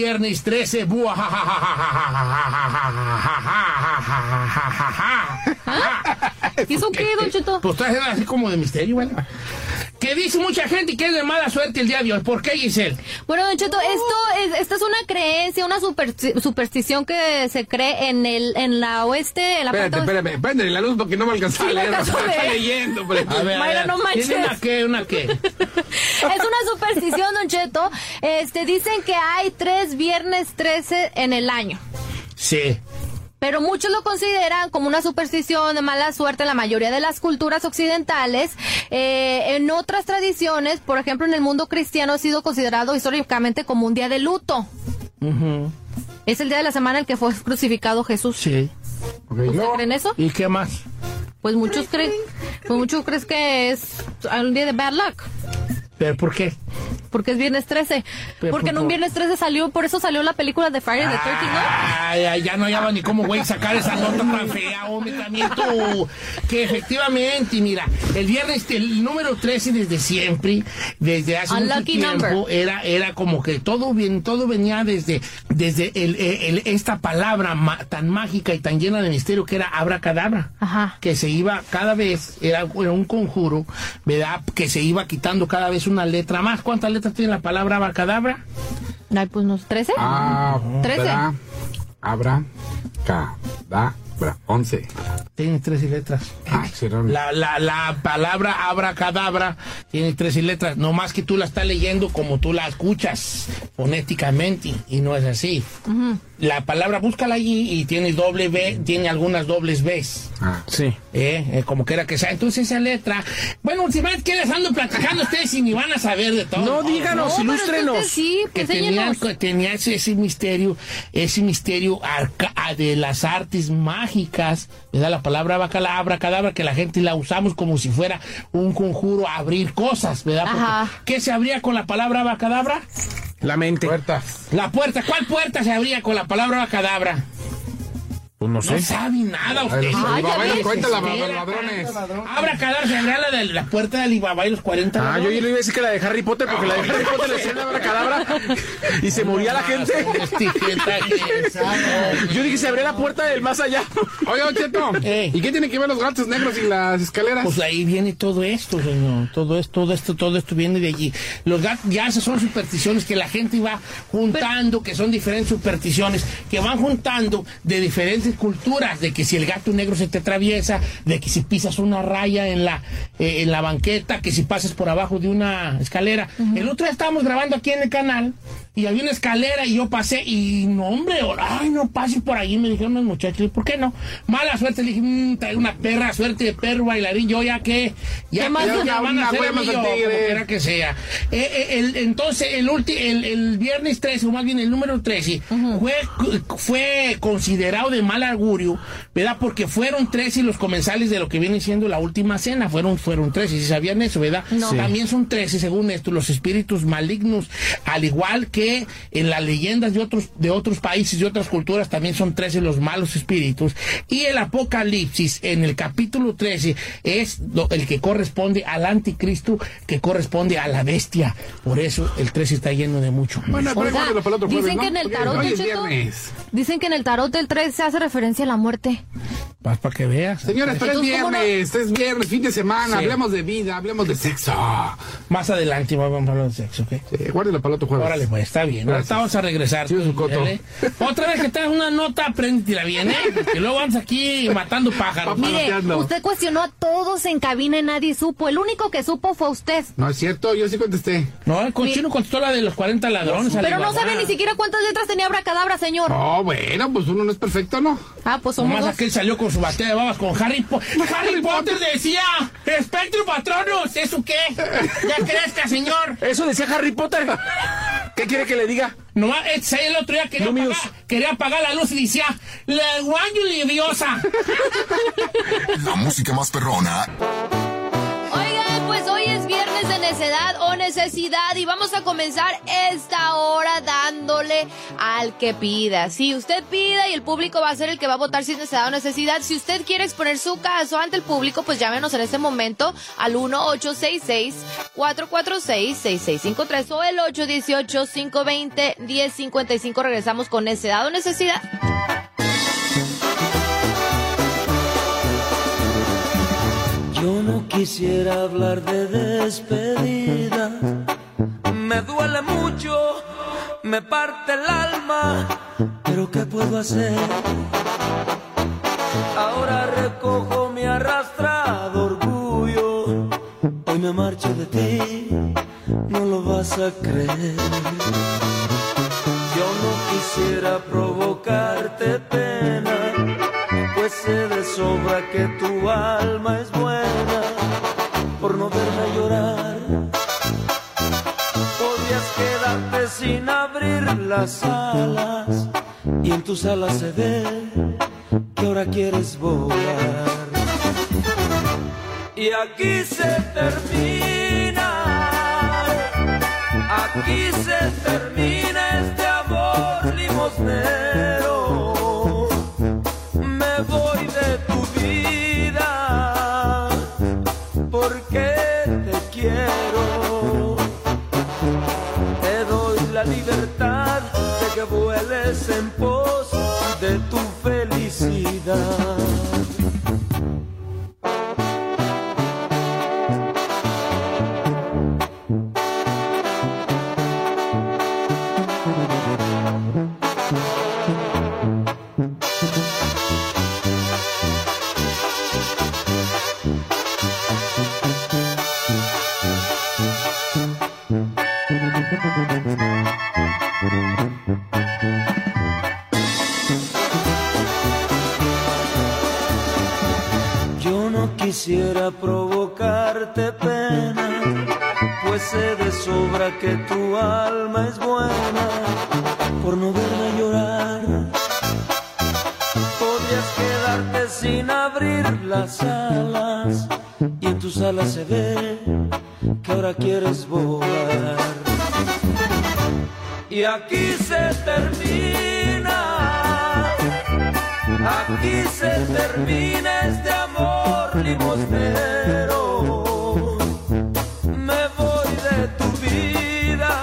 viernes 13. ¿Y eso qué, Don Cheto? Pues está así como de misterio, ¿vale? Que dice mucha gente que es de mala suerte el día de hoy. ¿Por qué, Giselle? Bueno, Don Cheto, esta es una creencia, una superstición que se cree en la oeste... En la Espérame, préndele la luz porque no me alcanzó a leer. Está leyendo. A ver, Mayra, no manches. ¿Tiene una qué? Es una superstición, Don Cheto. Dicen que hay 3 viernes 13 en el año. Sí. Pero muchos lo consideran como una superstición de mala suerte en la mayoría de las culturas occidentales. En otras tradiciones, por ejemplo, en el mundo cristiano ha sido considerado históricamente como un día de luto. Uh-huh. Es el día de la semana en el que fue crucificado Jesús. Sí. ¿Ustedes creen eso? ¿Y qué más? Pues muchos creen que es un día de bad luck. ¿Pero por qué? Porque es viernes 13. Porque en un viernes 13 por eso salió la película de Friday the 13th, ¿no? Ya no hallaba ni cómo, güey, sacar esa nota tan fea, hombre, también tú. Que efectivamente, mira, el número 13 desde siempre, desde hace mucho tiempo, era como que todo venía desde esta palabra tan mágica y tan llena de misterio que era abracadabra. Ajá. Que se iba cada vez, era un conjuro, ¿verdad? Que se iba quitando cada vez una letra más. ¿Cuántas letras tiene la palabra abracadabra? Ay, pues no, 13. 13. Abracadabra, 11. Tiene 13 letras. La palabra abracadabra tiene 13 letras. No más que tú la estás leyendo como tú la escuchas fonéticamente y no es así. Uh-huh. La palabra, búscala allí y tiene doble B, tiene algunas dobles Bs. Sí. Como quiera que sea. Entonces esa letra, bueno, si más que les ando platicando ustedes y ni van a saber de todo. No, díganos, ilústrenos. Sí, que tenía ese misterio de las artes mágicas, ¿verdad? La palabra abracadabra, que la gente la usamos como si fuera un conjuro a abrir cosas, ¿verdad? Porque, ¿qué se abría con la palabra abracadabra? La mente. La puerta. ¿Cuál puerta se abría con la palabra abracadabra? Pues no sé. No saben nada ustedes. Ladrones. Abracadabra se abría la puerta de Alibaba y los 40 ladrones. Yo le iba a decir que la de Harry Potter, porque la de Harry Potter le decían abracadabra y se moría la gente. Yo dije, se abría la puerta del más allá. Oye, Cheto, ¿y qué tiene que ver los gatos negros y las escaleras? Pues ahí viene todo esto, señor. Todo esto viene de allí. Los gatos, ya esas son supersticiones que la gente va juntando, que son diferentes supersticiones, que van juntando de diferentes culturas, de que si el gato negro se te atraviesa, de que si pisas una raya en la banqueta, que si pasas por abajo de una escalera. Uh-huh. El otro día estábamos grabando aquí en el canal y había una escalera y yo pasé y no, hombre, no pases por ahí, me dijeron los muchachos. ¿Por qué no? Mala suerte, le dije, trae una perra, suerte de perro bailarín, yo ya van a hacer como quiera que sea. Entonces el viernes 13, o más bien el número 13, uh-huh, fue considerado de mal augurio, ¿verdad? Porque fueron 13 los comensales de lo que viene siendo la última cena, fueron 13, si sabían eso, ¿verdad? No. Sí. También son 13, según esto, los espíritus malignos, al igual que en las leyendas de otros países, de otras culturas, también son 13 los malos espíritus, y el Apocalipsis, en el capítulo 13, es el que corresponde al anticristo, que corresponde a la bestia, por eso el 13 está lleno de mucho. Bueno, dicen que en el tarot, dicen que en el tarot del 13 se hace referencia a la muerte. Vas para que veas. Señores, pero es viernes, fin de semana, sí. Hablemos de vida, hablemos de sexo. Más adelante vamos a hablar de sexo, ¿ok? Sí, guárdelo para el otro jueves. Órale, pues, está bien. Ahorita vamos a regresar. Sí, su coto. Otra vez que te das una nota, apréndetela bien, ¿eh? Que luego vamos aquí matando pájaros. Mire, usted cuestionó a todos en cabina y nadie supo. El único que supo fue usted. No es cierto, yo sí contesté. No, el cochino contestó la de los 40 ladrones. Pero no sabe ni siquiera cuántas letras tenía abracadabra, señor. No, bueno, pues uno no es perfecto, ¿no? Pues somos nomás aquel salió con su batea de babas con Harry Potter. Harry Potter decía, Spectrum Patronus, ¿eso qué? Ya crezca, señor. Eso decía Harry Potter. ¿Qué quiere que le diga? Nomás, el otro día quería apagar la luz y decía, la guanyo leviosa. La música más perrona. Oigan, pues hoy es viernes perfiles de necedad o necesidad y vamos a comenzar esta hora dándole al que pida. Si usted pida y el público va a ser el que va a votar si es necedad o necesidad. Si usted quiere exponer su caso ante el público, pues llámenos en este momento al 1-866-446-6653 o el 818-520-1055. Regresamos con necedad o necesidad. Yo no quisiera hablar de despedida, me duele mucho, me parte el alma, pero ¿qué puedo hacer? Ahora recojo mi arrastrado orgullo, hoy me marcho de ti, no lo vas a creer. Yo no quisiera provocarte pena, pues sé de sobra que tu alma es buena, por no verme llorar. Podrías quedarte sin abrir las alas, y en tus alas se ve que ahora quieres volar. Y aquí se termina, aquí se termina este amor limosnero. Me voy de tu vida porque te quiero. Te doy la libertad de que vueles en pos de tu felicidad. Yo no quisiera provocarte pena, pues sé de sobra que tu alma es buena, por no verme llorar. Podrías quedarte sin abrir las alas, y en tus alas se ve que ahora quieres volar. Y aquí se termina, aquí se termina este amor limosnero. Me voy de tu vida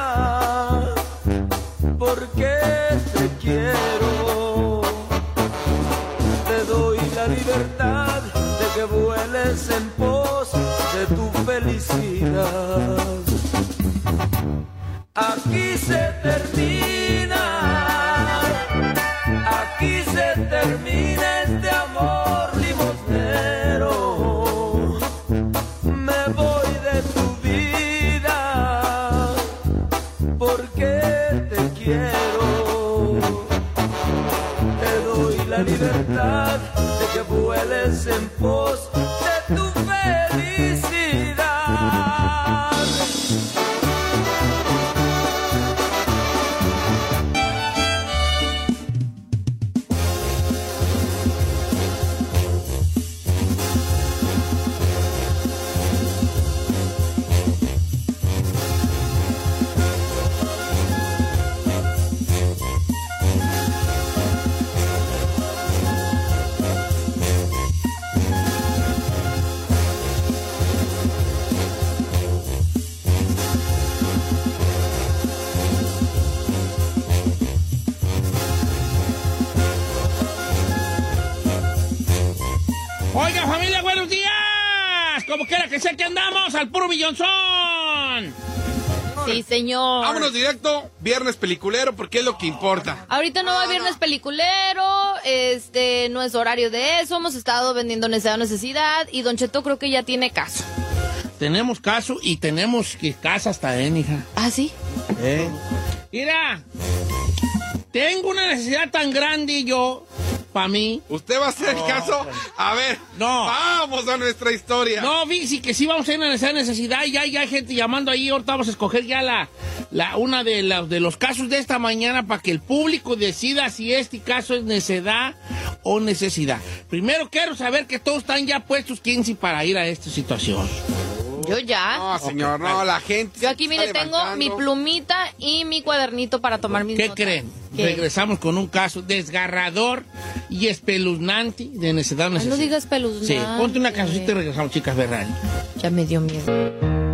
porque te quiero. Te doy la libertad de que vueles en pos de tu felicidad. Aquí se termina, aquí se termina este amor limosnero. Me voy de tu vida porque te quiero. Te doy la libertad de que vueles en pos de tu felicidad. Oiga, familia, buenos días. Como quiera que sea que andamos, al puro millonzón. Sí, señor. Vámonos directo, viernes peliculero, porque es lo que importa. Ahorita no va viernes peliculero, no es horario de eso, hemos estado vendiendo necesidad y Don Cheto creo que ya tiene caso. Tenemos caso y tenemos que casa hasta hija. ¿Ah, sí? Mira, tengo una necesidad tan grande yo, para mí. ¿Usted va a hacer el caso? A ver, no. Vamos a nuestra historia. No, sí que sí vamos a ir a esa necesidad. Ya hay gente llamando ahí. Ahorita vamos a escoger ya una de los casos de esta mañana para que el público decida si este caso es necedad o necesidad. Primero quiero saber que todos están ya puestos 15 para ir a esta situación. Yo ya. No, señor, no, la gente. Yo aquí, mire, tengo mi plumita y mi cuadernito para tomar mis notas. ¿Qué creen? Regresamos con un caso desgarrador y espeluznante de necesidad. No digas espeluznante. Sí, ponte una cancioncita y regresamos, chicas Ferrari. Ya me dio miedo.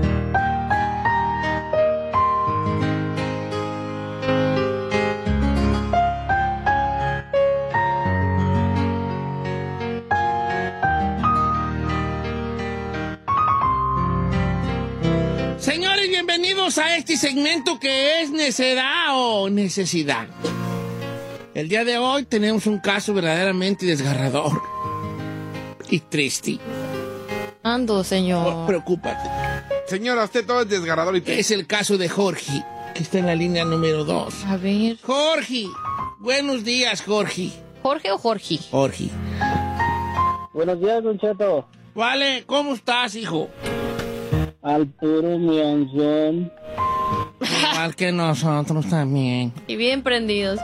Señores, bienvenidos a este segmento que es necedad o necesidad. El día de hoy tenemos un caso verdaderamente desgarrador y triste. Ando, señor. No, preocúpate. Señora, usted todo es desgarrador y triste. Es el caso de Jorge, que está en la línea número 2. A ver. Jorge, buenos días, Jorge. ¿Jorge o Jorge? Jorge. Buenos días, Don Cheto. Vale, ¿cómo estás, hijo? Al puro millón. Igual que nosotros también. Y bien prendidos.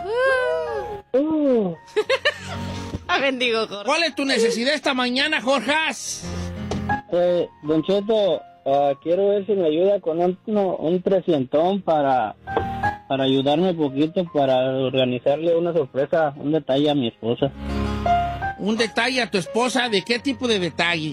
Bendigo, Jorge. ¿Cuál es tu necesidad esta mañana, Jorjas? Don Cheto, quiero ver si me ayuda con un 300 para ayudarme un poquito para organizarle una sorpresa, un detalle a mi esposa. ¿Un detalle a tu esposa? ¿De qué tipo de detalle?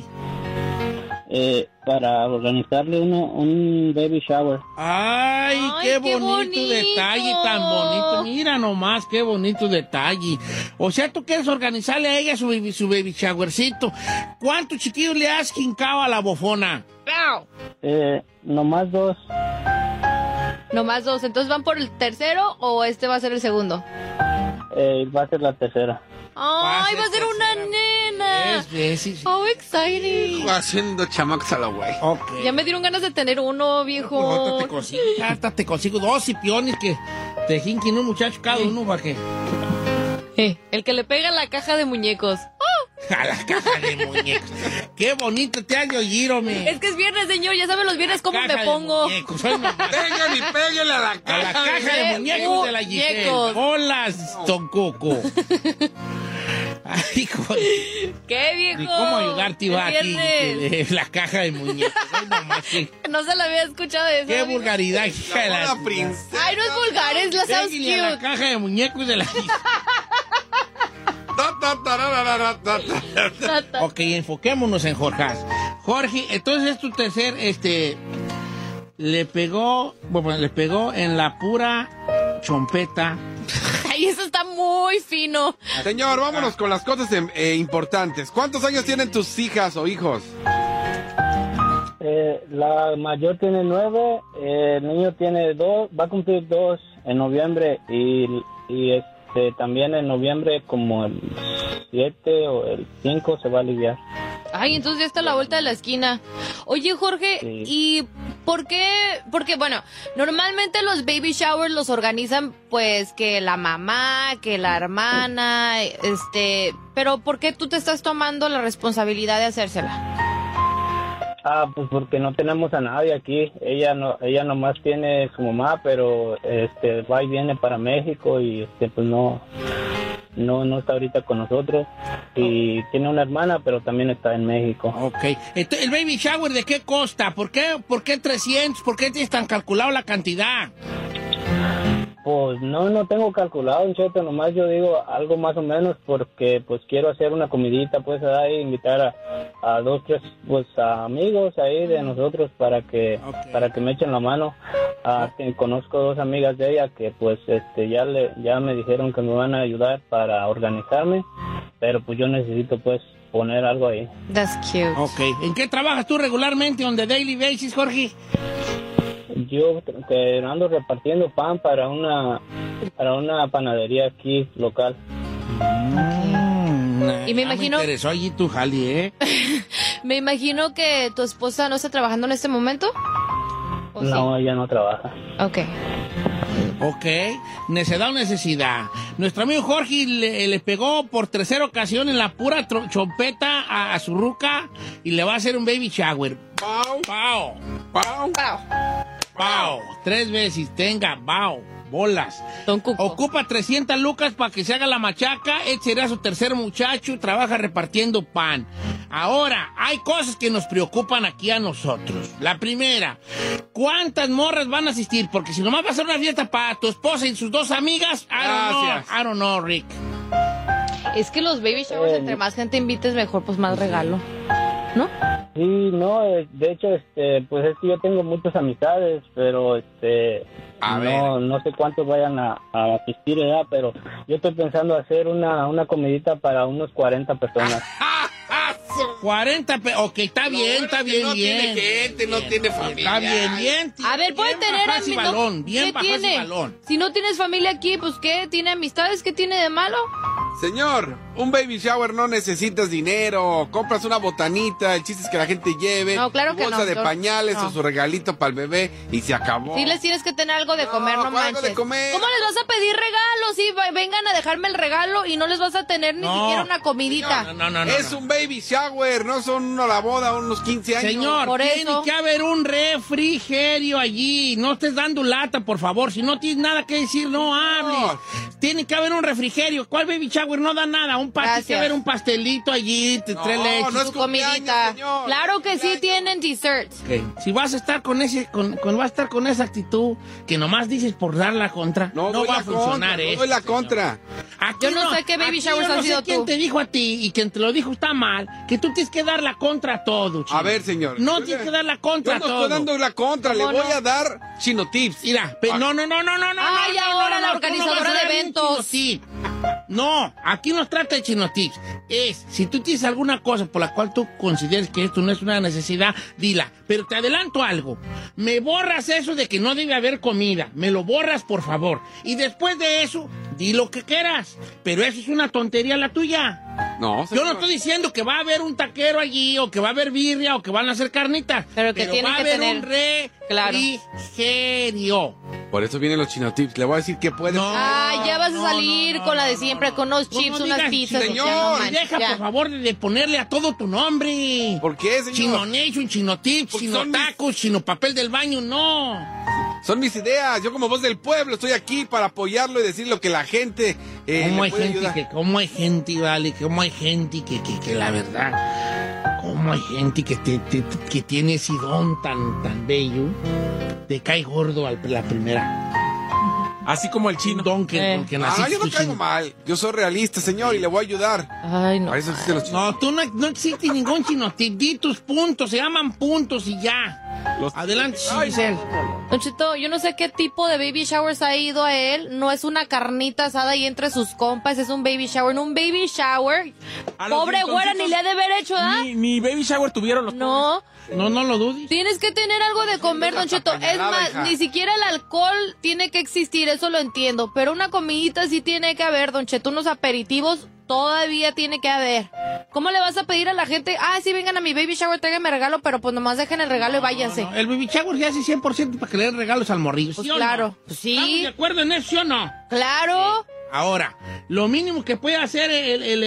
Para organizarle un baby shower. Ay, qué bonito detalle, tan bonito. Mira nomás, qué bonito detalle. O sea, tú quieres organizarle a ella su baby showercito. ¿Cuántos chiquillos le has quincado a la bofona? Nomás 2. Nomás 2. ¿Entonces van por el tercero o este va a ser el segundo? Va a ser la tercera. ¡Ay, va a ser una nena! Sí. ¡Oh, exciting! Haciendo chamacos a la güey. Okay. Ya me dieron ganas de tener uno, viejo. Hasta te consigo 2 cipiones que te jinquen un muchacho cada uno para que... El que le pega a la caja de muñecos. A la caja de muñecos. Qué bonito te has de oír, hombre. Es que es viernes, señor. Ya saben los viernes cómo me pongo. Vengan y péguenle a la caja. A la caja de muñecos de la Giselle. Hola, Don Coco. Ay, joder. ¿Qué, viejo? ¿Y cómo ayudarte iba aquí? La caja de muñecos. No se la había escuchado eso. Qué vulgaridad, hija de la princesa. Ay, no es vulgar, es la sounds cute. La caja de muñecos de la Giselle. Ok, enfoquémonos en Jorge. Jorge, entonces es tu tercer, le pegó en la pura chompeta. Ay, eso está muy fino. Señor, vámonos con las cosas importantes. ¿Cuántos años tienen tus hijas o hijos? La mayor tiene 9, el niño tiene 2, va a cumplir 2 en noviembre y también en noviembre como el 7 o el 5 se va a aliviar. Ay, entonces ya está a la vuelta de la esquina. Oye, Jorge, sí. ¿Y por qué? Porque, bueno, normalmente los baby showers los organizan, pues, que la mamá, que la hermana, pero ¿por qué tú te estás tomando la responsabilidad de hacérsela? Pues porque no tenemos a nadie aquí. Ella nomás tiene su mamá, pero va y viene para México y pues no está ahorita con nosotros. Y tiene una hermana, pero también está en México. Ok. Entonces, ¿el baby shower de qué costa? ¿Por qué 300? ¿Por qué tienes tan calculado la cantidad? Pues no tengo calculado, un cheto, nomás yo digo algo más o menos porque pues quiero hacer una comidita, pues ahí invitar a 2, 3 pues a amigos ahí de nosotros para que me echen la mano. Conozco 2 amigas de ella que pues ya me dijeron que me van a ayudar para organizarme, pero pues yo necesito pues poner algo ahí. That's cute. Ok. ¿En qué trabajas tú regularmente on the daily basis, Jorge? Yo ando repartiendo pan para una panadería aquí local. Y me imagino... Me interesó allí tu jali, ¿eh? Me imagino que tu esposa no está trabajando en este momento. No, sí? Ella no trabaja. Ok. Necesidad o necesidad. Nuestro amigo Jorge le pegó por tercera ocasión en la pura chompeta a su ruca y le va a hacer un baby shower. Pau. 3 veces, tenga, bolas. Ocupa 300 lucas para que se haga la machaca. Este será su tercer muchacho, trabaja repartiendo pan. Ahora, hay cosas que nos preocupan aquí a nosotros. La primera, ¿cuántas morras van a asistir? Porque si nomás va a ser una fiesta para tu esposa y sus dos amigas, I don't know, Rick. Es que los baby showers, entre más gente invites, mejor, pues más regalo, ¿no? Sí, no, de hecho, pues es que yo tengo muchas amistades, pero no sé cuántos vayan a asistir, ¿verdad? Pero yo estoy pensando hacer una comidita para unos 40 personas. 40, ok, está bien, está bien, no bien. Tiene gente, no tiene familia. Está bien. A ver, puede tener amigos. Bien bajo ese balón. Si no tienes familia aquí, pues ¿qué? ¿Tiene amistades? ¿Qué tiene de malo? Señor, un baby shower no necesitas dinero. Compras una botanita, el chiste es que la gente lleve No, claro que bolsa no, de pañales o su regalito para el bebé y se acabó. Sí les tienes que tener algo de comer, no algo manches. de comer. ¿Cómo les vas a pedir regalos? Sí, vengan a dejarme el regalo y no les vas a tener ni siquiera una comidita. No. Es un baby shower, no son la boda, unos 15 años. Señor, Por tiene eso. que haber un refrigerio allí. No estés dando lata, por favor. Si no tienes nada que decir, no hables. Tiene que haber un refrigerio. ¿Cuál baby shower? No da nada. Tiene que haber un pastelito allí, tres leches. No es Su comidita. cumpleaños, señor. Claro que sí tienen desserts. Okay. Si vas a estar con esa actitud que nomás dices por dar la contra, no va a funcionar eso. eso. No doy la contra. Aquí Yo no sé qué baby showers has sido tú. ¿Quién te dijo a ti y quien te lo dijo está mal? Que tú tienes que dar la contra a todo, chico. A ver, señor. No tienes que dar la contra a Yo no todo. estoy dando la contra, le ¿Cómo voy no? a dar chino tips. Mira, no. Ay, ahora la organizadora de eventos. No, aquí no se trata de chino tips. Si tú tienes alguna cosa por la cual tú consideres que esto no es una necesidad, dila. Pero te adelanto algo. Me borras eso de que no debe haber comida. Me lo borras, por favor. Y después de eso, di lo que quieras. Pero eso es una tontería la tuya. No, Yo no estoy diciendo que va a haber un taquero allí, o que va a haber birria, o que van a hacer carnitas. Pero que tiene va a que haber tener. un refrigerio. Por eso vienen los chino tips. Le voy a decir que puede. Ay, ya vas a salir con la de siempre, con unos chips, unas pizzas. señor, Deja, por favor, de ponerle a todo tu nombre. ¿Por qué, señor? Chino Nation, Chino Tips, Porque Chino son Tacos, Chino Papel del Baño, no. Son mis ideas. Yo como voz del pueblo estoy aquí para apoyarlo y decir lo que la gente ¿Cómo hay le puede gente ayudar. cómo hay gente, vale? ¿Cómo hay gente que la verdad, cómo hay gente que tiene ese don tan bello, te cae gordo la primera? Así como el chino. Don que naciste Yo no tú, caigo chino. mal. Yo soy realista, señor, y le voy a ayudar. Ay, no. Para eso existen los chinos. No, tú no existe ningún chino tip. Di tus puntos, se llaman puntos y ya. Adelante, Giselle. Don Cheto, yo no sé qué tipo de baby showers ha ido a él. No es una carnita asada ahí entre sus compas, es un baby shower. En un baby shower, A los pobre güera, ni le ha de haber hecho, ¿ah? Ni baby shower tuvieron los No. No lo dudes. Tienes que tener algo de comer, Don Cheto. Es apañalada, más, hija. ni siquiera el alcohol tiene que existir, eso lo entiendo. Pero una comidita sí tiene que haber, Don Cheto. Unos aperitivos todavía tiene que haber. ¿Cómo le vas a pedir a la gente? Ah, sí, vengan a mi baby shower, tráiganme regalo, pero pues nomás dejen el regalo y váyanse. No, el baby shower ya hace 100% para que le den regalos al morrillo. Pues ¿sí o claro, no? pues sí. ¿Estamos de acuerdo en eso, sí o no? Claro. Ahora, lo mínimo que puede hacer el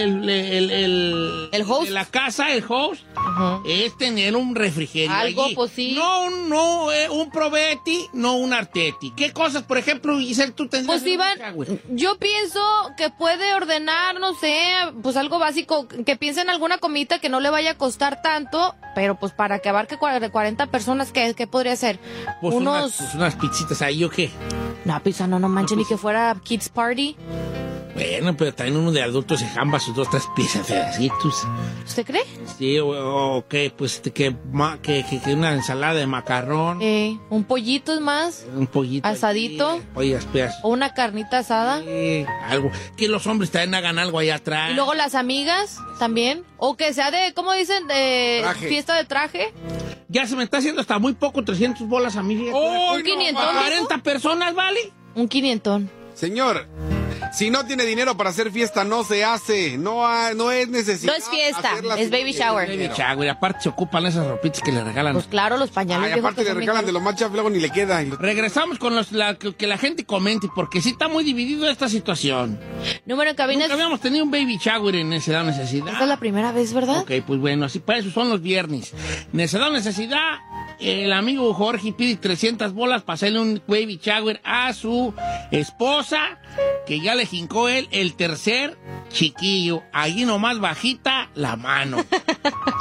host. de la casa, el host, Ajá. es tener un refrigerio Algo, allí. pues sí. No un Provetti, no un Artetti. ¿Qué cosas, por ejemplo, Giselle, tú tendrías? Pues Iván, yo pienso que puede ordenar, no sé, pues algo básico, que piense en alguna comida que no le vaya a costar tanto, pero pues para que abarque 40 personas, ¿qué podría ser? Pues unas pizzitas ahí, ¿o qué? No, pizza, no manches, ni que fuera kids party. Bueno, pero también uno de adultos se jamba sus 2-3 piezas de pedacitos. ¿Usted cree? Sí, o que, pues, que una ensalada de macarrón, Un pollito es más, un pollito. asadito. allí, pollas, pedazos. o una carnita asada. Algo. Que los hombres también hagan algo allá atrás. Y luego las amigas también. O que sea de, ¿cómo dicen? De Traje. fiesta de traje. Ya se me está haciendo hasta muy poco 300 bolas a mí. Fíjate. Un 500. ¿Para 40 personas, vale? Un 500. Señor, si no tiene dinero para hacer fiesta, no se hace. No es necesidad. No es fiesta, hacerla es sin baby shower. dinero. Baby shower, aparte se ocupan esas ropitas que le regalan. Pues claro, los pañales. Ay, viejos aparte que le son bien regalan de caros. lo más chaf, luego ni le queda. Regresamos con que la gente comente, porque sí está muy dividido esta situación. Número en cabina. Nunca habíamos tenido un baby shower en Necesidad o Necesidad. Esta es la primera vez, ¿verdad? Ok, pues bueno, así para eso son los viernes. Necesidad o Necesidad, el amigo Jorge pide 300 bolas para hacerle un baby shower a su esposa, que ya le jincó él el tercer chiquillo. Allí nomás bajita la mano.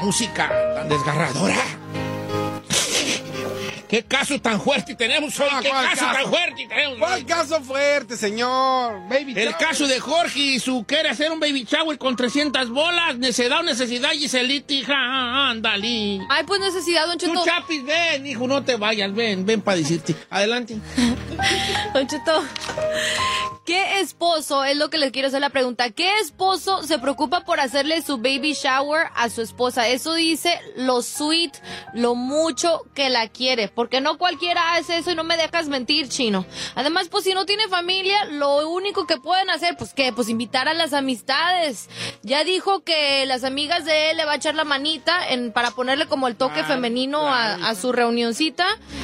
música tan desgarradora. ¿Qué caso tan fuerte tenemos hoy? ¿Qué caso tan fuerte tenemos hoy? ¿Cuál caso fuerte, señor? Baby El shower. caso de Jorge y su quiere hacer un baby shower con 300 bolas. Necedad o necesidad, Giselita, hija, ándale. Ay, pues necesidad, Don Tú, Cheto. Chapis, ven, hijo, no te vayas, ven para decirte. Adelante. Don Cheto, ¿qué esposo, es lo que les quiero hacer la pregunta, qué esposo se preocupa por hacerle su baby shower a su esposa? Eso dice lo sweet, lo mucho que la quiere, porque no cualquiera hace eso y no me dejas mentir, Chino. Además, pues si no tiene familia, lo único que pueden hacer, pues ¿qué? Pues invitar a las amistades. Ya dijo que las amigas de él le va a echar la manita para ponerle como el toque femenino a su reunioncita.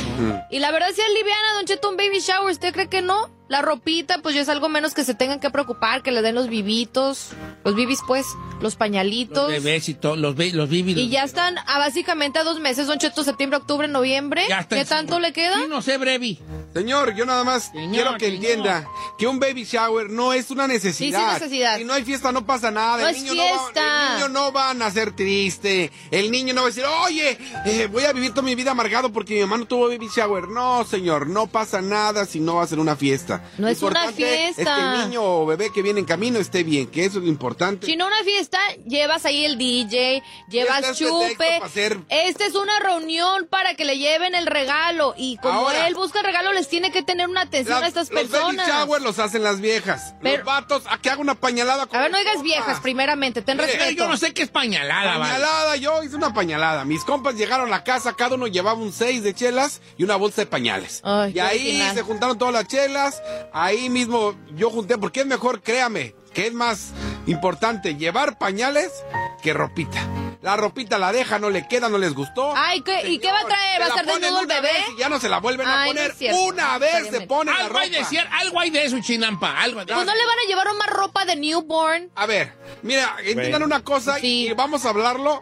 Y la verdad, si es liviana, Don Cheto, un baby shower, ¿usted cree que no? La ropita, pues ya es algo menos que se tengan que preocupar, que le den los bibitos, los bibis, pues, los pañalitos. Los bebés y todo, los bibis. Y ya están básicamente a 2 meses, Don Cheto, septiembre, octubre, noviembre. Ya está ¿Qué encima. tanto le queda? Sí, no sé, brevi. Señor, yo nada más quiero que entienda que un baby shower no es una necesidad. Sí, sí, necesidad. Si no hay fiesta, no pasa nada. No es fiesta. El niño no va a nacer triste. El niño no va a decir, oye, voy a vivir toda mi vida amargado porque mi mamá no tuvo baby shower. No, señor, no pasa nada si no va a ser una fiesta. No es una Importante es que fiesta. el niño o bebé que viene en camino esté bien, que eso es lo importante. Si no una fiesta, llevas ahí el DJ, llevas Este es pretexto chupe. para hacer- Esta es una reunión para que le lleven el regalo. Y como Ahora, él busca el regalo, les tiene que tener una atención a estas Los baby personas. shower los hacen las viejas. Pero- Los vatos, a que haga una pañalada con A ver, no mis digas compas. viejas, primeramente, ten Mire, respeto. Yo no sé qué es pañalada, vale. Pañalada, yo hice una pañalada. Mis compas llegaron a la casa, cada uno llevaba un 6 de chelas y una bolsa de pañales. Ay, y qué ahí original. se juntaron todas las chelas, ahí mismo yo junté, porque es mejor, créame, que es más importante llevar pañales que ropita. La ropita la deja, no le queda, no les gustó. Ay, ¿y qué va a traer? ¿Va a Se la estar ponen desnudo el una bebé? vez y ya no se la vuelven a Ay, no poner. es cierto. Una vez se Seriamente. pone la Algo hay, ropa. algo hay de eso, Chinampa. Algo hay de Pues no le van a llevar más ropa de newborn. A ver, mira, entiendan una cosa Sí. y vamos a hablarlo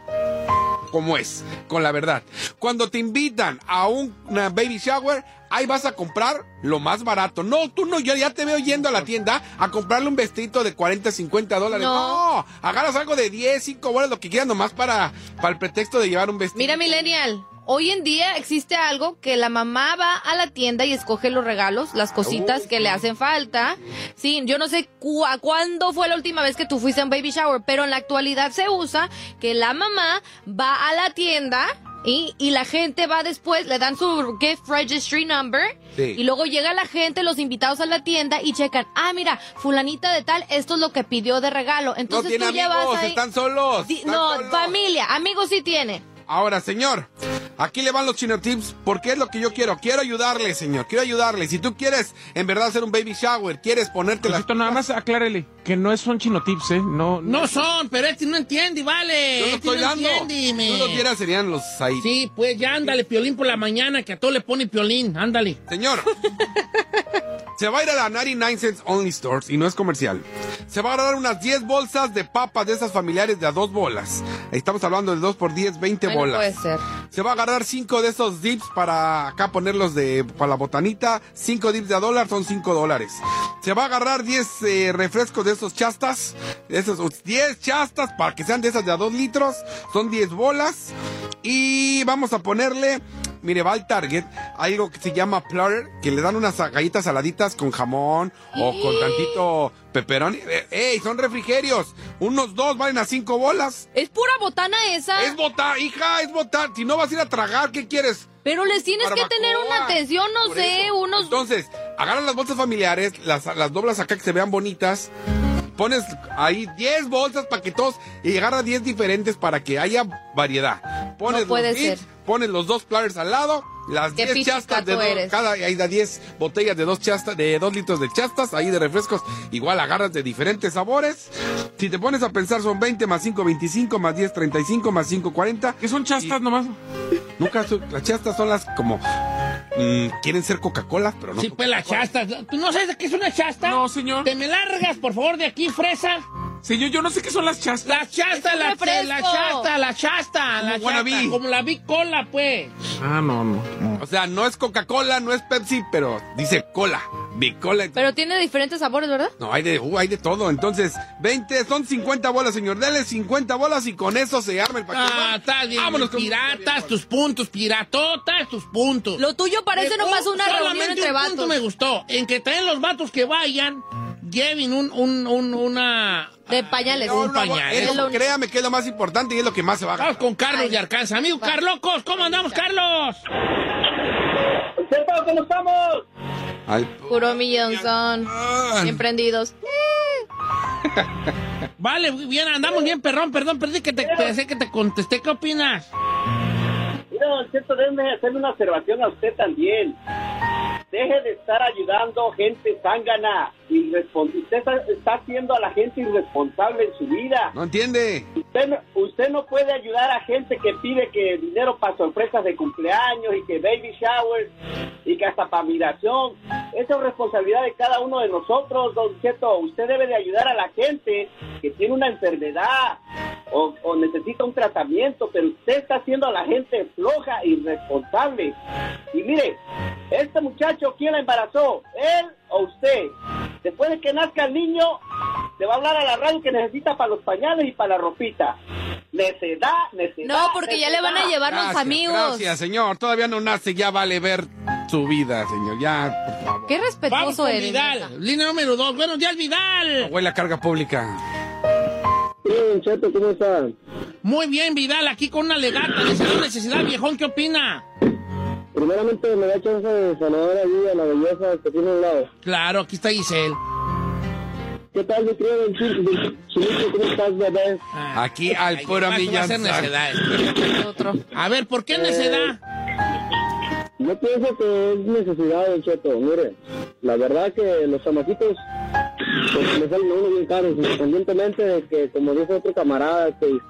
como es, con la verdad. Cuando te invitan a una baby shower, ahí vas a comprar lo más barato. No, tú no, yo ya te veo yendo a la tienda a comprarle un vestidito de 40, 50 dólares. No. No, agarras algo de 10, 5 bolas, lo que quieras nomás para el pretexto de llevar un vestido. Mira, Millennial, hoy en día existe algo que la mamá va a la tienda y escoge los regalos, las cositas que le hacen falta. Sí, yo no sé cuándo fue la última vez que tú fuiste a un baby shower, pero en la actualidad se usa que la mamá va a la tienda y la gente va después, le dan su gift registry number. Sí. Y luego llega la gente, los invitados a la tienda y checan, mira, fulanita de tal, esto es lo que pidió de regalo. No Entonces tiene tú llevas amigos, ahí... están solos. están No, solos. familia, amigos sí tiene. Ahora, señor, aquí le van los Chino Tips porque es lo que yo quiero. Quiero ayudarle, señor. Quiero ayudarle. Si tú quieres, en verdad, hacer un baby shower, quieres ponerte las... Necesito nada más aclárele que no son chinotips, ¿eh? No son, pero este no entiende, vale. Yo lo Este estoy no dando. entiende, Si tú lo quieras, serían los ahí. Sí, pues ya ándale, Piolín por la mañana, que a todo le pone Piolín, ándale. Señor, se va a ir a la 99 Cents Only Stores y no es comercial. Se va a agarrar unas 10 bolsas de papas de esas familiares de a 2 bolas. Estamos hablando de 2 por 10, 20 Ay, no bolas. puede ser. Se va a agarrar 5 de esos dips para acá ponerlos para la botanita. 5 dips de $1 son $5. Se va a agarrar 10 refrescos de esos chastas. Esos 10 chastas para que sean de esas de a 2 litros. Son 10 bolas. Y vamos a ponerle... Mire, va al Target, hay algo que se llama Plutter, que le dan unas galletas saladitas con jamón o con tantito pepperoni. ¡Ey, son refrigerios! Unos 2 valen a 5 bolas. ¿Es pura botana esa? Es botar, hija, es botar. Si no vas a ir a tragar, ¿qué quieres? Pero les tienes que Barbacoa. tener una atención, no Por sé, eso. unos... Entonces, agarran las bolsas familiares, las doblas acá que se vean bonitas. Pones ahí 10 bolsas para que todos... Y agarra 10 diferentes para que haya variedad. Pones No puede los dips, ser. pones los 2 platters al lado, las Qué 10 chastas de pichicato eres. ahí da 10 botellas de 2 chastas, de 2 litros de chastas, ahí de refrescos, igual agarras de diferentes sabores. Si te pones a pensar son 20 más 5, 25, más 10, 35, más 5, 40. ¿Qué son chastas nomás? Nunca, las chastas son las como, quieren ser Coca-Cola, pero no. Sí, pues la chasta. ¿Tú no sabes de qué es una chasta? No, señor. Te me largas, por favor, de aquí, fresa. Señor, yo no sé qué son las chastas. La chasta, la chasta. Wannabe. Como la Big Cola, pues. Ah, no. O sea, no es Coca-Cola, no es Pepsi, pero dice cola. Big Cola. Pero tiene diferentes sabores, ¿verdad? No, hay de todo. Entonces, 20, son 50 bolas, señor. Dele 50 bolas y con eso se arma el paquete. Ah, está bien. Vámonos con- Piratas, tus puntos, piratotas, tus puntos. Lo tuyo parece nomás una reunión Solamente entre un punto vatos. me gustó. En que traen los vatos que vayan, lleven una... De pañales. No, un pañal. es Es lo- créame que es lo más importante y es lo que más se va a Vamos gastar. con Carlos de Arkansas. Amigo Carlocos, ¿cómo andamos, Carlos? ¿Cómo estamos? Ay, Puro millonzón. Bien prendidos. Vale, bien, andamos bien, perdón, pensé que te contesté. ¿Qué opinas? Mira, don Cheto, déjeme hacerle una observación a usted también. Deje de estar ayudando gente zángana. Usted está haciendo a la gente irresponsable en su vida. no entiende. Usted no puede ayudar a gente que pide que dinero para sorpresas de cumpleaños y que baby showers y que hasta para migración. Esa es responsabilidad de cada uno de nosotros, don Cheto. Usted debe de ayudar a la gente que tiene una enfermedad o necesita un tratamiento, pero usted está haciendo a la gente floja e irresponsable. Y mire, este muchacho, ¿quién la embarazó? ¿Él o usted? Después de que nazca el niño, le va a hablar a la radio que necesita para los pañales y para la ropita. Necedad. No, porque ya le van a llevar los amigos. Gracias, señor. Todavía no nace, ya vale ver su vida, señor. Ya, por favor. Qué Vamos respetuoso con eres. Vidal. neta. Línea número 2. Buenos días, Vidal. Huele a carga pública. Sí, don Cheto, ¿cómo está? Muy bien, Vidal, aquí con una legata de necesidad, viejón, ¿qué opina? Primeramente, me da chance de saludar allí a la belleza que tiene a un lado. Claro, aquí está Giselle. ¿Qué tal, mi querido don Chilito? ¿Cómo estás, bebé? Aquí al Ay, puro va a ser millón. necedad. Otro. A ver, ¿por qué necedad? Yo pienso que es necesidad, don Cheto. Mire, la verdad que los chamaquitos pues, me salen a uno bien caros, independientemente de que, como dijo otro camarada,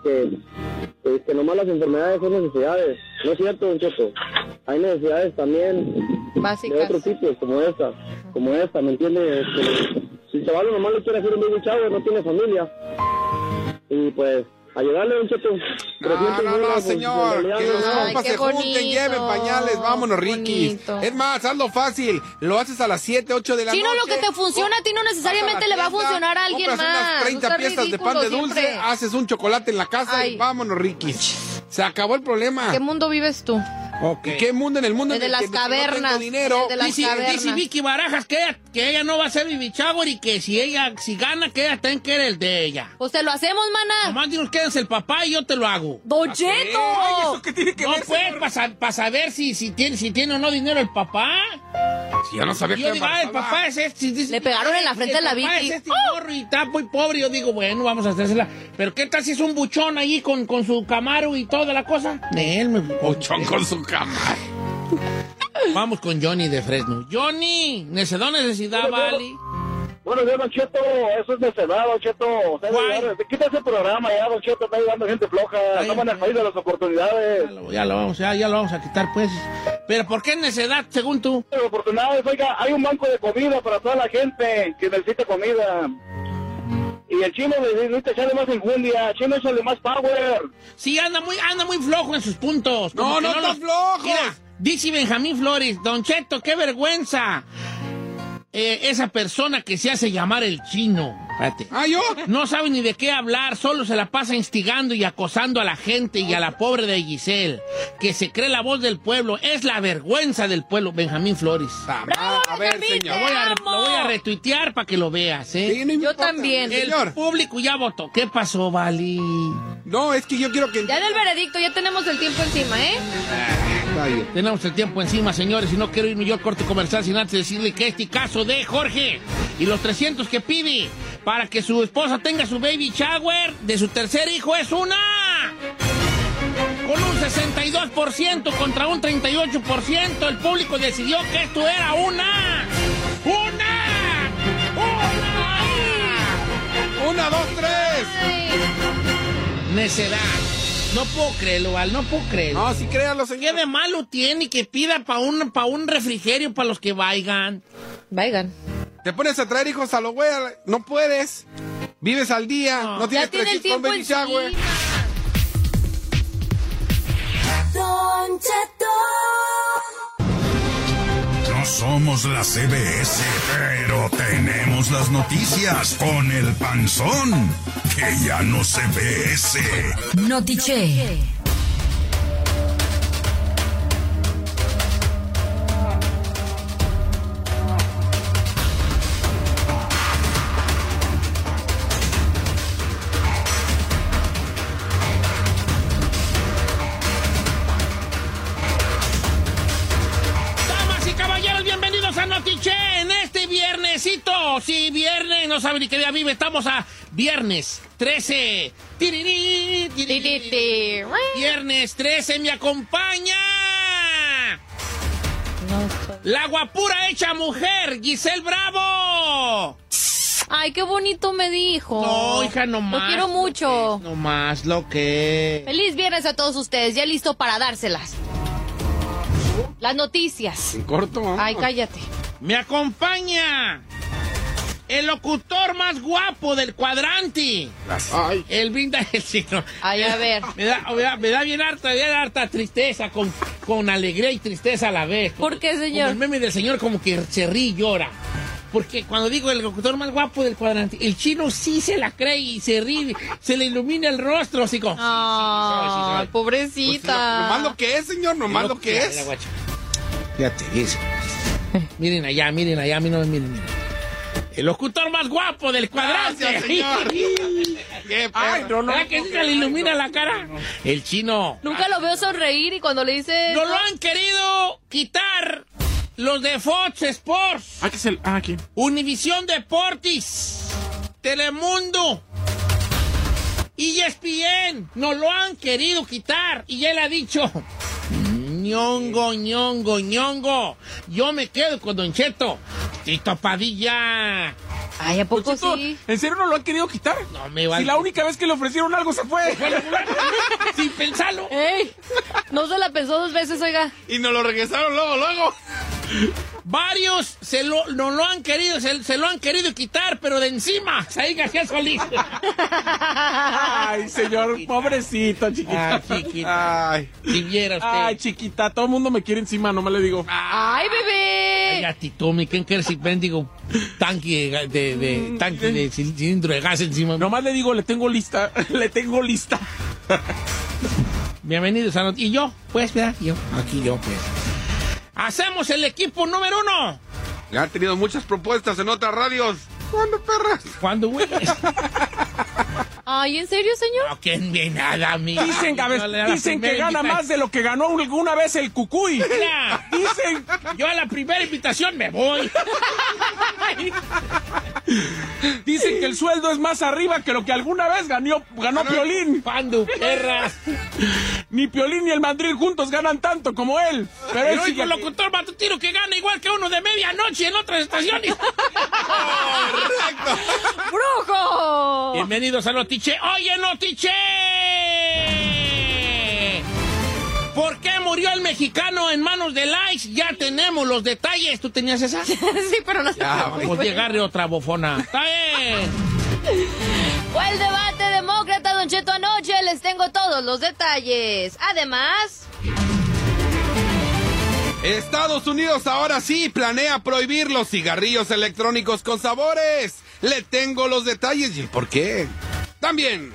que nomás las enfermedades son necesidades. No es cierto, don Cheto. Hay necesidades también de Básicas. otro tipo, como esta, ¿me entiendes? Si el chaval nomás le quiere hacer un baby shower, no tiene familia. Y pues, ayudarle, don Cheto. No, señor. Que los Ay, compas qué se junten, bonito, lleven pañales, vámonos, Ricky. bonito. Es más, hazlo fácil. Lo haces a las 7, 8 de la Si noche. no, lo que te funciona a ti no necesariamente le va a funcionar a alguien compras más. unas 30 No seas piezas de pan de ridículo dulce, siempre. haces un chocolate en la casa Ay. y vámonos, Ricky. Se acabó el problema. ¿Qué mundo vives tú? ¿Y qué mundo en el mundo? El de en las que no tengo cavernas, dinero. el de las Dice cavernas. Vicky Barajas que ella no va a ser Baby Shower y que si gana, que ella también quiere el de ella. Pues te lo hacemos, mana. Nomás dinos quédense el papá y yo te lo hago. ¡Don Cheto! Ay, ¿eso qué tiene que No, ver, señor? pues, para saber si tiene o no dinero el papá. Si yo no sabía Yo que digo, el papá es este. Dice, Le pegaron en la frente a la El papá Vicky. es este morro y está muy pobre. Yo digo, bueno, vamos a hacérsela. Pero ¿qué tal si es un buchón allí con su Camaro y toda la cosa? De él me... Buchón con su cama. Vamos con Johnny de Fresno. Johnny, necesidad, vale. Bueno, don Cheto, eso es necedad, don Cheto. ¿Cuál? Quita ese programa ya, don Cheto, está ayudando a gente floja. Ay, Estamos en el país de las oportunidades. Ya lo vamos a quitar, pues. Pero ¿por qué necedad, según tú? Oportunidades, oiga, hay un banco de comida para toda la gente que necesita comida. Y el chino necesita echarle más enjundia, chino échale más power. Sí, anda muy flojo en sus puntos. No, Como que no está los- flojo. Mira, dice Benjamín Flores, Don Cheto, qué vergüenza. Esa persona que se hace llamar el chino. Espérate. Ah, ¿yo? No sabe ni de qué hablar, solo se la pasa instigando y acosando a la gente y a la pobre de Giselle, que se cree la voz del pueblo. Es la vergüenza del pueblo, Benjamín Flores. A ver, señor. Lo voy a retuitear para que lo veas, ¿eh? Sí, no importa, también. El señor. público ya votó. ¿Qué pasó, Vali? No, es que yo quiero que... Ya del veredicto, ya tenemos el tiempo encima, ¿eh? Está bien. Tenemos el tiempo encima, señores, y no quiero irme yo al corte comercial sin antes decirle que este caso de Jorge y los 300 que pide para que su esposa tenga su baby shower de su tercer hijo es una... Con un 62% contra un 38%, el público decidió que esto era una... Una, dos, tres. Necedad. No puedo creerlo, Val, no puedo creerlo. No, sí créalo, ¿Qué señor. de malo tiene que pida para un refrigerio para los que vayan? Vayan. Te pones a traer hijos a lo güey, no puedes. Vives al día, no tienes Ya tiene el 3 con tiempo Baby Shower. encima. Don Cheto. No somos la CBS, pero tenemos las noticias con el panzón, que ya no se ve ese. Notiche. Damas y caballeros, bienvenidos a Notiche en este viernesito. Sí, viernes, no saben ni qué día vive. Estamos a viernes 13. Tirirí, tirirí. Viernes 13, me acompaña la guapura hecha mujer, Giselle Bravo. Ay, qué bonito me dijo. No, hija, no más. Lo quiero mucho. No más lo que... Feliz viernes a todos ustedes. Ya listo para dárselas. Las noticias. En corto, vamos. Ay, cállate. Me acompaña el locutor más guapo del cuadrante. Ay, El brinda el signo. Ay, a ver. Me da bien harta tristeza, con alegría y tristeza a la vez. ¿Por qué, señor? Como el meme del señor como que se ríe y llora. Porque cuando digo el locutor más guapo del cuadrante, el chino sí se la cree y se ríe, se le ilumina el rostro, así como... Ay, pues, pobrecita. nomás lo que es, señor, nomás lo que es. Fíjate, eso. Miren allá, a mí no me miren. El locutor más guapo del cuadrante. Gracias, señor. Qué perro. Ay, no. ¿Verdad que sí se le ilumina la cara? El chino. Nunca lo veo sonreír y cuando le dice... Nos lo han querido quitar los de Fox Sports, ¿Quién? Univisión Deportes, Telemundo, ESPN. Nos lo han querido quitar y él ha dicho... ñongo. Yo me quedo con Don Cheto. Tito Padilla. Ay, ¿a poco Chito, sí? ¿en serio no lo han querido quitar? No me va. Si la única vez que le ofrecieron algo se fue. Sin pensarlo. ¡Ey! No se la pensó 2 veces, oiga. Y nos lo regresaron luego. Varios no lo han querido, se lo han querido quitar, pero de encima. Saí García Solís. Ay, señor, pobrecito, chiquita. Ah, chiquita. Ay, Si viera usted. Ay, chiquita, todo el mundo me quiere encima, no me le digo. ¡Ay, bebé! Ay, a Tito, mi ¿quién quiere si bendigo tanque de cilindro de gas encima? Nomás le digo, le tengo lista. Bienvenidos a Y yo, pues, ¿verdad? Aquí yo, pues. Hacemos el equipo número 1. han tenido muchas propuestas en otras radios. ¿Cuándo, perras? ¿Cuándo, güey? Ay, ¿en serio, señor? No, que ni nada, amiga. Dicen que primera gana más de lo que ganó alguna vez el Cucuy. Mira, Dicen. yo a la primera invitación me voy. Dicen que el sueldo es más arriba que lo que alguna vez ganó Piolín. ¿Cuándo, perras? Ni Piolín ni el Mandril juntos ganan tanto como él. Pero él El sigue único locutor matutino que gana igual que uno de medianoche en otras estaciones. ¡Brujo! Bienvenidos a Notiche. ¡Oye, Notiche! ¿Por qué murió el mexicano en manos del ICE? Ya tenemos los detalles. ¿Tú tenías esa? Sí, pero no sé. Pues llegarle otra bofona. ¡Está bien! Fue el debate demócrata, Don Cheto, anoche. Les tengo todos los detalles. Además... Estados Unidos ahora sí planea prohibir los cigarrillos electrónicos con sabores. Le tengo los detalles y el por qué. También.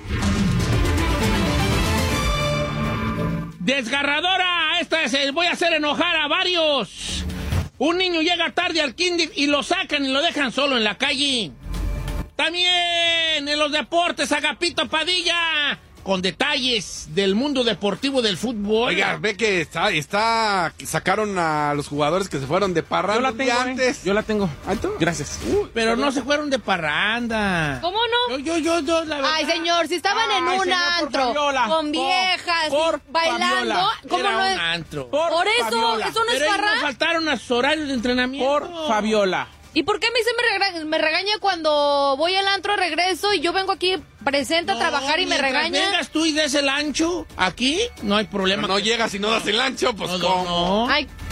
Desgarradora, voy a hacer enojar a varios. Un niño llega tarde al kinder y lo sacan y lo dejan solo en la calle. También en los deportes, Agapito Padilla, con detalles del mundo deportivo del fútbol. Oiga, ve que sacaron a los jugadores que se fueron de parranda Yo la un día tengo, antes. Yo la tengo. ¿Ah, tú? Gracias. Pero no se fueron de parranda. ¿Cómo no? Yo, la verdad. Ay, señor, si estaban en Ay, un señor, por antro Fabiola. con viejas Por bailando, Fabiola. ¿cómo Era no un es? antro. Por eso, Fabiola. eso no es Pero ellos farra. no faltaron a sus horarios de entrenamiento. Por Fabiola. ¿Y por qué a mí me regaña cuando voy al antro, regreso y yo vengo aquí presente a trabajar y me mientras regaña? vengas tú y des el ancho aquí, no hay problema. No llegas y no das el ancho, pues No, ¿cómo? no. Ay,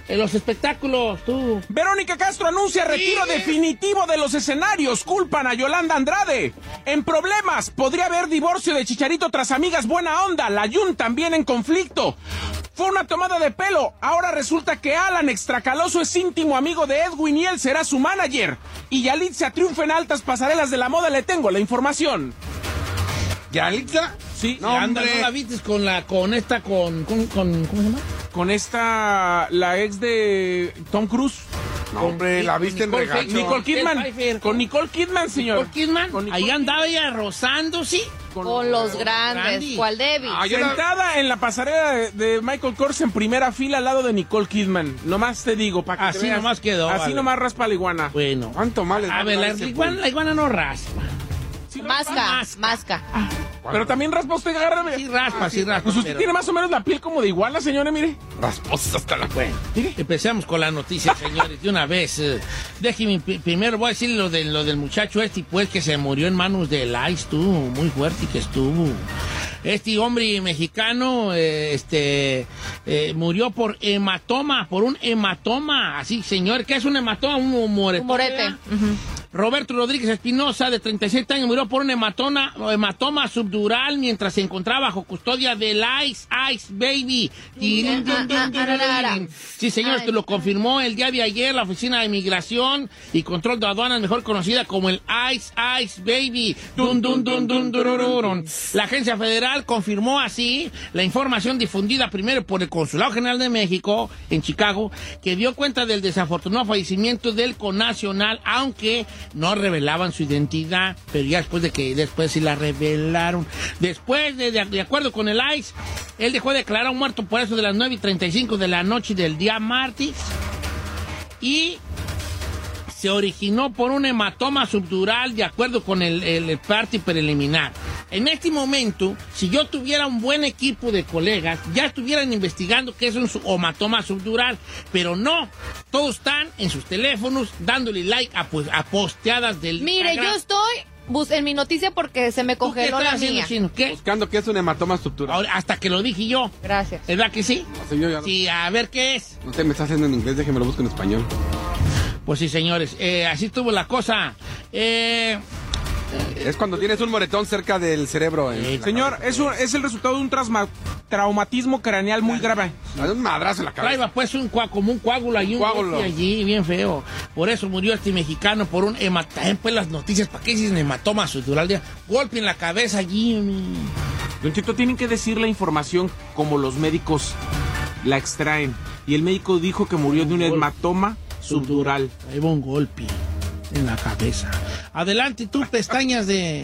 En los espectáculos, tú. Verónica Castro anuncia retiro definitivo de los escenarios. Culpan a Yolanda Andrade. En problemas, podría haber divorcio de Chicharito tras amigas buena onda. La Jun también en conflicto. Fue una tomada de pelo. Ahora resulta que Alan Extracaloso es íntimo amigo de Edwin y él será su manager. Y Yalitza triunfa en altas pasarelas de la moda. Le tengo la información. ¿Yalitza? Sí, No, anda, no la viste con esta, ¿cómo se llama? Con esta, la ex de Tom Cruise. No, hombre, la viste en regacho. Nicole Kidman. Con Nicole Kidman, señor. Nicole Kidman. Ahí andaba ella rozándose. Con los grandes. ¿Cuál David? Sentada en la pasarela de Michael Kors en primera fila al lado de Nicole Kidman. Nomás te digo, para que así te veas. nomás quedó. Así vale. nomás raspa la iguana. Bueno. ¿Cuánto mal les va A ver, dar ese la iguana no raspa. Sí, Masca. Pero también raspa usted, agárrame. Sí raspa. Pues usted tiene más o menos la piel como de iguana, señora, mire. Rasposos hasta la... Bueno, empecemos con las noticias, señores, de una vez. Déjeme, primero voy a decir lo del muchacho pues, que se murió en manos del ICE, muy fuerte que estuvo. Este hombre mexicano, murió por un hematoma. Así, señor, ¿qué es un hematoma? Un morete. Un morete. Roberto Rodríguez Espinosa, de 37 años, murió por un hematoma subdural mientras se encontraba bajo custodia del ICE Baby. Sí, señor, esto lo confirmó el día de ayer la Oficina de Inmigración y Control de Aduanas, mejor conocida como el ICE Baby. La agencia federal confirmó así la información difundida primero por el Consulado General de México en Chicago, que dio cuenta del desafortunado fallecimiento del connacional, aunque no revelaban su identidad, pero ya después sí la revelaron. Después, de acuerdo con el ICE, él dejó de declarar muerto por eso de las 9:35 de la noche del día martes y se originó por un hematoma subdural, de acuerdo con el parte preliminar. En este momento, si yo tuviera un buen equipo de colegas, ya estuvieran investigando qué es un hematoma subdural, pero no, todos están en sus teléfonos dándole like a posteadas del... Mire, yo estoy en mi noticia porque se me congeló la mía. ¿Qué? Buscando qué es un hematoma estructural. Ahora, hasta que lo dije yo. Gracias. ¿Verdad que sí? No sé, yo ya no. Sí, a ver qué es. No sé, me está haciendo en inglés, déjeme lo busco en español. Pues sí, señores, así estuvo la cosa. Es cuando tienes un moretón cerca del cerebro. Señor, es el resultado de un traumatismo craneal muy grave. Hay un madrazo en la cabeza. Traía pues como un coágulo allí, allí, bien feo. Por eso murió este mexicano por un hematoma. Pues las noticias, ¿para qué dicen hematoma subdural? Golpe en la cabeza allí. Don Chito, tienen que decir la información como los médicos la extraen. Y el médico dijo que murió de un hematoma subdural. Ahí va un golpe en la cabeza. Adelante, tú, pestañas de...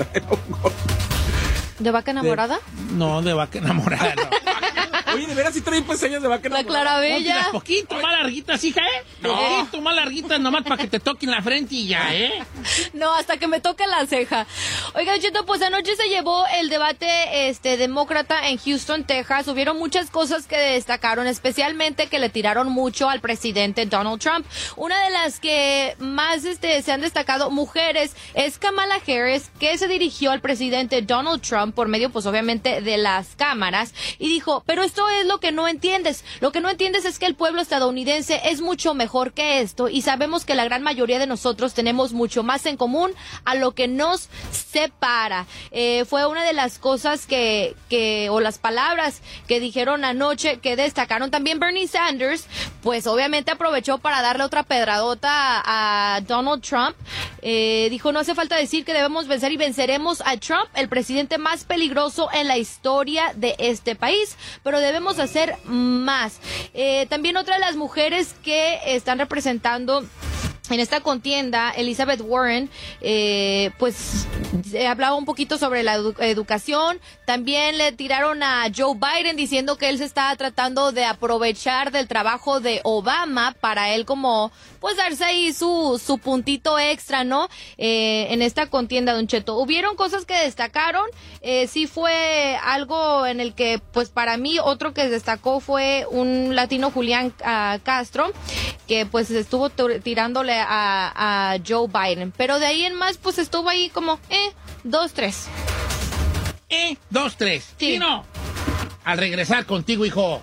¿De vaca enamorada? No, de vaca enamorada, no. Oye, ¿de veras si traen pestañas de vaca enamorada? La Clarabella. Poquito más larguitas, hija, ¿eh? Poquito más larguitas, nomás para que te toquen la frente y ya, ¿eh? No, hasta que me toque la ceja. Oigan, Chito, pues anoche se llevó el debate demócrata en Houston, Texas. Hubieron muchas cosas que destacaron, especialmente que le tiraron mucho al presidente Donald Trump. Una de las que más se han destacado mujeres es Kamala Harris, que se dirigió al presidente Donald Trump por medio, pues obviamente, de las cámaras y dijo, pero esto es lo que no entiendes. Lo que no entiendes es que el pueblo estadounidense es mucho mejor que esto y sabemos que la gran mayoría de nosotros tenemos mucho más en común a lo que nos separa. Fue una de las cosas o las palabras que dijeron anoche que destacaron. También Bernie Sanders, pues obviamente aprovechó para darle otra pedradota a Donald Trump. Dijo, no hace falta decir que debemos vencer y venceremos a Trump, el presidente más peligroso en la historia de este país, pero debemos hacer más. También otra de las mujeres que están representando en esta contienda, Elizabeth Warren, pues hablaba un poquito sobre la educación. También le tiraron a Joe Biden diciendo que él se estaba tratando de aprovechar del trabajo de Obama para él como, pues darse ahí su puntito extra, ¿no? En esta contienda, Don Cheto. Hubieron cosas que destacaron. Sí fue algo en el que, pues para mí, otro que destacó fue un latino, Julián Castro, que pues estuvo tirándole a Joe Biden, pero de ahí en más pues estuvo ahí como 2-3. 2-3. Sí. ¿Sí, no? Al regresar contigo, hijo,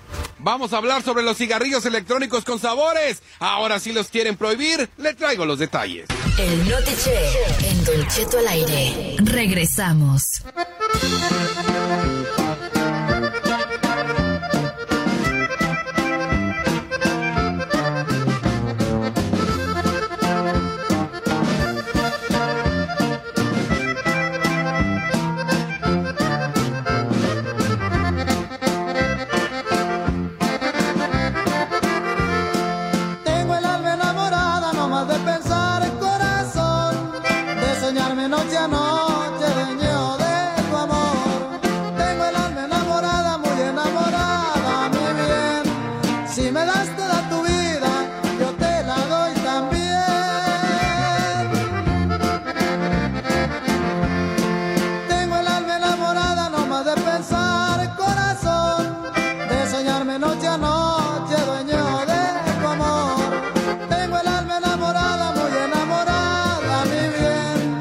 Vamos a hablar sobre los cigarrillos electrónicos con sabores. Ahora sí los quieren prohibir, le traigo los detalles. El Notiche en Don Cheto al aire. Regresamos. Noche a noche, dueño de tu amor. Tengo el alma enamorada, muy enamorada, mi bien. Si me das toda tu vida, yo te la doy también. Tengo el alma enamorada, no más de pensar, corazón, de soñarme noche a noche, dueño de tu amor. Tengo el alma enamorada, muy enamorada, mi bien.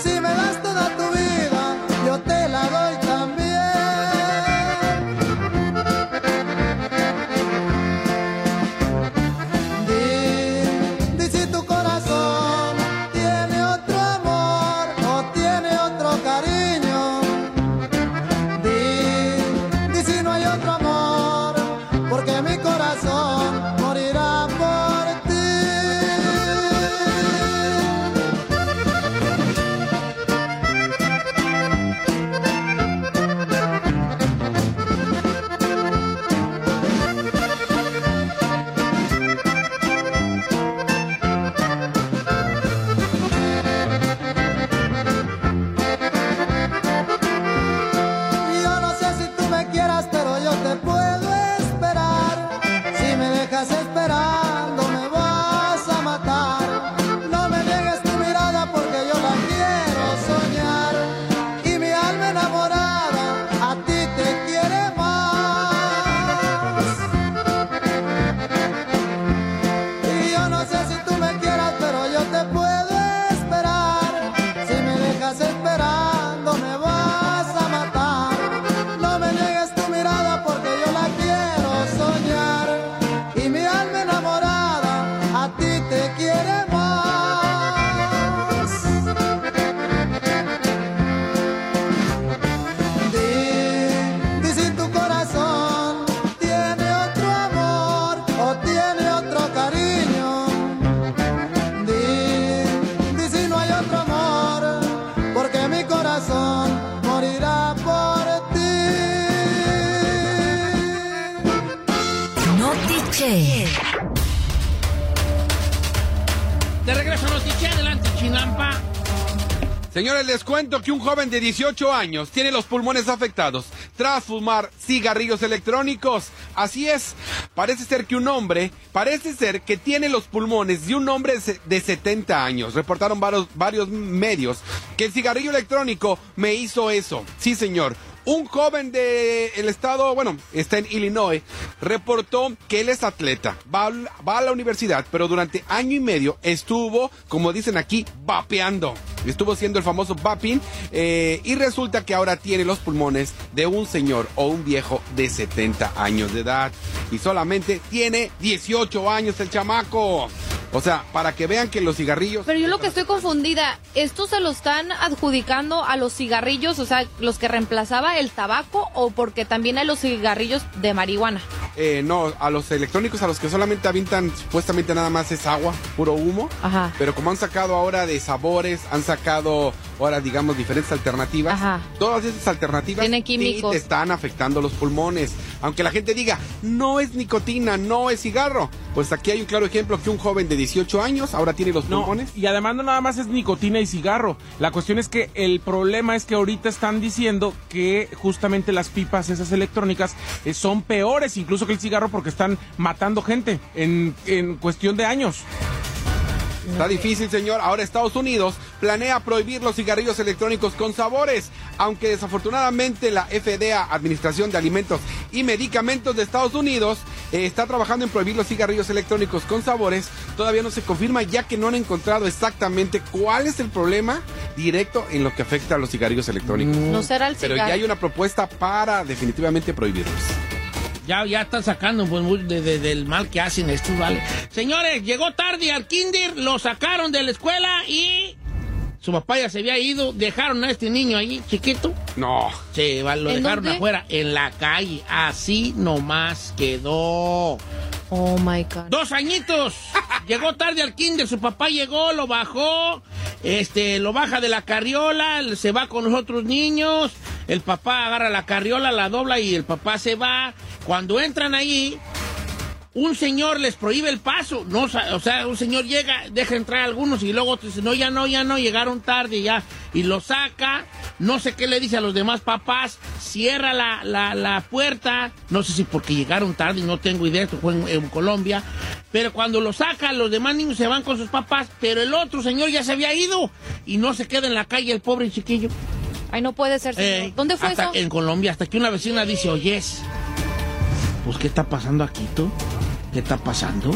Esperando me vas a matar. No me niegues tu mirada porque yo la quiero soñar. Y mi alma enamorada a ti te quiere más. Y yo no sé si tú me quieras, pero yo te puedo esperar. Si me dejas esperando me vas a matar. No me niegues tu mirada porque yo la quiero soñar. Y mi alma enamorada a ti te quiere más. Di si tu corazón tiene otro amor o tiene otro cariño. Di si no hay otro amor, porque mi corazón morirá por ti. Notiche. De regreso a Notiche, adelante, Chinampa. Señores, les cuento que un joven de 18 años tiene los pulmones afectados tras fumar cigarrillos electrónicos. Así es, parece ser que tiene los pulmones de un hombre de 70 años. Reportaron varios medios que el cigarrillo electrónico me hizo eso. Sí, señor. Un joven del estado, está en Illinois, reportó que él es atleta, va a la universidad, pero durante año y medio estuvo, como dicen aquí, vapeando. Estuvo haciendo el famoso vaping y resulta que ahora tiene los pulmones de un señor o un viejo de 70 años de edad. Y solamente tiene 18 años el chamaco. O sea, para que vean que los cigarrillos... Pero yo lo que estoy confundida, ¿esto se lo están adjudicando a los cigarrillos, o sea, los que reemplazaba el tabaco, o porque también hay los cigarrillos de marihuana? No, a los electrónicos, a los que solamente avientan supuestamente nada más es agua, puro humo. Ajá. Pero como han sacado ahora de sabores, han sacado ahora, digamos, diferentes alternativas. Ajá. Todas esas alternativas tiene químicos. Sí te están afectando los pulmones. Aunque la gente diga, no es nicotina, no es cigarro. Pues aquí hay un claro ejemplo que un joven de 18 años ahora tiene los pulmones. Y además no nada más es nicotina y cigarro. La cuestión es que el problema es que ahorita están diciendo que justamente las pipas esas electrónicas son peores incluso que el cigarro porque están matando gente en cuestión de años. Está difícil, señor. Ahora Estados Unidos planea prohibir los cigarrillos electrónicos con sabores, aunque desafortunadamente la FDA, Administración de Alimentos y Medicamentos de Estados Unidos, está trabajando en prohibir los cigarrillos electrónicos con sabores. Todavía no se confirma, ya que no han encontrado exactamente cuál es el problema directo en lo que afecta a los cigarrillos electrónicos. No será el cigarro. Pero ya hay una propuesta para definitivamente prohibirlos. Ya están sacando pues, del mal que hacen estos, ¿vale? Señores, llegó tarde al kinder, lo sacaron de la escuela y su papá ya se había ido. Dejaron a este niño ahí, chiquito. No. Sí, lo dejaron afuera, en la calle. Así nomás quedó. Oh, my God. 2 añitos. Llegó tarde al kinder, su papá llegó, lo bajó, lo baja de la carriola, se va con los otros niños, el papá agarra la carriola, la dobla y el papá se va. Cuando entran ahí, un señor les prohíbe el paso, no, o sea, un señor llega, deja entrar a algunos y luego otros dicen, no, ya no, llegaron tarde ya, y lo saca, no sé qué le dice a los demás papás, cierra la puerta, no sé si porque llegaron tarde, no tengo idea, esto fue en Colombia, pero cuando lo saca, los demás niños se van con sus papás, pero el otro señor ya se había ido, y no se queda en la calle el pobre chiquillo. Ay, no puede ser, señor. ¿Dónde fue eso? En Colombia, hasta que una vecina dice, oyes, pues, ¿qué está pasando aquí, tú? ¿Qué está pasando?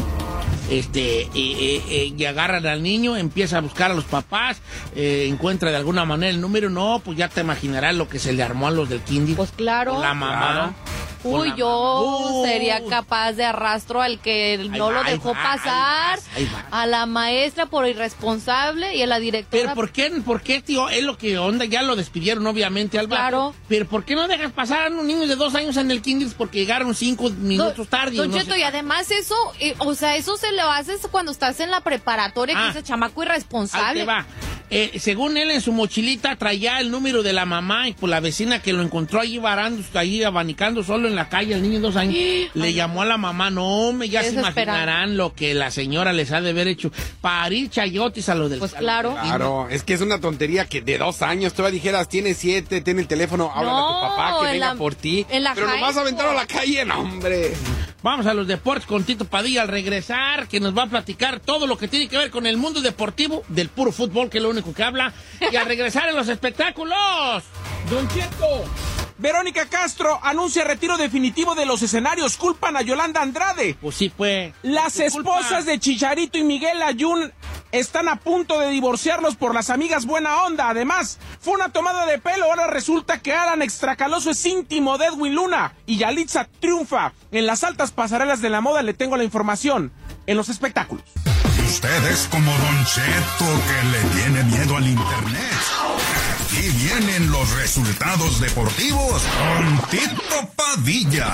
Y agarran al niño, empieza a buscar a los papás, encuentra de alguna manera el número, no, pues ya te imaginarás lo que se le armó a los del kinder. Pues claro. La mamá. Claro. Uy, yo sería capaz de arrastro al que no lo dejó pasar, ahí va. a la maestra por irresponsable y a la directora. Pero ¿por qué, tío? Es lo que onda, ya lo despidieron obviamente al vato. Claro. Pero ¿por qué no dejas pasar a unos niños de 2 años en el kinder porque llegaron 5 minutos tarde? Don Cheto, y además eso, o sea, eso se lo haces cuando estás en la preparatoria, que es el chamaco irresponsable. Ahí te va. Según él, en su mochilita traía el número de la mamá y por la vecina que lo encontró ahí abanicando solo en la calle, el niño de 2 años, le llamó a la mamá. No, ya se imaginarán lo que la señora les ha de haber hecho. Parir chayotes a lo del... Pues claro. Claro, es que es una tontería que de 2 años todavía dijeras, tienes 7, tiene el teléfono, háblale a tu papá que venga por ti. Pero nomás aventaron a la calle, no, hombre. Vamos a los deportes con Tito Padilla al regresar, que nos va a platicar todo lo que tiene que ver con el mundo deportivo, del puro fútbol, que es lo único que habla, y al regresar en los espectáculos, Don Cheto. Verónica Castro anuncia retiro definitivo de los escenarios, culpan a Yolanda Andrade. Pues sí, pues. Las esposas de Chicharito y Miguel Ayun están a punto de divorciarlos por las amigas buena onda. Además, fue una tomada de pelo. Ahora resulta que Alan Extracaloso es íntimo de Edwin Luna y Yalitza triunfa en las altas pasarelas de la moda. Le tengo la información en los espectáculos. Usted es como Don Cheto, que le tiene miedo al internet. Aquí vienen los resultados deportivos con Tito Padilla.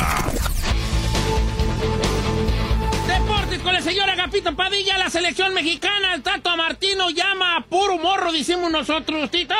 Deportes con el señor Agapito Padilla. La selección mexicana, el Tata Martino llama a puro morro, decimos nosotros, Tito.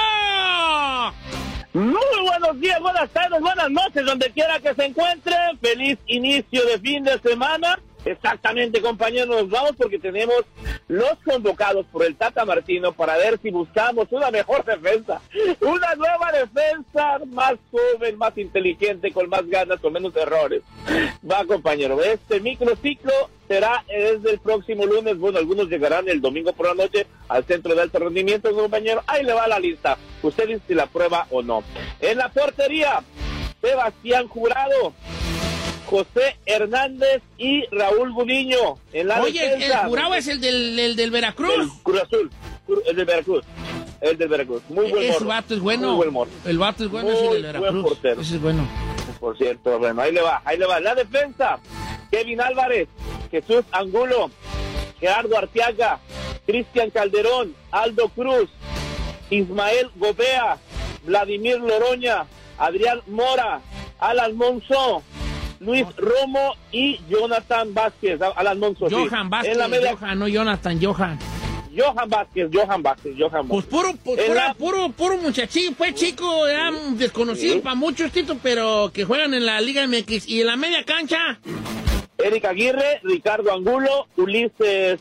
Muy buenos días, buenas tardes, buenas noches, donde quiera que se encuentren. Feliz inicio de fin de semana. Exactamente, compañeros, nos vamos porque tenemos los convocados por el Tata Martino para ver si buscamos una mejor defensa, una nueva defensa más joven, más inteligente, con más ganas, con menos errores. Va, compañero, este microciclo será desde el próximo lunes. Bueno, algunos llegarán el domingo por la noche al centro de alto rendimiento, compañero. Ahí le va la lista. Usted dice si la prueba o no. En la portería, Sebastián Jurado, José Hernández y Raúl Gudiño. En la defensa, el Jurado es el del Veracruz. El Cruz Azul, el del Veracruz. El del Veracruz. Muy buen morro. Ese vato es bueno. Muy buen morro. El vato es bueno, es el del Veracruz. Buen portero. Ese es bueno. Por cierto, bueno, ahí le va. La defensa, Kevin Álvarez, Jesús Angulo, Gerardo Arteaga, Cristian Calderón, Aldo Cruz, Ismael Gobea, Vladimir Loroña, Adrián Mora, Alan Monzó, Luis Romo y Jonathan Vázquez. Alan Monzó. Johan Vázquez, no Jonathan, Johan. Johan Vázquez. Pues puro muchachillo, pues chico, era desconocido para muchos, Tito, pero que juegan en la Liga MX. Y en la media cancha, Eric Aguirre, Ricardo Angulo, Ulises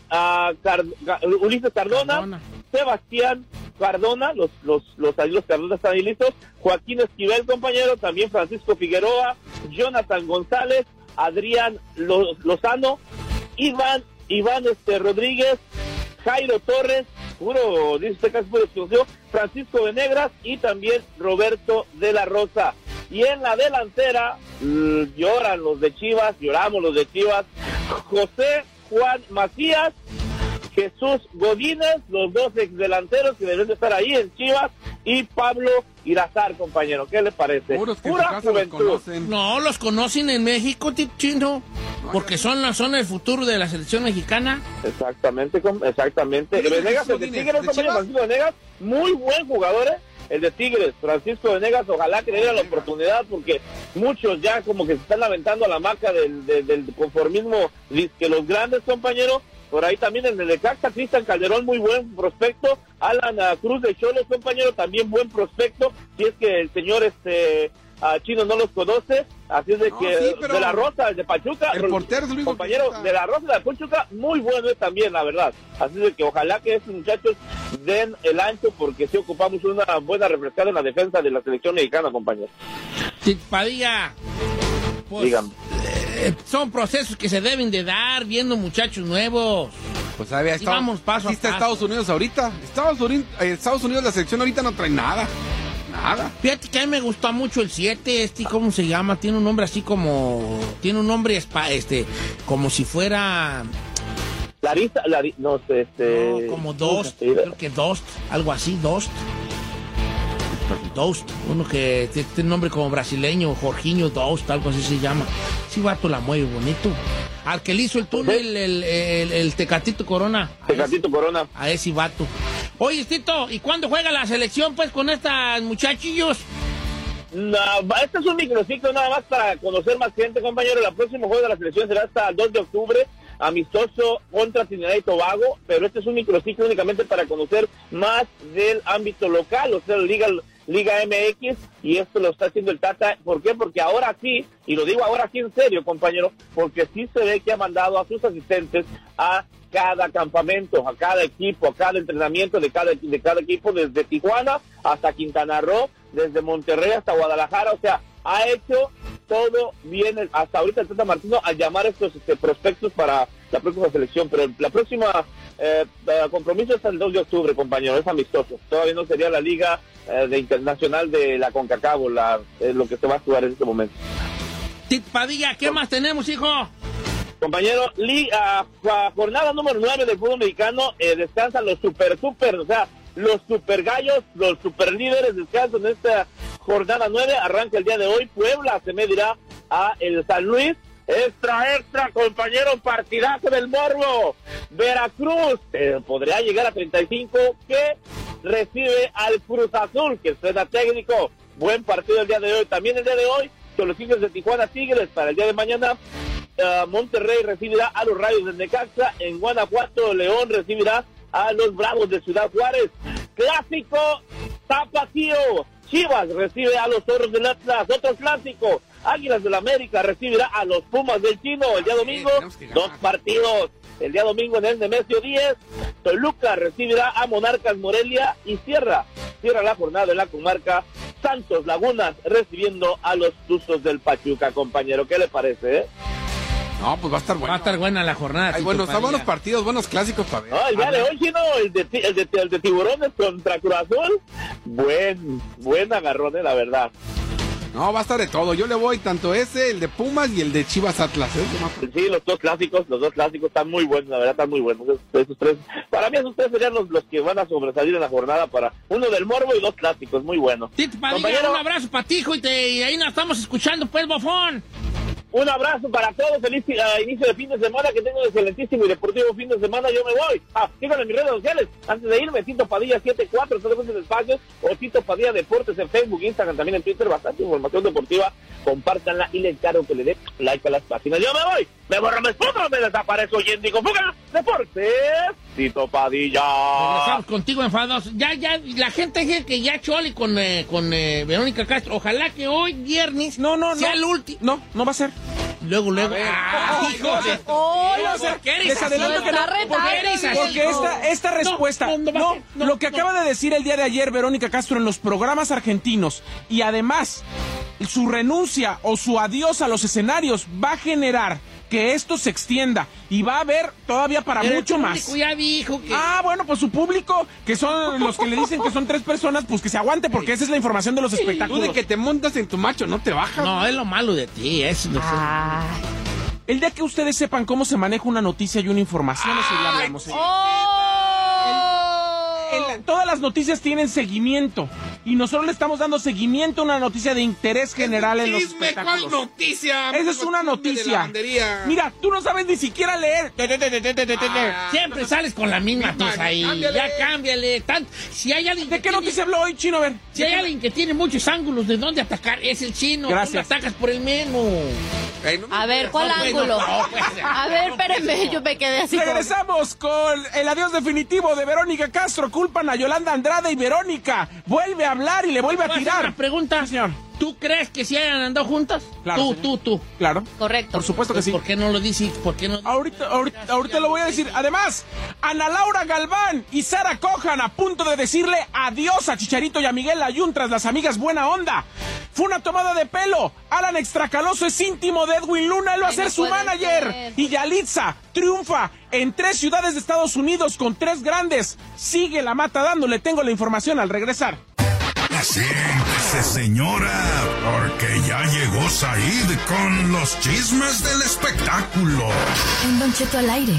Cardona, Sebastián Cardona, los Cardona están ahí listos, Joaquín Esquivel, compañero, también Francisco Figueroa, Jonathan González, Adrián Lozano, Iván Rodríguez, Jairo Torres, dice usted casi puro exclusivo, Francisco Venegras y también Roberto de la Rosa. Y en la delantera, lloramos los de Chivas, José Juan Macías, Jesús Godínez, los dos exdelanteros que deben de estar ahí en Chivas, y Pablo Irazar, compañero. ¿Qué le parece? Pura juventud. No, los conocen en México, Chino, porque son el futuro de la selección mexicana. Exactamente. Venegas, el de Tigres, compañero, Francisco Venegas, muy buen jugador, el de Tigres, Francisco Venegas, ojalá que le den la oportunidad, porque muchos ya como que se están aventando a la maca del conformismo que los grandes, compañeros. Por ahí también en el Necaxa, Cristian Calderón, muy buen prospecto. Alan Cruz de Xolos, compañero, también buen prospecto. Si es que el señor Chino no los conoce. Así es de que sí, de la Rosa, de Pachuca. El portero es el único compañero de la Rosa de Pachuca, muy bueno también, la verdad. Así es de que ojalá que estos muchachos den el ancho, porque sí ocupamos una buena refrescada en la defensa de la selección mexicana, compañero. Sí, Padilla. Pues, dígame. Son procesos que se deben de dar viendo muchachos nuevos. Pues había estado, vamos paso a paso. Estados Unidos ahorita. Estados Unidos, la selección ahorita no trae nada. Nada. Fíjate que a mí me gustó mucho el 7, ¿cómo se llama? Tiene un nombre así como... Tiene un nombre, como si fuera... Larissa, no sé, No, como Dost, creo que Dost, algo así, Dost, uno que tiene un nombre como brasileño, Jorginho Dost, algo así se llama. Sí, vato la mueve bonito. Al que le hizo el túnel, el Tecatito Corona. Tecatito Corona. A ese vato. Oye, Tito, ¿y cuándo juega la selección, pues, con estas muchachillos? No, este es un microciclo nada más para conocer más gente, compañero. El próximo juego de la selección será hasta el 2 de octubre, amistoso contra Trinidad y Tobago, pero este es un microciclo únicamente para conocer más del ámbito local, o sea, Liga MX, y esto lo está haciendo el Tata. ¿Por qué? Porque ahora sí, y lo digo ahora sí en serio, compañero, porque sí se ve que ha mandado a sus asistentes a cada campamento, a cada equipo, a cada entrenamiento de cada equipo, desde Tijuana hasta Quintana Roo, desde Monterrey hasta Guadalajara. O sea, ha hecho todo bien hasta ahorita el Tata Martino al llamar a estos prospectos para la próxima selección, pero la próxima compromiso es el 2 de octubre, compañero, es amistoso. Todavía no sería la Liga Internacional de la CONCACAF, lo que se va a jugar en este momento. Padilla, ¿qué más tenemos, hijo? Compañero, jornada número 9 del fútbol mexicano, descansan los super, o sea, los super gallos, los super líderes descansan en esta jornada 9, arranca el día de hoy, Puebla se medirá a el San Luis, extra, compañero, partidazo del Morbo, Veracruz, podría llegar a 35, que recibe al Cruz Azul, que suena técnico, buen partido el día de hoy, también el día de hoy, con los Tigres de Tijuana, Tigres, para el día de mañana, Monterrey recibirá a los Rayos de Necaxa, en Guanajuato, León recibirá a los Bravos de Ciudad Juárez, clásico tapatío, Chivas recibe a los Toros del Atlas, otro clásico, Águilas del América recibirá a los Pumas del Chino, el día domingo, 2 partidos, el día domingo en el Nemesio 10, Toluca recibirá a Monarcas Morelia y cierra la jornada en la comarca Santos Lagunas recibiendo a los Tuzos del Pachuca, compañero, ¿qué le parece, No, pues va a estar bueno. Va a estar buena la jornada. Ay, bueno, están buenos partidos, buenos clásicos para ver. No, el día de hoy, Chino, el de Tiburones contra Cruz Azul, buen agarrón, la verdad. No, va a estar de todo. Yo le voy tanto el de Pumas y el de Chivas Atlas. Sí, los dos clásicos están muy buenos, la verdad, están muy buenos. Esos tres, para mí esos tres serían los que van a sobresalir en la jornada, para uno del Morbo y 2 clásicos, muy buenos. Tito Padilla, un abrazo para ti, hijo, y ahí nos estamos escuchando, pues, bofón. Un abrazo para todos, feliz inicio de fin de semana, que tengo un excelentísimo y deportivo fin de semana, yo me voy. Síganme en mis redes sociales, antes de irme, Tito Padilla 74, todos los espacios, o Tito Padilla Deportes en Facebook, Instagram, también en Twitter, bastante información deportiva, compártanla y les encargo que le den like a las páginas. Yo me voy, me borro, me esfumo, me desaparezco y en Digo Fuga Deportes, Tito Padilla. Regresamos contigo enfados, ya, la gente dice que ya choli con Verónica Castro, ojalá que hoy, viernes, sea el último. No va a ser. Luego. Hijo de... Les adelanto que no, porque esta respuesta... No, lo que acaba de decir el día de ayer Verónica Castro en los programas argentinos, y además su renuncia o su adiós a los escenarios va a generar que esto se extienda y va a haber todavía para mucho más. Ya dijo que... bueno, pues su público, que son los que le dicen que son 3 personas, pues que se aguante, porque esa es la información de los espectáculos. Tú de que te montas en tu macho, no te bajas. No, es lo malo de ti, eso. El día que ustedes sepan cómo se maneja una noticia y una información, eso ya hablamos. Todas las noticias tienen seguimiento. y nosotros le estamos dando seguimiento a una noticia de interés general en los Chisme, espectáculos. ¿cuál noticia? Esa es una noticia. Mira, tú no sabes ni siquiera leer. Siempre sales con la misma cosa ahí. Cámbiale. Ya cámbiale. Si hay alguien ¿De qué noticia habló hoy, Chino? A ver. Si hay alguien que tiene muchos ángulos de dónde atacar, es el chino. Gracias. Tú lo atacas por el menú. A ver, ¿cuál ángulo? A ver, espérenme, yo me quedé así. Regresamos con el adiós definitivo de Verónica Castro. Culpan a Yolanda Andrade y Verónica vuelve a hablar y le vuelve a ¿Puedo hacer tirar. una pregunta? Sí, señor. ¿Tú crees que si hayan andado juntas? Claro, Tú. Claro. Correcto. Por supuesto que sí. ¿Por qué no lo dices? ¿Por qué no? Ahorita lo voy a decir. Además, Ana Laura Galván y Sara Cojan a punto de decirle adiós a Chicharito y a Miguel Layún tras las amigas Buena Onda. Fue una tomada de pelo. Alan Extracaloso es íntimo de Edwin Luna. Él va a ser su manager. Ser. Y Yalitza triunfa en 3 ciudades de Estados Unidos con 3 grandes. Sigue la mata dándole. Tengo la información al regresar. Siéntese, señora, porque ya llegó Said con los chismes del espectáculo. En Don Cheto al aire.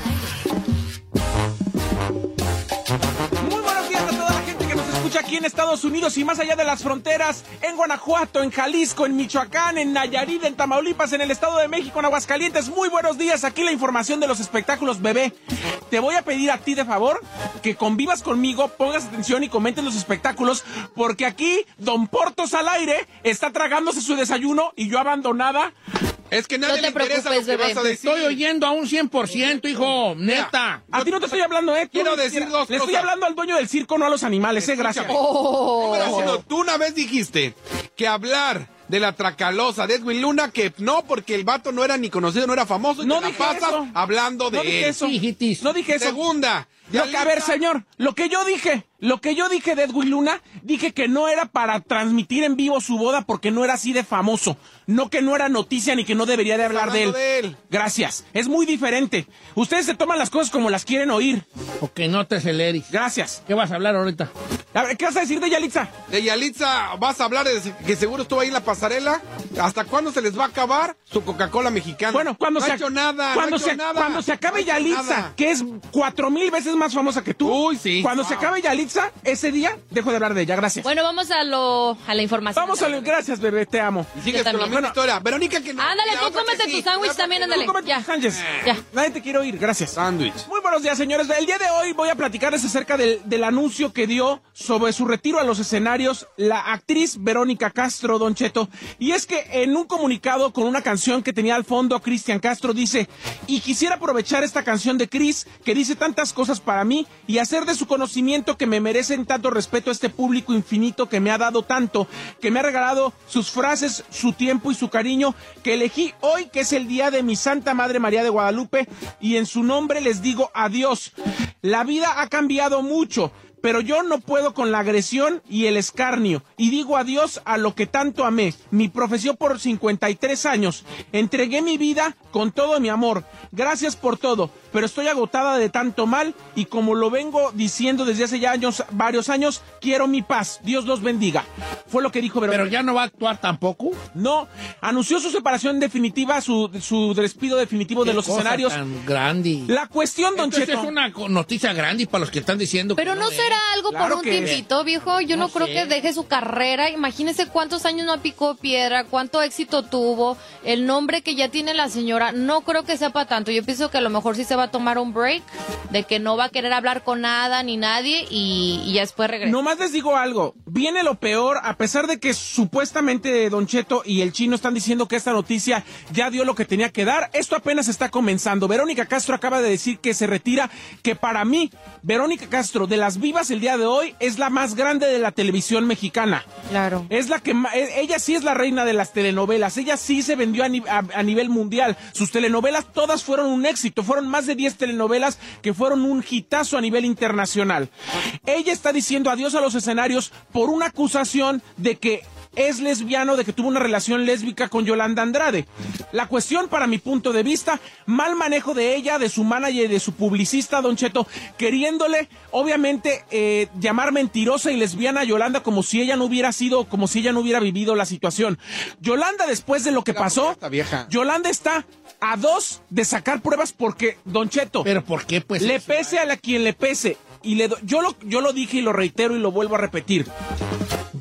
Muy buenos días a toda la gente que nos escucha aquí en Estados Unidos y más allá de las fronteras, en Guanajuato, en Jalisco, en Michoacán, en Nayarit, en Tamaulipas, en el Estado de México, en Aguascalientes. Muy buenos días, aquí la información de los espectáculos, bebé. Te voy a pedir a ti de favor que convivas conmigo, pongas atención y comentes los espectáculos, porque aquí Don Portos al aire está tragándose su desayuno y yo abandonada. Es que nadie No te le interesa preocupes, lo que bebé. vas a Te decir. estoy oyendo a un 100%, hijo. Neta. A ti no te estoy hablando, Tú Quiero ni decir siquiera- dos Le estoy cosas. hablando al dueño del circo, no a los animales, gracias. Número uno, tú una vez dijiste que hablar de la Tracalosa de Edwin Luna, que no, porque el vato no era ni conocido, no era famoso, y No te la dije pasas eso. hablando de No dije él. eso. Sí, hijitis. No dije eso. Segunda, A ver, señor, lo que yo dije de Edwin Luna, dije que no era para transmitir en vivo su boda porque no era así de famoso. No que no era noticia ni que no debería de hablar de él. Gracias. Es muy diferente. Ustedes se toman las cosas como las quieren oír. Ok, no te aceleres. Gracias. ¿Qué vas a hablar ahorita? A ver, ¿qué vas a decir de Yalitza? De Yalitza, vas a hablar de que seguro estuvo ahí en la pasarela. ¿Hasta cuándo se les va a acabar su Coca-Cola mexicana? Bueno, cuando no se ha hecho nada, cuando no ha hecho nada. Cuando se acabe No ha hecho Yalitza, nada. que es 4000 veces más famosa que tú. Uy, sí. Cuando se acabe Yalitza, ese día dejo de hablar de ella. Gracias. Bueno, vamos a la información. Gracias, bebé, te amo. Y sigues Yo con la también. misma historia. Verónica, que no. Ándale, la tú otra que cómete sí, tu sándwich la otra también, que no. ándale. Tú cómete Ya. tus sándwiches. Ya. Nadie te quiere oír, gracias. Sándwich. Muy buenos días, señores. El día de hoy voy a platicarles acerca del anuncio que dio sobre su retiro a los escenarios la actriz Verónica Castro, Don Cheto. Y es que en un comunicado con una canción que tenía al fondo Cristian Castro dice: y quisiera aprovechar esta canción de Cris, que dice tantas cosas para mí, y hacer de su conocimiento que me merecen tanto respeto a este público infinito que me ha dado tanto, que me ha regalado sus frases, su tiempo y su cariño, que elegí hoy, que es el día de mi Santa Madre María de Guadalupe, y en su nombre les digo adiós. La vida ha cambiado mucho, pero yo no puedo con la agresión y el escarnio, y digo adiós a lo que tanto amé, mi profesión por 53 años. Entregué mi vida con todo mi amor. Gracias por todo, pero estoy agotada de tanto mal, y como lo vengo diciendo desde hace ya varios años, quiero mi paz. Dios los bendiga. Fue lo que dijo Verónica. ¿Pero ya no va a actuar tampoco? No, anunció su separación definitiva, su despido definitivo de los escenarios. Tan grande. La cuestión, Don Entonces Cheto. es una noticia grande para los que están diciendo Pero que no será algo Claro por un que- tiempito, viejo. Yo no, No creo sé. que deje su carrera. Imagínese cuántos años no picó piedra, cuánto éxito tuvo, el nombre que ya tiene la señora. No creo que sea para tanto. Yo pienso que a lo mejor sí se va a tomar un break, de que no va a querer hablar con nada ni nadie y ya después regresa. Nomás les digo algo, viene lo peor, a pesar de que supuestamente Don Cheto y el Chino están diciendo que esta noticia ya dio lo que tenía que dar, esto apenas está comenzando. Verónica Castro acaba de decir que se retira, que para mí, Verónica Castro, de las vivas el día de hoy, es la más grande de la televisión mexicana. Claro. Es la que ella sí es la reina de las telenovelas, ella sí se vendió a nivel mundial. Sus telenovelas todas fueron un éxito, fueron más de 10 telenovelas que fueron un hitazo a nivel internacional. Ella está diciendo adiós a los escenarios por una acusación de que es lesbiano, de que tuvo una relación lésbica con Yolanda Andrade. La cuestión, para mi punto de vista, mal manejo de ella, de su manager y de su publicista, Don Cheto, queriéndole, obviamente, llamar mentirosa y lesbiana a Yolanda como si ella no hubiera sido, como si ella no hubiera vivido la situación. Yolanda, después de lo que pasó, esta vieja. Yolanda está a 2 de sacar pruebas porque, Don Cheto, ¿Pero por qué? Pues le pese a quien le pese. Y yo lo dije y lo reitero y lo vuelvo a repetir.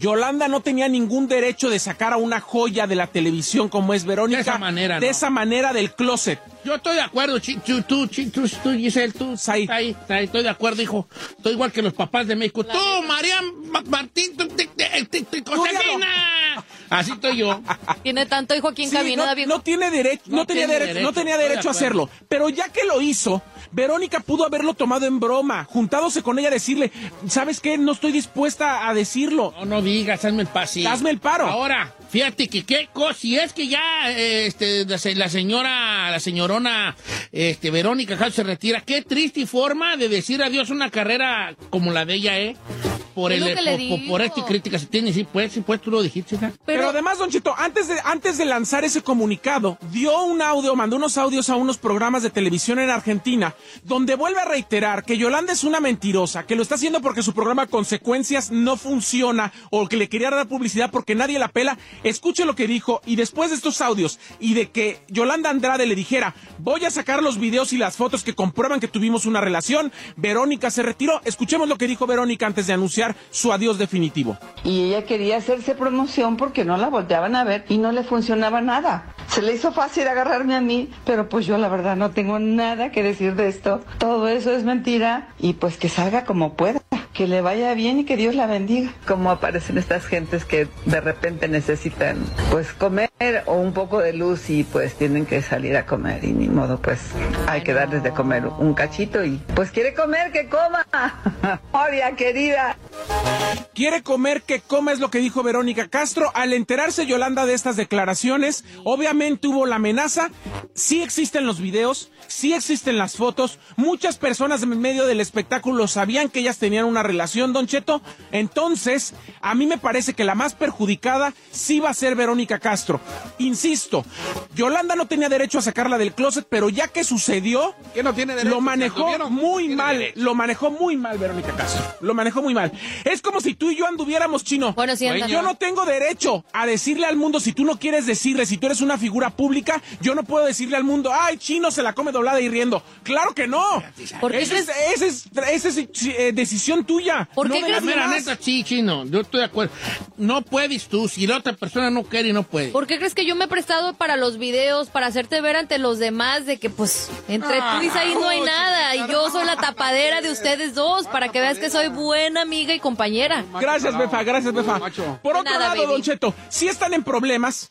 Yolanda no tenía ningún derecho de sacar a una joya de la televisión como es Verónica. De esa manera, de esa manera del closet. Yo estoy de acuerdo, tú, Giselle, tú, ahí, estoy de acuerdo, hijo. Estoy igual que los papás de México. Tú, María Martín, Josefina. Así estoy yo. Tiene tanto hijo aquí en cabina, David. No tenía derecho a hacerlo. Pero ya que lo hizo, Verónica pudo haberlo tomado en broma, juntándose con ella, decirle, ¿sabes qué? No estoy dispuesta a decirlo. No digas, hazme el paro. Hazme el paro. Ahora, fíjate que qué cosa, si es que ya la señorona Verónica Castro se retira, qué triste forma de decir adiós a una carrera como la de ella, por esta crítica. Sí, pues, tú lo dijiste, ¿sabes? Pero además, Don Chito, antes de lanzar ese comunicado, mandó unos audios a unos programas de televisión en Argentina, donde vuelve a reiterar que Yolanda es una mentirosa, que lo está haciendo porque su programa Consecuencias no funciona, o que le quería dar publicidad porque nadie la pela. Escuche lo que dijo, y después de estos audios, y de que Yolanda Andrade le dijera, voy a sacar los videos y las fotos que comprueban que tuvimos una relación, Verónica se retiró. Escuchemos lo que dijo Verónica antes de anunciar su adiós definitivo. Y ella quería hacerse promoción porque no la volteaban a ver y no le funcionaba nada. Se le hizo fácil agarrarme a mí, pero pues yo la verdad no tengo nada que decir de esto. Todo eso es mentira y pues que salga como pueda. Que le vaya bien y que Dios la bendiga. Como aparecen estas gentes que de repente necesitan pues comer o un poco de luz y pues tienen que salir a comer y ni modo, pues hay que darles de comer un cachito y pues quiere comer, que coma. Oria querida. Quiere comer, que coma, es lo que dijo Verónica Castro. Al enterarse Yolanda de estas declaraciones, obviamente hubo la amenaza. Sí existen los videos, sí existen las fotos. Muchas personas en medio del espectáculo sabían que ellas tenían una relación, Don Cheto. Entonces, a mí me parece que la más perjudicada sí va a ser Verónica Castro. Insisto, Yolanda no tenía derecho a sacarla del closet, pero ya que sucedió, ¿qué no tiene derecho? Lo manejó muy mal. Lo manejó muy mal Verónica Castro. Lo manejó muy mal. Es como si tú y yo anduviéramos, Chino. Bueno, sí, yo no tengo derecho a decirle al mundo, si tú no quieres decirle, si tú eres una figura pública, yo no puedo decirle al mundo, ay, Chino se la come doblada y riendo. ¡Claro que no! Esa es decisión tuya. ¿Por qué crees que neta, sí, Chino, yo estoy de acuerdo. No puedes tú, si la otra persona no quiere, no puede. ¿Por qué crees que yo me he prestado para los videos, para hacerte ver ante los demás de que, pues, entre tú y ahí no hay nada, y yo soy la tapadera de ustedes dos, para que veas que soy buena amiga y compañera? Gracias, Befa, gracias, Befa. Por otro lado, Don Cheto, sí están en problemas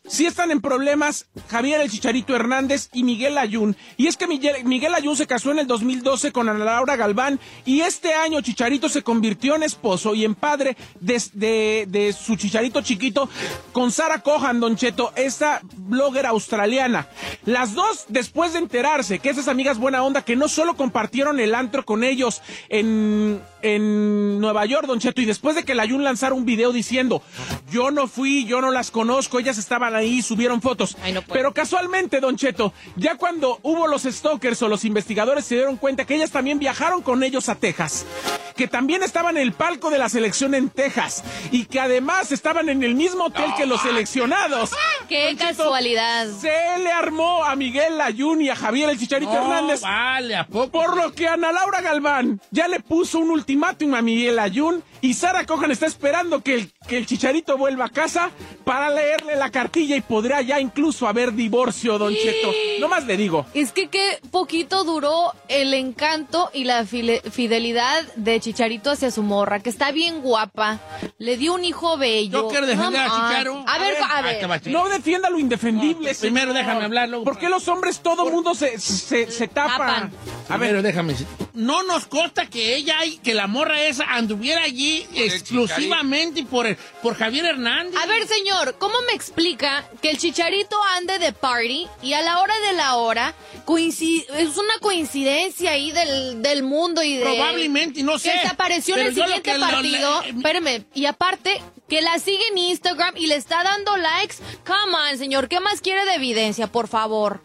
Javier el Chicharito Hernández y Miguel Ayun. Y es que Miguel Ayun se casó en el 2012 con Ana Laura Galván, y este año Chicharito se convirtió en esposo y en padre de su Chicharito chiquito con Sarah Cohan, Don Cheto, esta blogger australiana. Las dos, después de enterarse que esas amigas buena onda, que no solo compartieron el antro con ellos en Nueva York, Don Cheto, y después de que la Ayun lanzara un video diciendo, yo no fui, yo no las conozco, ellas estaban ahí, subieron fotos. Ay, no, pero casualmente, Don Cheto, ya cuando hubo los stalkers o los investigadores se dieron cuenta que ellas también viajaron con ellos a Texas, que también estaban en el palco de la selección en Texas, y que además estaban en el mismo hotel que los seleccionados. ¡Qué Don Cheto, casualidad! Se le armó a Miguel Ayun y a Javier el Chicharito Hernández. Vale, ¿a poco? Por lo que Ana Laura Galván ya le puso un ultimátum a Miguel Ayun, y Sarah Cohan está esperando que el Chicharito vuelva a casa para leerle la cartilla, y podría ya incluso haber divorcio, Don Cheto. Nomás le digo. Es que qué poquito duró el encanto y la fidelidad de Chicharito hacia su morra, que está bien guapa. Le dio un hijo bello. Yo quiero defender a Chicharo. A ver. No defienda lo indefendible. No, primero déjame hablarlo. ¿Por qué los hombres todo mundo se tapa? A ver, déjame. No nos consta que que la morra esa anduviera allí exclusivamente por Javier Hernández. A ver, señor, ¿cómo me explica que el Chicharito ande de party y a la hora de la hora es una coincidencia ahí del mundo y de... Probablemente, no sé. Que se apareció en el siguiente partido. Espérame, y aparte... que la sigue en Instagram y le está dando likes. Come on, señor, ¿qué más quiere de evidencia, por favor?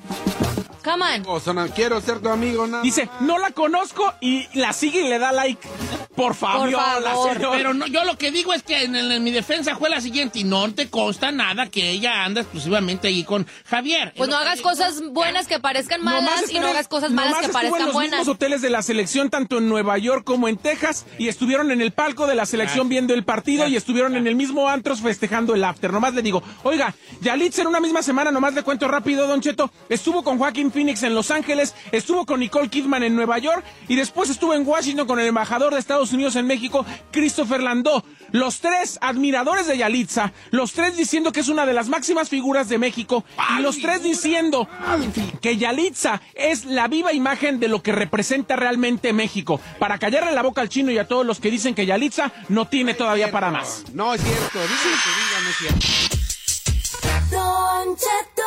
Come on. Quiero ser tu amigo, nada. Dice, no la conozco, y la sigue y le da like. Por Fabiola, señor. Pero no, yo lo que digo es que en mi defensa fue la siguiente, y no te consta nada que ella anda exclusivamente ahí con Javier. Pues no hagas cosas buenas que parezcan malas y no hagas cosas malas que parezcan buenas. buenas. Los mismos hoteles de la selección, tanto en Nueva York como en Texas, y estuvieron en el palco de la selección viendo el partido y estuvieron en el mismo antro festejando el after. Nomás le digo, oiga, Yalitza en una misma semana, nomás le cuento rápido, Don Cheto, estuvo con Joaquín Phoenix en Los Ángeles, estuvo con Nicole Kidman en Nueva York y después estuvo en Washington con el embajador de Estados Unidos en México, Christopher Landau. Los tres admiradores de Yalitza, los tres diciendo que es una de las máximas figuras de México y los tres diciendo que Yalitza es la viva imagen de lo que representa realmente México. Para callarle la boca al chino y a todos los que dicen que Yalitza no tiene todavía para más. No es cierto, dicen que digan, no es cierto. Don Cheto.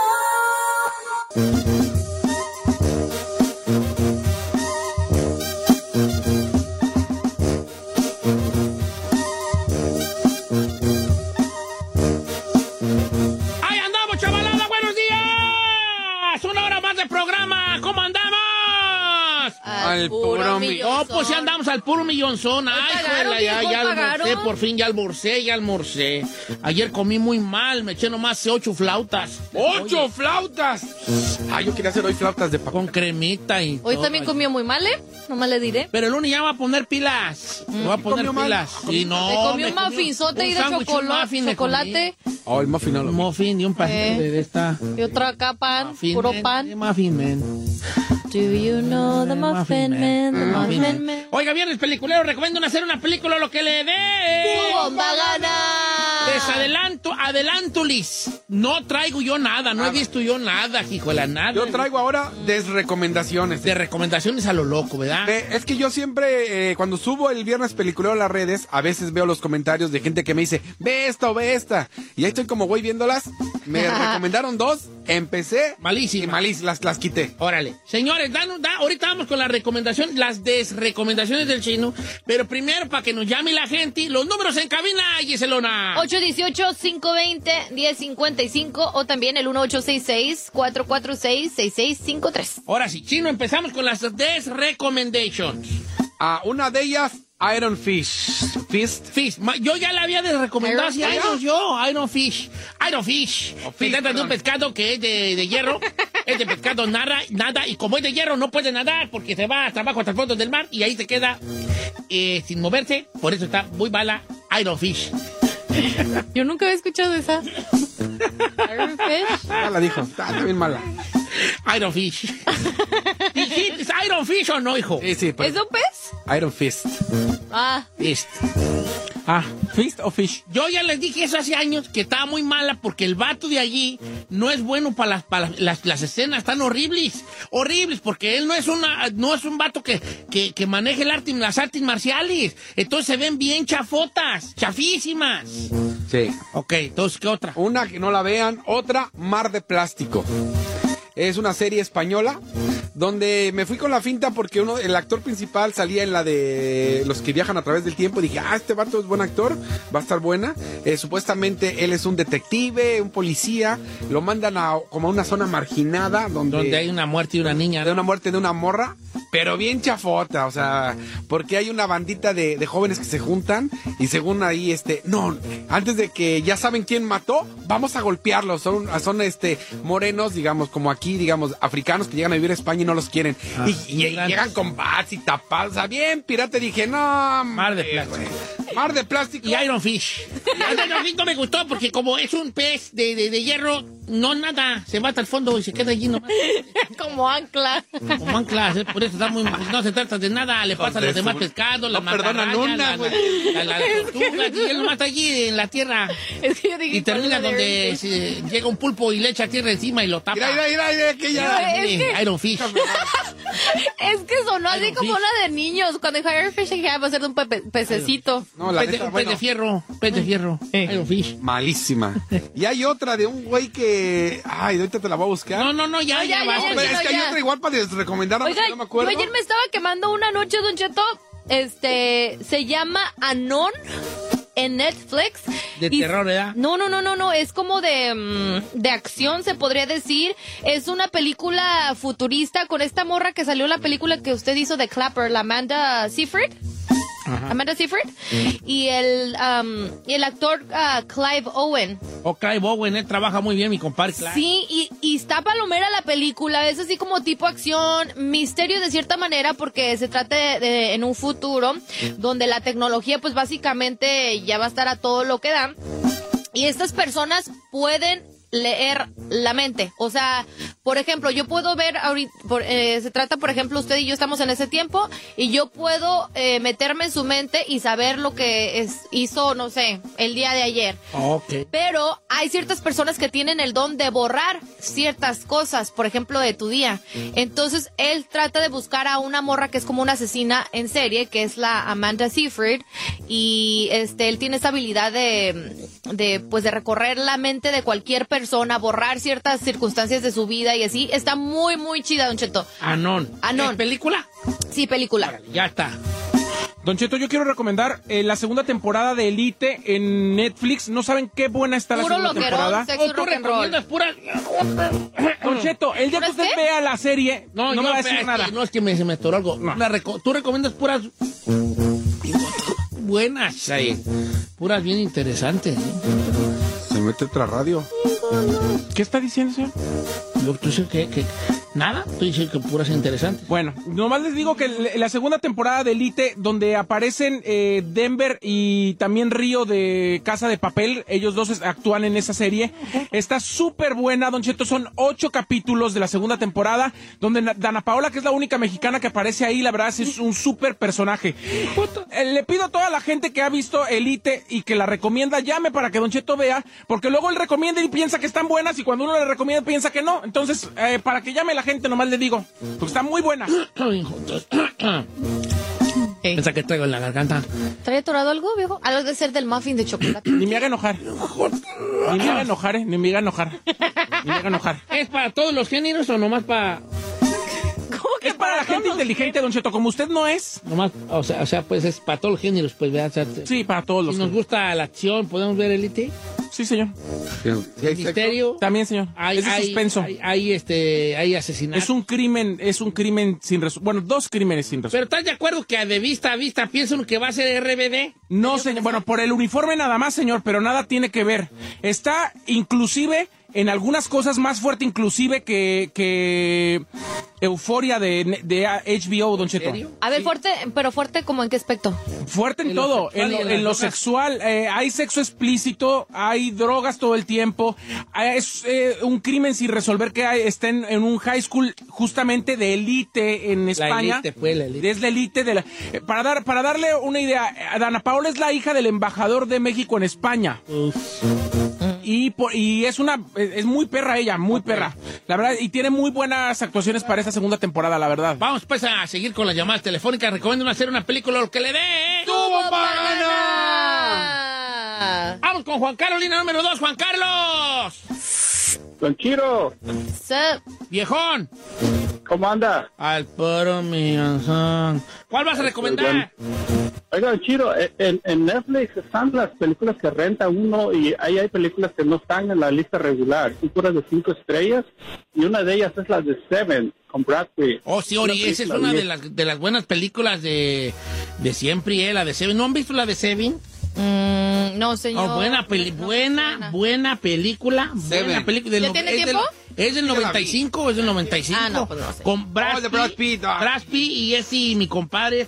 ¡Ahí andamos, chavalada! ¡Buenos días! Una hora más de programa. ¿Cómo andamos? Al puro millón. No, pues ya andamos al puro millonzón. Ay, juela, ya almorcé, por fin ya almorcé. Ayer comí muy mal, me eché nomás 8 flautas. ¡8 flautas! Ay, yo quería hacer hoy flautas de papá. Con cremita y Hoy todo. también comió muy mal, ¿eh? Nomás le diré. Pero el lunes ya va a poner pilas. Me va a poner pilas. Sí, no. Me comió un muffinzote y de chocolate. Oh, el muffin no lo. Un muffin y un pastel de esta. Y otra acá pan, Muffin puro Man, pan. de Muffin Man. Do you know the Muffin Man? The Muffin Man. Oiga, bien, el peliculero, recomiendo hacer una película lo que le dé. ¡Bomba gana! Adelanto, Liz. No traigo yo nada, no he visto yo nada, hijuela, nada. Yo traigo ahora desrecomendaciones. De recomendaciones a lo loco, ¿verdad? Es que yo siempre, cuando subo el viernes peliculero a las redes, a veces veo los comentarios de gente que me dice, ve esta o ve esta. Y ahí estoy como voy viéndolas. Me recomendaron 2, empecé. Malísimas. Y las quité. Órale. Señores, ahorita vamos con las recomendaciones, las desrecomendaciones del chino. Pero primero, para que nos llame la gente, los números en cabina, Giselona. 818-520-1055 o también el 1866-446-6653. Ahora sí, chino, empezamos con las desrecommendations. Una de ellas, Iron Fish. Fist. Yo ya la había recomendado hace años, Iron Fish. Se trata de un pescado que es de hierro. Es de pescado nada, y como es de hierro no puede nadar porque se va hasta abajo hasta el fondo del mar y ahí se queda sin moverse. Por eso está muy mala Iron Fish. Yo nunca había escuchado esa. Iron Fish. Ya la dijo, está bien mala. Iron Fish. ¿Es Iron Fish o no, hijo? Sí, pues. ¿Es un pez? Iron Fist. Fist. ¿Fist o Fish? Yo ya les dije eso hace años, que estaba muy mala porque el vato de allí no es bueno para las escenas, están horribles, porque él no es un vato que maneje las artes marciales, entonces se ven bien chafísimas. Sí. Ok, entonces, ¿qué otra? Una que no la vean, otra, Mar de Plástico. Es una serie española donde me fui con la finta porque el actor principal salía en la de los que viajan a través del tiempo. Dije, este vato es buen actor, va a estar buena. Supuestamente él es un detective, un policía. Lo mandan como a una zona marginada donde hay una muerte de una niña. De una muerte de una morra, pero bien chafota, o sea, porque hay una bandita de jóvenes que se juntan y según ahí, antes de que ya saben quién mató, vamos a golpearlos. Son morenos, digamos, como aquí, digamos, africanos que llegan a vivir a España y no los quieren. Y llegan con bats y tapados, o sea, bien pirata. Dije, no, Mar de Plástico. Mar de Plástico. Y Iron Fish. Iron Fish no me gustó porque como es un pez de hierro, no nada, se va hasta el fondo y se queda allí nomás. Como ancla. Como ancla, por eso está no se trata de nada, le pasa a los demás pescados, las mantarrayas, las tortugas, y él nomás está allí en la tierra. Es que yo dije, y termina donde llega un pulpo y le echa tierra encima y lo tapa. Mira, que ya. Iron Fish. Es que sonó así como una de niños. Cuando dijo Iron Fish, dije, va a ser de un pececito. No, pez de fierro. Iron Fish. Malísima. Y hay otra de un güey que... Ay, ahorita te la voy a buscar. No, ya. Pero es que hay otra igual para recomendar. Oiga, no me acuerdo. yo ayer me estaba quemando una noche, Don Cheto. Se llama Anon en Netflix. De terror, ¿verdad? No, es como de acción, se podría decir. Es una película futurista con esta morra que salió en la película que usted hizo de Clapper, la Amanda Seyfried. Amanda Seyfried, y el actor Clive Owen. Clive Owen, él trabaja muy bien, mi compadre Clive. Sí, y está palomera la película, es así como tipo acción, misterio de cierta manera, porque se trata de en un futuro donde la tecnología pues básicamente ya va a estar a todo lo que da, y estas personas pueden leer la mente. O sea, por ejemplo, yo puedo ver ahorita, se trata, por ejemplo, usted y yo estamos en ese tiempo y yo puedo meterme en su mente y saber lo que hizo, no sé, el día de ayer. Okay. Pero hay ciertas personas que tienen el don de borrar ciertas cosas, por ejemplo, de tu día. Entonces, él trata de buscar a una morra que es como una asesina en serie, que es la Amanda Seyfried, y él tiene esa habilidad de recorrer la mente de cualquier persona, borrar ciertas circunstancias de su vida y así. Está muy, muy chida, Don Cheto. Anón. ¿Es película? Sí, película. Órale, ya está. Don Cheto, yo quiero recomendar la segunda temporada de Elite en Netflix. ¿No saben qué buena está la segunda temporada? ¿Tú recomiendas pura? Don Cheto, el día que usted vea la serie, no me va a decir nada. No, es que se me atoró algo. No. ¿Tú recomiendas puras buenas? Puras bien interesantes. Se mete otra radio. ¿Qué está diciendo, señor? Yo sé que nada, estoy diciendo que puras interesantes. Bueno, nomás les digo que la segunda temporada de Elite, donde aparecen Denver y también Río de Casa de Papel, ellos dos actúan en esa serie, está súper buena, Don Cheto. Son 8 capítulos de la segunda temporada, donde Dana Paola, que es la única mexicana que aparece ahí, la verdad es un súper personaje. Le pido a toda la gente que ha visto Elite y que la recomienda, llame para que Don Cheto vea, porque luego él recomienda y piensa que están buenas, y cuando uno le recomienda piensa que no. Entonces, para que llame la gente, nomás le digo, porque está muy buena. Piensa que traigo en la garganta. ¿Trae atorado algo, viejo? Algo de ser del muffin de chocolate. Ni me haga enojar. Ni me haga enojar, Ni me haga enojar. ¿Es para todos los géneros o nomás para...? ¿Cómo que es para la gente inteligente, Don Cheto, como usted no es. Nomás, o sea, pues es para todos los géneros, pues, ¿verdad? O sea, sí, para todos los géneros. Si nos gusta la acción, ¿podemos ver Elite? Sí, señor. ¿El misterio? También, señor. Es de suspenso. Hay asesinato. Es un crimen sin resolución. Bueno, 2 crímenes sin resolución. Pero ¿estás de acuerdo que de vista a vista piensa uno que va a ser RBD? No, señor. Bueno, por el uniforme nada más, señor, pero nada tiene que ver. Está inclusive en algunas cosas más fuerte inclusive que Euforia de HBO, Don Cheto. A ver, fuerte, pero fuerte como en qué aspecto. Fuerte en todo, en lo sexual, hay sexo explícito, hay drogas todo el tiempo, es un crimen sin resolver que está en un high school justamente de élite en España. La élite. Es la élite de la... Para darle una idea, Dana Paola es la hija del embajador de México en España. Y es muy perra ella, muy perra. La verdad, y tiene muy buenas actuaciones para esta segunda temporada, la verdad. Vamos pues a seguir con las llamadas telefónicas. Recomiendo hacer una película, lo que le dé. ¡Tuvo para ganar! Vamos con Juan Carlos, línea número 2. ¡Juan Carlos! Don Chiro. Viejón. ¿Cómo anda? Al paro mío. ¿Cuál vas a recomendar? Oiga, Chiro, en Netflix están las películas que renta uno y ahí hay películas que no están en la lista regular. Son puras de 5 estrellas y una de ellas es la de Seven con Brad Pitt. Oh, sí, Ori, esa es una de las buenas películas de siempre, la de Seven. ¿No han visto la de Seven? No, señor. Oh, buena película. ¿Ya tiene tiempo? Es del 95, es del 95. Ah, no, pues no sé. Con Brad Pitt y mi compadre,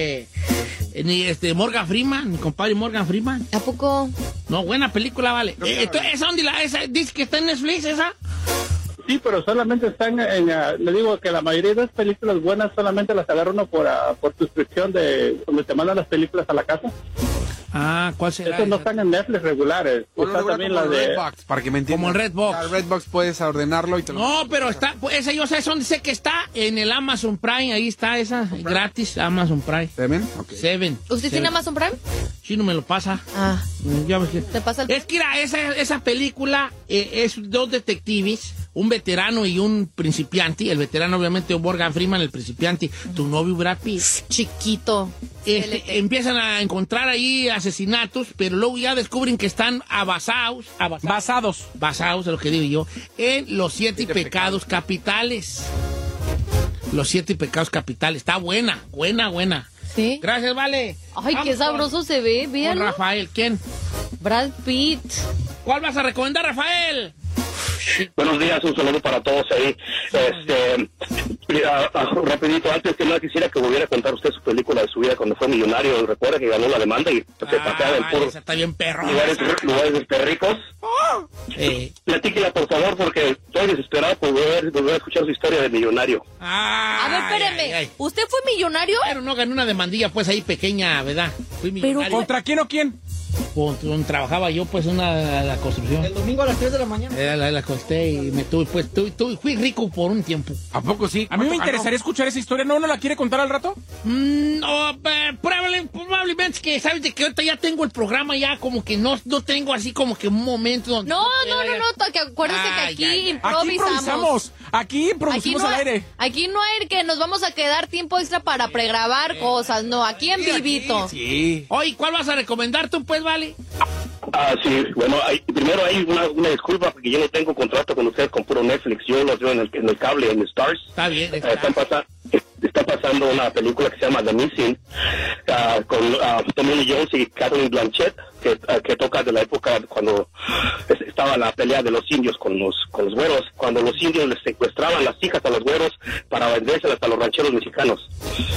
Morgan Freeman, mi compadre Morgan Freeman. ¿A poco? No, buena película, vale. ¿Esa dónde dice que está en Netflix, esa? Sí, pero solamente están le digo que la mayoría de las películas buenas solamente las agarra uno por suscripción de donde te mandan las películas a la casa. Ah, ¿cuál será? Estos no están en Netflix regulares. Está también la de Redbox, para que me entiendan. Como el Redbox. El Redbox puedes ordenarlo y te lo... No, pero está, esa yo sé dónde sé que está, en el Amazon Prime, ahí está esa, gratis, Amazon Prime. ¿Seven? Okay. Seven. ¿Usted tiene Amazon Prime? Sí, no me lo pasa. Ah. Ya ves que... ¿Te pasa el... Es que esa película es 2 detectives, un veterano y un principiante. El veterano, obviamente, Morgan Freeman, el principiante, tu novio Brad Pitt. Chiquito. Empiezan a encontrar ahí asesinatos, pero luego ya descubren que están basados, es lo que digo yo, en los 7 pecados capitales. Los 7 pecados capitales. Está buena. Sí. Gracias, Vale. Ay, qué sabroso se ve, bien. Rafael, ¿quién? Brad Pitt. ¿Cuál vas a recomendar, Rafael? Buenos días, un saludo para todos ahí. Rapidito, antes que nada quisiera que volviera a contar usted su película de su vida cuando fue millonario. Recuerda que ganó la demanda y se pateaba en puros está bien perro. lugares ricos. Platíquela, por favor, porque estoy desesperado por volver a escuchar su historia de millonario. A ver, espéreme. ¿Usted fue millonario? Pero no ganó una demandilla, pues ahí pequeña, ¿verdad? Fui millonario. ¿Pero contra quién o quién? Trabajaba yo, pues, en la construcción. El domingo a las 3 de la mañana. La costé y me tuve, pues, fui rico por un tiempo. ¿A poco sí? A mí me interesaría escuchar esa historia. ¿No la quiere contar al rato? No, probablemente que, ¿sabes? De que ahorita ya tengo el programa, ya como que no tengo así como que un momento donde... No, que acuérdese que aquí improvisamos. Aquí improvisamos al aire. Aquí no hay que nos vamos a quedar tiempo extra para pregrabar cosas, no, aquí en vivito. Sí. Oye, ¿cuál vas a recomendar tú, pues, Vale? Sí, bueno, primero hay una disculpa porque yo no tengo contrato con ustedes con puro Netflix, yo los veo en el cable, en Stars. Está bien. Está pasando una película que se llama The Missing, con Tommy Lee Jones y Catherine Blanchett, que toca de la época cuando estaba la pelea de los indios con los güeros, cuando los indios les secuestraban las hijas a los güeros para vendérselas a los rancheros mexicanos.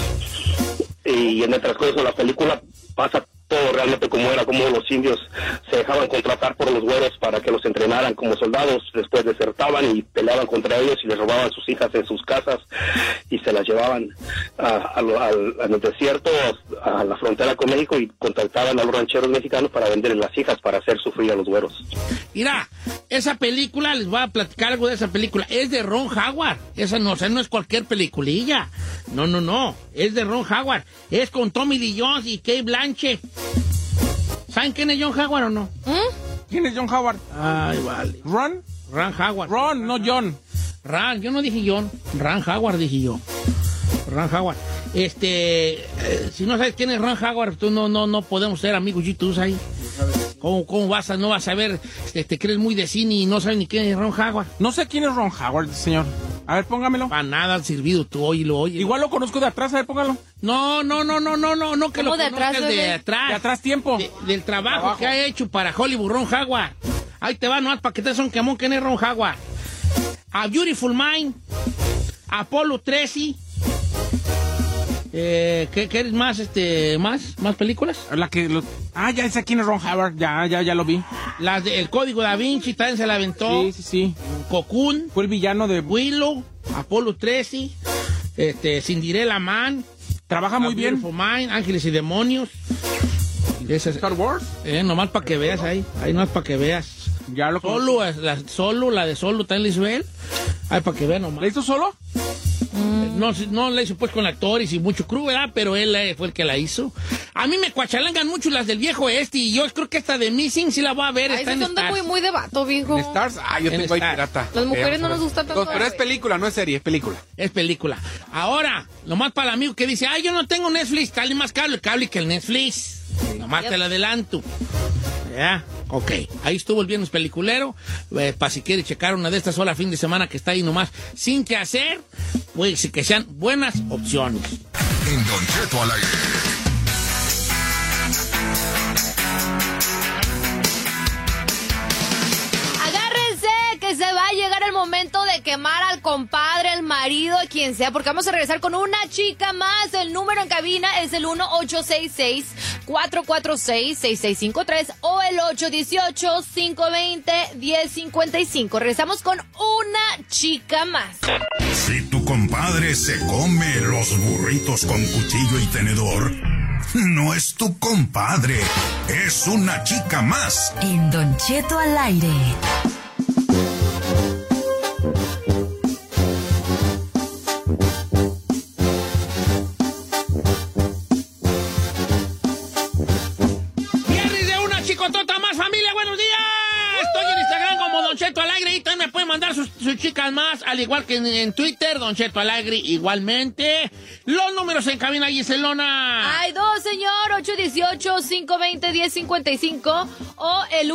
Y en el transcurso de la película pasa todo realmente como era, como los indios se dejaban contratar por los güeros para que los entrenaran como soldados, después desertaban y peleaban contra ellos y les robaban sus hijas en sus casas y se las llevaban al desierto, a la frontera con México, y contactaban a los rancheros mexicanos para venderles las hijas para hacer sufrir a los güeros. Mira, esa película, les voy a platicar algo de esa película, es de Ron Howard, esa no es cualquier peliculilla, no, es de Ron Howard, es con Tommy Lee Jones y Kate Blanchett. ¿Saben quién es John Howard o no? ¿Quién es John Howard? Ay, vale. ¿Ron? Ron Howard. Ron, no John. Yo no dije John. Ron Howard dije yo. Ron Howard. Si no sabes quién es Ron Howard, tú no podemos ser amigos YouTube ahí. ¿Cómo no vas a ver? Te crees muy de cine y no sabes ni quién es Ron Howard. No sé quién es Ron Howard, señor. A ver, póngamelo. Para nada ha servido, tú óyelo. Igual lo conozco de atrás, a ver, póngalo. No, que lo conozcas de atrás. De atrás tiempo. Del trabajo que ha hecho para Hollywood, Ron Howard. Ahí te va, nomás para que te des un quemón, ¿quién es Ron Howard? A Beautiful Mind, Apollo 13. ¿Qué eres más, más películas? Ya sé quién es Ron Howard, ya lo vi. Las de El Código Da Vinci, también se la aventó. Sí. Cocoon. Fue el villano de Willow, Apolo 13, Cinderella Man. Trabaja muy bien. Mind, Ángeles y Demonios. Star Wars. Nomás para que veas ahí nomás para que veas. Ya lo Solo, la de Solo, también la hizo él. Ahí para que vean nomás. ¿La hizo solo? No la hizo pues con actores y mucho crew, ¿verdad? Pero él fue el que la hizo. A mí me cuachalangan mucho las del viejo y yo creo que esta de Missing sí la voy a ver. Ay, está en son Stars. muy de vato, viejo. ¿En Stars? Yo tengo ahí pirata. Las mujeres no nos gustan tanto. Pero es película, no es serie, es película. Es película. Ahora, nomás para el amigo que dice, yo no tengo Netflix, dale más cable que el Netflix. Nomás te lo adelanto. Ya, ok. Ahí estuvo el viernes peliculero. Para si quiere checar una de estas sola fin de semana que está ahí nomás sin que hacer, pues que sean buenas opciones. En Don Cheto al aire. Que se va a llegar el momento de quemar al compadre, al marido, quien sea, porque vamos a regresar con una chica más. El número en cabina es el 1-866-446-6653 o el 818-520-1055. Regresamos con una chica más. Si tu compadre se come los burritos con cuchillo y tenedor, no es tu compadre, es una chica más. En Don Cheto al aire. Sus chicas más, al igual que en Twitter, Don Cheto al aire, igualmente. Los números en cabina, Giselona. Hay dos, señor, 818-520-1055 o el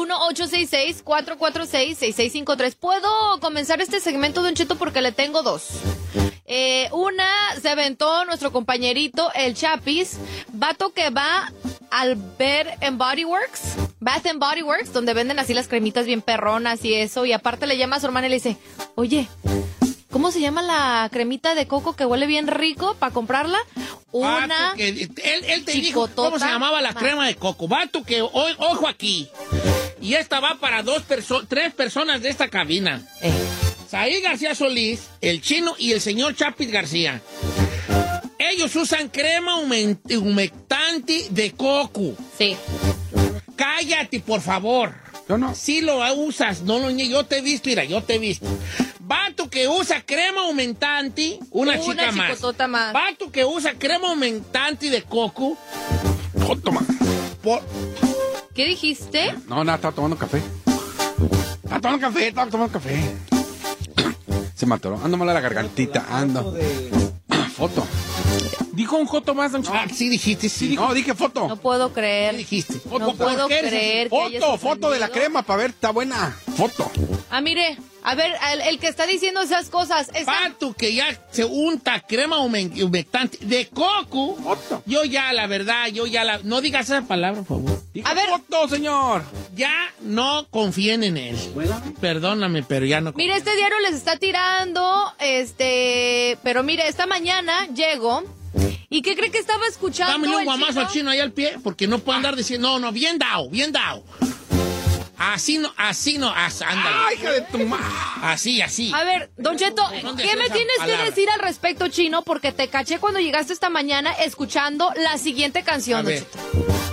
1-866-446-6653. ¿Puedo comenzar este segmento, Don Cheto? Porque le tengo dos. Una se aventó nuestro compañerito, el Chapis, vato que va al Bath and Body Works, donde venden así las cremitas bien perronas y eso, y aparte le llama a su hermana y le dice, oye, ¿cómo se llama la cremita de coco que huele bien rico para comprarla? Una él te dijo cómo se llamaba la crema de coco. Vato que, ojo aquí, y esta va para 3 personas de esta cabina. Saí García Solís, el Chino y el señor Chapis García. Ellos usan crema humectante de coco. Sí. Cállate, por favor. Yo no. Si lo usas, no lo niegues. Yo te he visto, mira, yo te he visto. Vato que usa crema aumentante, una chica más. Vato que usa crema aumentante de coco. Toma. ¿Qué dijiste? No, nada, estaba tomando café. Estaba tomando café. Se me atoró. Ando mal a la gargantita, ando. Foto. Dijo un joto más, don Cheto. Sí dijiste, sí. No, dije foto. No puedo creer. ¿Qué dijiste? No puedo creer. Foto de la crema para ver, está buena. Foto. Mire, a ver, el que está diciendo esas cosas. Pato que ya se unta crema humectante de coco. Foto. No digas esa palabra, por favor. A ver. Foto, señor. Ya no confíen en él. Perdóname, pero ya no. Mire, este diario les está tirando, pero mire, esta mañana llego. ¿Y qué cree que estaba escuchando? Dame un guamazo al Chino ahí al pie, porque no puedo andar diciendo, no, bien dado. Así no, ándale. ¡Ay, hija de tu madre! Así. A ver, don Cheto, ¿qué me tienes que decir al respecto, Chino? Porque te caché cuando llegaste esta mañana escuchando la siguiente canción, don Cheto.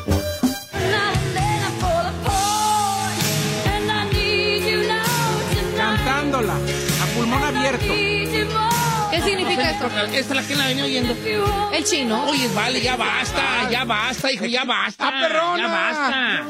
Cantándola, a pulmón abierto. ¿Qué significa esto? Esta es la que la venía oyendo. El Chino. Oye, vale, ya basta, hijo, ya basta. Perrona! Ya basta.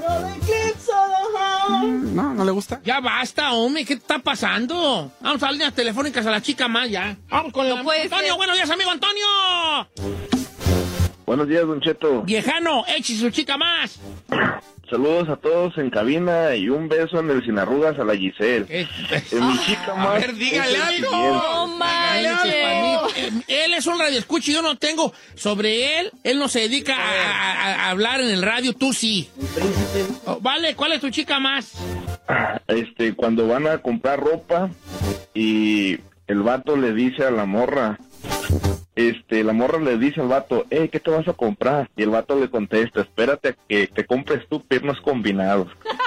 No le gusta. Ya basta, hombre, ¿qué está pasando? Vamos a las líneas telefónicas a la chica más, ya. Vamos con el Antonio, buenos días, amigo Antonio. Buenos días, don Cheto. Viejano, eche su chica más. Saludos a todos en cabina y un beso en el sin arrugas a la Giselle. Mi chica más. A ver, dígale algo. No manches. Él es un radioescucha y yo no tengo sobre él. Él no se dedica a hablar en el radio, tú sí. Vale, ¿cuál es tu chica más? Cuando van a comprar ropa y el vato le dice a la morra, la morra le dice al vato, ¿qué te vas a comprar? Y el vato le contesta, espérate a que te compres tú piernas combinados.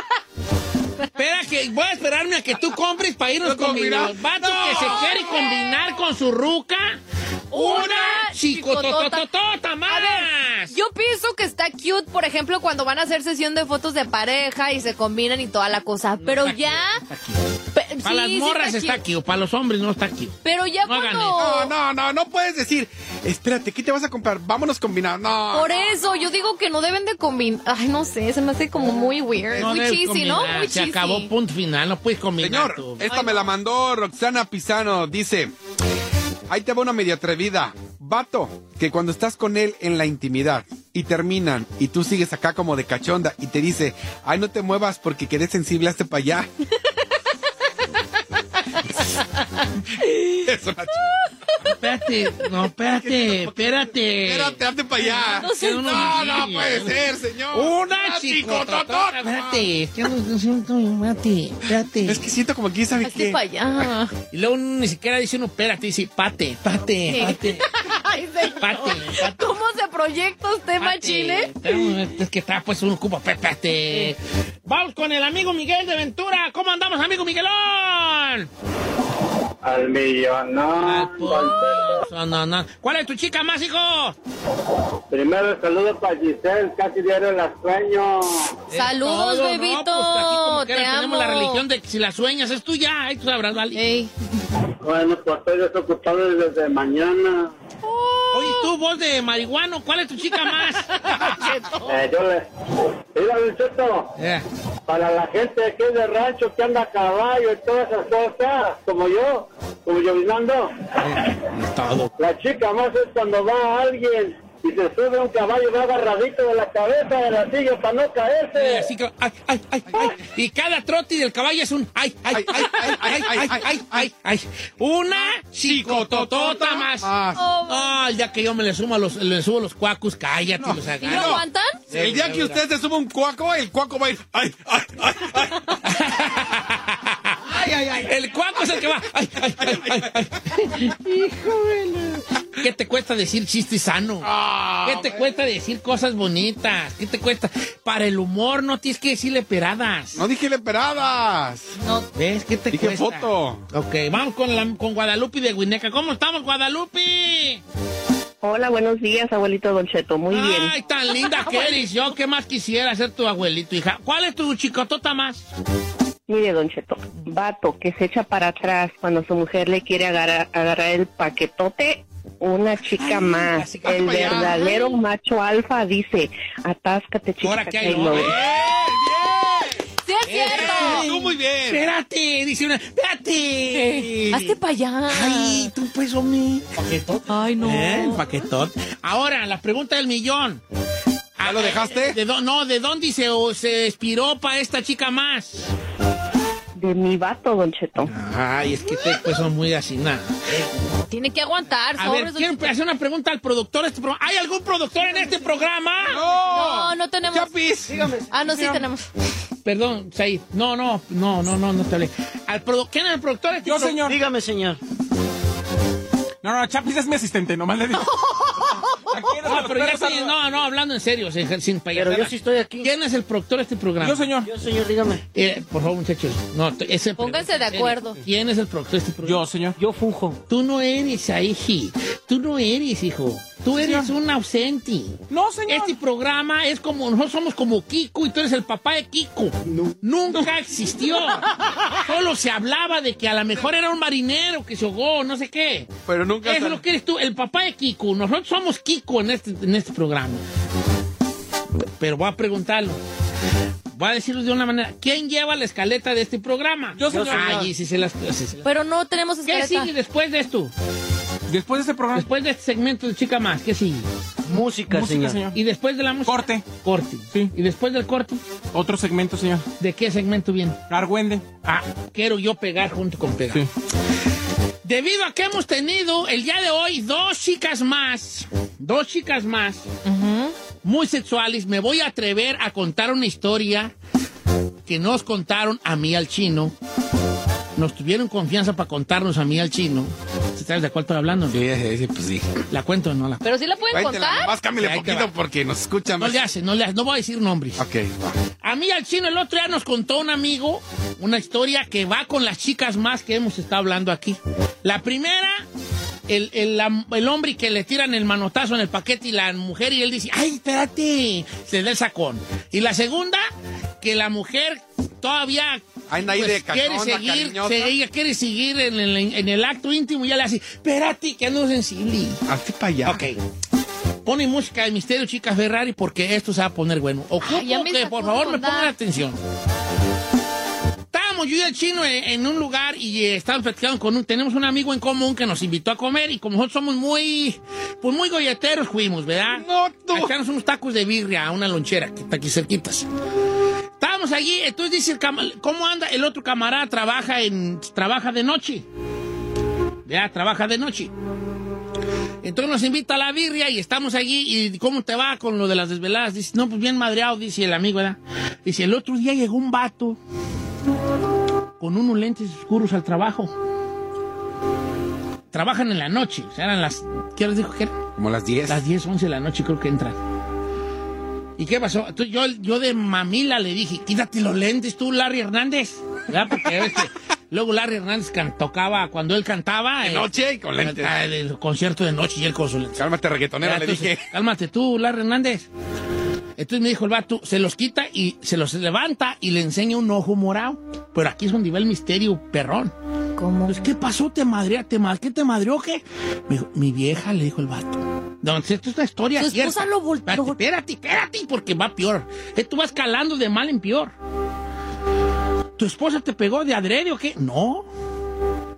Voy a esperarme a que tú compres para irnos combinados. Vato que se quiere combinar con su ruca. Una chicotototota más. Yo pienso que está cute, por ejemplo, cuando van a hacer sesión de fotos de pareja y se combinan y toda la cosa. Pero ya... Para las morras está cute, para los hombres no está cute. Pero ya No puedes decir, espérate, ¿qué te vas a comprar? Vámonos combinados. No. Por eso, yo digo que no deben de combinar. Ay, no sé, se me hace como muy weird. No muy cheesy, ¿no? Muy cheesy. Se acabó, punto final, no puedes combinar. Señor, tú. Esta me la mandó Roxana Pisano, dice... Ahí te va una media atrevida. Vato, que cuando estás con él en la intimidad y terminan y tú sigues acá como de cachonda y te dice, ay, no te muevas porque quedé sensible hasta para allá. Es una Espérate, hazte para allá. No puede ser, señor. Una chicototota. Espérate. Es que siento como que sabe qué. para allá. Y luego ni siquiera dice uno, espérate, dice, pate. Ay, señor. ¿Cómo se proyecta usted, machine? Es que está, pues, uno ocupa, espérate. Vamos con el amigo Miguel de Ventura. ¿Cómo andamos, amigo Miguelón? Al millón, no. ¿Cuál es tu chica más, hijo? Primero saludo para Giselle, casi diario la sueño. Saludos, bebito. No, pues aquí como te amo. tenemos la religión de que si la sueñas es tuya, ahí tú sabrás, ¿vale? Bueno, pues estoy desocupado desde mañana. Oye, tú, voz de marihuano, ¿cuál es tu chica más? Mira, Lucheto, para la gente aquí de rancho que anda a caballo y todas esas cosas, como yo vinando. Todo. La chica más es cuando va alguien y se sube un caballo va agarradito de la cabeza de la silla para no caerse. Así que, ay. Y cada trote del caballo es un ay. Una chicototota más. El día que yo me le subo los cuacos, cállate, los agarro. ¿Y no aguantan? El día que usted se sube un cuaco, el cuaco va a ir, ay. El cuaco es el que va. Ay. Híjole. ¿Qué te cuesta decir chiste sano? ¿Qué te cuesta decir cosas bonitas? ¿Qué te cuesta? Para el humor no tienes que decirle peradas. No dije leperadas. No. ¿Ves? ¿Qué te dije cuesta? foto. Ok, vamos con Guadalupe de Huineca. ¿Cómo estamos, Guadalupe? Hola, buenos días, abuelito Don Cheto. Muy bien. Ay, tan linda que eres. Yo, ¿qué más quisiera ser tu abuelito, hija? ¿Cuál es tu chicotota más? Mire, Don Cheto, vato que se echa para atrás cuando su mujer le quiere agarrar el paquetote, una chica más. El verdadero macho alfa dice, atáscate, chica. Ahora que hay, no. ¡Sí es cierto! Tú muy bien. Espérate, dice una. Espérate. Hazte para allá. Ay, tú pues, hombre. Paquetón. Ay, no. Paquetón. Ahora, la pregunta del millón. ¿Ya lo dejaste? ¿De dónde se inspiró para esta chica más? De mi vato, Don Cheto. Ay, es que pues son muy así, nada. Tiene que aguantar. A ver, quiero hacer una pregunta al productor de este programa. ¿Hay algún productor en este programa? No tenemos. Chapis. Dígame. No, sí tenemos. Perdón, Said. No te hablé. ¿Quién es el productor de este programa? Yo, señor. Dígame, señor. No, Chapis es mi asistente, nomás le digo. No, hablando en serio, sin payasadas. Pero yo sí estoy aquí. ¿Quién es el productor de este programa? Yo, señor. Yo, señor, dígame. Por favor, muchachos. Pónganse de acuerdo. ¿Quién es el productor de este programa? Yo, señor. Yo funjo. Tú no eres ahí. Tú no eres, hijo. Tú eres un ausente. No, señor. Este programa es como, nosotros somos como Kiko y tú eres el papá de Kiko. Nunca existió. Solo se hablaba de que a lo mejor era un marinero que se ahogó, no sé qué. Pero nunca. Eso es lo que eres tú, el papá de Kiko. Nosotros somos Kiko en este programa. Pero voy a preguntarlo. Voy a decirlo de una manera. ¿Quién lleva la escaleta de este programa? Yo, señor. Ay, sí se las... Pero no tenemos escaleta. ¿Qué sigue después de esto? Después de este programa. Después de este segmento de Chica Más, ¿qué sigue? Música, señor. ¿Y después de la música? Corte. Sí. ¿Y después del corte? Otro segmento, señor. ¿De qué segmento viene? Argüende. Quiero yo pegar junto con pegar. Sí. Debido a que hemos tenido el día de hoy dos chicas más, muy sexuales, me voy a atrever a contar una historia que nos contaron a mí al chino. Nos tuvieron confianza para contarnos a mí al chino. ¿Sabes de cuál estoy hablando? Sí, pues sí. ¿La cuento o no la? ¿Pero sí la pueden contar? Más cámbiale poquito porque nos escuchan. No le hace, no voy a decir nombres. Ok, va. A mí al chino el otro día nos contó un amigo una historia que va con las chicas más que hemos estado hablando aquí. La primera, el hombre que le tiran el manotazo en el paquete y la mujer y él dice, ¡ay, espérate! Se da el sacón. Y la segunda, que la mujer todavía... quiere seguir en el acto íntimo y ya le hace, espérate, que ando sensible. Hazte para allá. Ok. Pone música de Misterio, Chica Ferrari, porque esto se va a poner bueno. Ocupo que, por favor, me pongan atención. Estábamos yo y el chino en un lugar y estábamos platicando tenemos un amigo en común que nos invitó a comer y como nosotros somos muy golleteros fuimos, ¿verdad? No. A echarnos unos tacos de birria a una lonchera que está aquí cerquitas. Estábamos allí, entonces dice, ¿cómo anda? El otro camarada trabaja de noche. Ya, trabaja de noche. Entonces nos invita a la birria y estamos allí. ¿Y cómo te va con lo de las desveladas? Dice, no, pues bien madreado, dice el amigo, ¿verdad? Dice, el otro día llegó un vato con unos lentes oscuros al trabajo. Trabajan en la noche, o sea, eran las... ¿Qué les dijo que era? Como las 10. Las 10, 11 de la noche creo que entran. ¿Y qué pasó? Entonces, yo de mamila le dije, quítate los lentes tú, Larry Hernández. ¿Verdad? Porque luego Larry Hernández tocaba, cuando él cantaba... De noche y con lentes. El concierto de noche y él con sus lentes. Cálmate, reggaetonero, le dije. Cálmate tú, Larry Hernández. Entonces me dijo el vato, se los quita y se los levanta y le enseña un ojo morado. Pero aquí es un nivel misterio perrón. ¿Cómo? Pues, ¿qué pasó? ¿Te madreó? ¿Qué te madreó? ¿Qué? Me dijo, mi vieja, le dijo el vato. No, esto es una historia Su cierta. esposa lo volteó. Espérate, porque va peor. Esto va escalando de mal en peor. ¿Tu esposa te pegó de adrede o qué? No.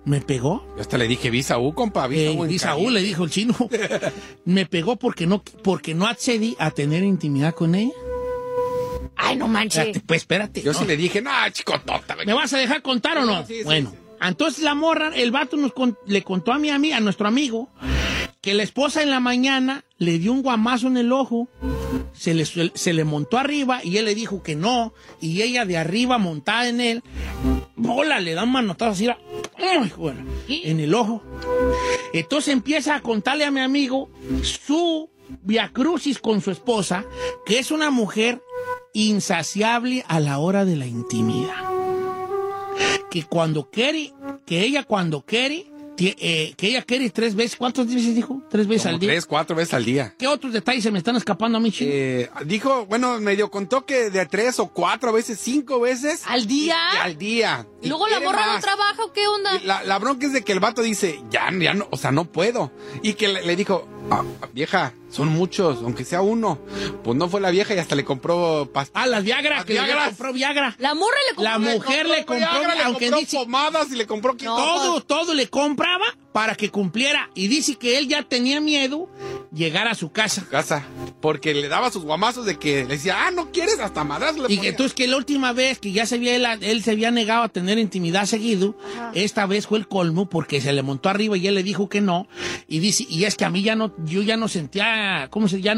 Me pegó. Yo hasta le dije, Bisaú, compa, Bisaú. Bisaú, le dijo el chino. Me pegó porque no accedí a tener intimidad con ella. Ay, no manches. Pues espérate. Yo sí le dije, no, chico, tonta. ¿Me vas a dejar contar o no? Sí, bueno, sí. Entonces la morra, el vato le contó a nuestro amigo, que la esposa en la mañana le dio un guamazo en el ojo, se le montó arriba y él le dijo que no, y ella de arriba montada en él, bola, le da un manotazo así, en el ojo. Entonces empieza a contarle a mi amigo su viacrucis con su esposa, que es una mujer insaciable a la hora de la intimidad. Que ella cuando quiere, que ella quiere 3 veces. ¿Cuántas veces dijo? 3 veces al día. 3, 4 veces al día. ¿Qué otros detalles se me están escapando a mí, chico? Dijo, bueno, medio contó que de 3 o 4 veces, 5 veces. ¿Al día? Al día. ¿Y luego la morra no trabaja o qué onda? La bronca es de que el vato dice, ya no, o sea, no puedo. Y que le dijo, vieja, son muchos, aunque sea uno. Pues no fue la vieja y hasta le compró pastillas. Las Viagra, le compró Viagra. La morra le compró. La mujer le compró Viagra, aunque le compró dice, pomadas y le compró todo le compraba para que cumpliera. Y dice que él ya tenía miedo llegar a su casa. Porque le daba sus guamazos de que le decía, no quieres, hasta madras le Y que entonces que la última vez que ya él se había negado a tener intimidad seguido, esta vez fue el colmo porque se le montó arriba y él le dijo que no. Y dice, y es que a mí yo ya no sentía,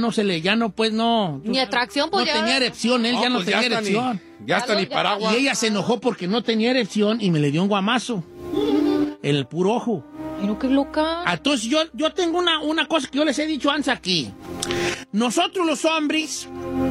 ni atracción, pues no tenía erección, él ya no tenía erección. Ya está ni paraguas. Y ella se enojó porque no tenía erección y me le dio un guamazo en el puro ojo. Pero qué loca. Entonces yo tengo una cosa que yo les he dicho antes aquí. Nosotros los hombres,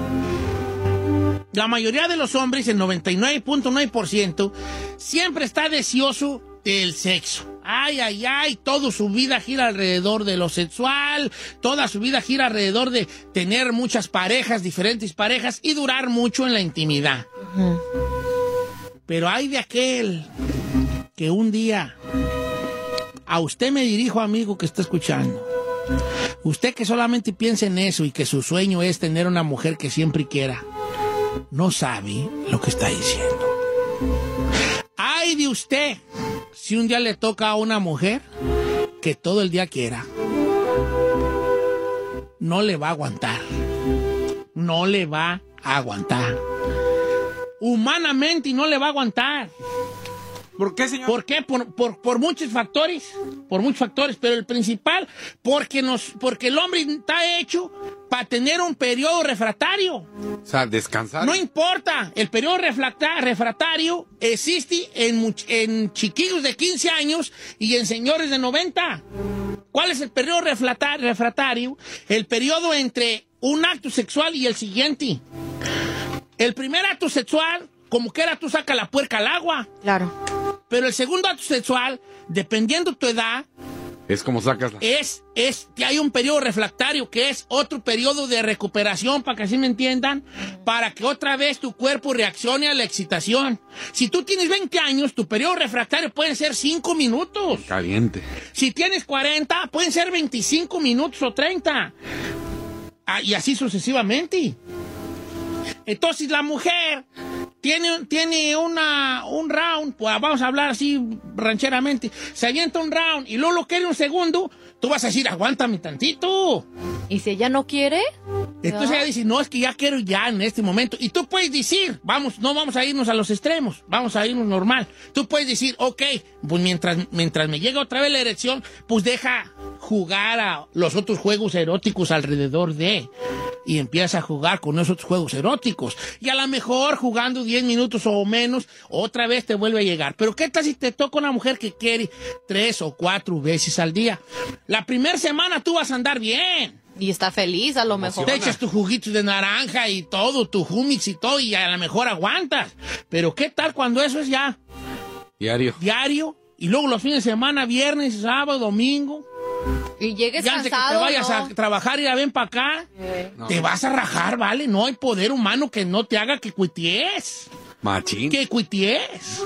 la mayoría de los hombres, el 99.9%, siempre está deseoso del sexo. Ay, toda su vida gira alrededor de lo sexual, toda su vida gira alrededor de tener muchas parejas, diferentes parejas, y durar mucho en la intimidad. Pero hay de aquel que un día, a usted me dirijo, amigo que está escuchando, usted que solamente piensa en eso y que su sueño es tener una mujer que siempre quiera, no sabe lo que está diciendo. Ay de usted si un día le toca a una mujer que todo el día quiera. No le va a aguantar. No le va a aguantar. Humanamente no le va a aguantar. ¿Por qué, señor? ¿Por qué? Por muchos factores. Por muchos factores, pero el principal, porque el hombre está hecho para tener un periodo refractario. O sea, descansar. No importa, el periodo refractario existe en chiquillos de 15 años y en señores de 90. ¿Cuál es el periodo refractario? El periodo entre un acto sexual y el siguiente. El primer acto sexual, como quiera, tú sacas la puerca al agua. Claro. Pero el segundo acto sexual, dependiendo tu edad, es como sacas la... que hay un periodo refractario, que es otro periodo de recuperación, para que así me entiendan, para que otra vez tu cuerpo reaccione a la excitación. Si tú tienes 20 años, tu periodo refractario puede ser 5 minutos. Caliente. Si tienes 40, pueden ser 25 minutos o 30. Y así sucesivamente. Entonces la mujer tiene un round, pues vamos a hablar así rancheramente, se avienta un round y luego lo quiere un segundo, tú vas a decir, aguántame tantito. ¿Y si ella no quiere? Entonces ella dice, no, es que ya quiero ya en este momento. Y tú puedes decir, no vamos a irnos a los extremos, vamos a irnos normal. Tú puedes decir, ok, pues mientras me llega otra vez la erección, pues deja jugar a los otros juegos eróticos alrededor de... Y empieza a jugar con esos otros juegos eróticos. Y a lo mejor jugando 10 minutos o menos, otra vez te vuelve a llegar. Pero ¿qué tal si te toca una mujer que quiere 3 o 4 veces al día? La primera semana tú vas a andar bien. Y está feliz a lo mejor. Te echas tus juguitos de naranja y todo, tu humix y todo, y a lo mejor aguantas. Pero ¿qué tal cuando eso es ya? Diario. Y luego los fines de semana, viernes, sábado, domingo. Y llegues ya antes cansado, que te vayas a trabajar y ya ven para acá, te vas a rajar, ¿vale? No hay poder humano que no te haga que cuities. Machín. Que cuities.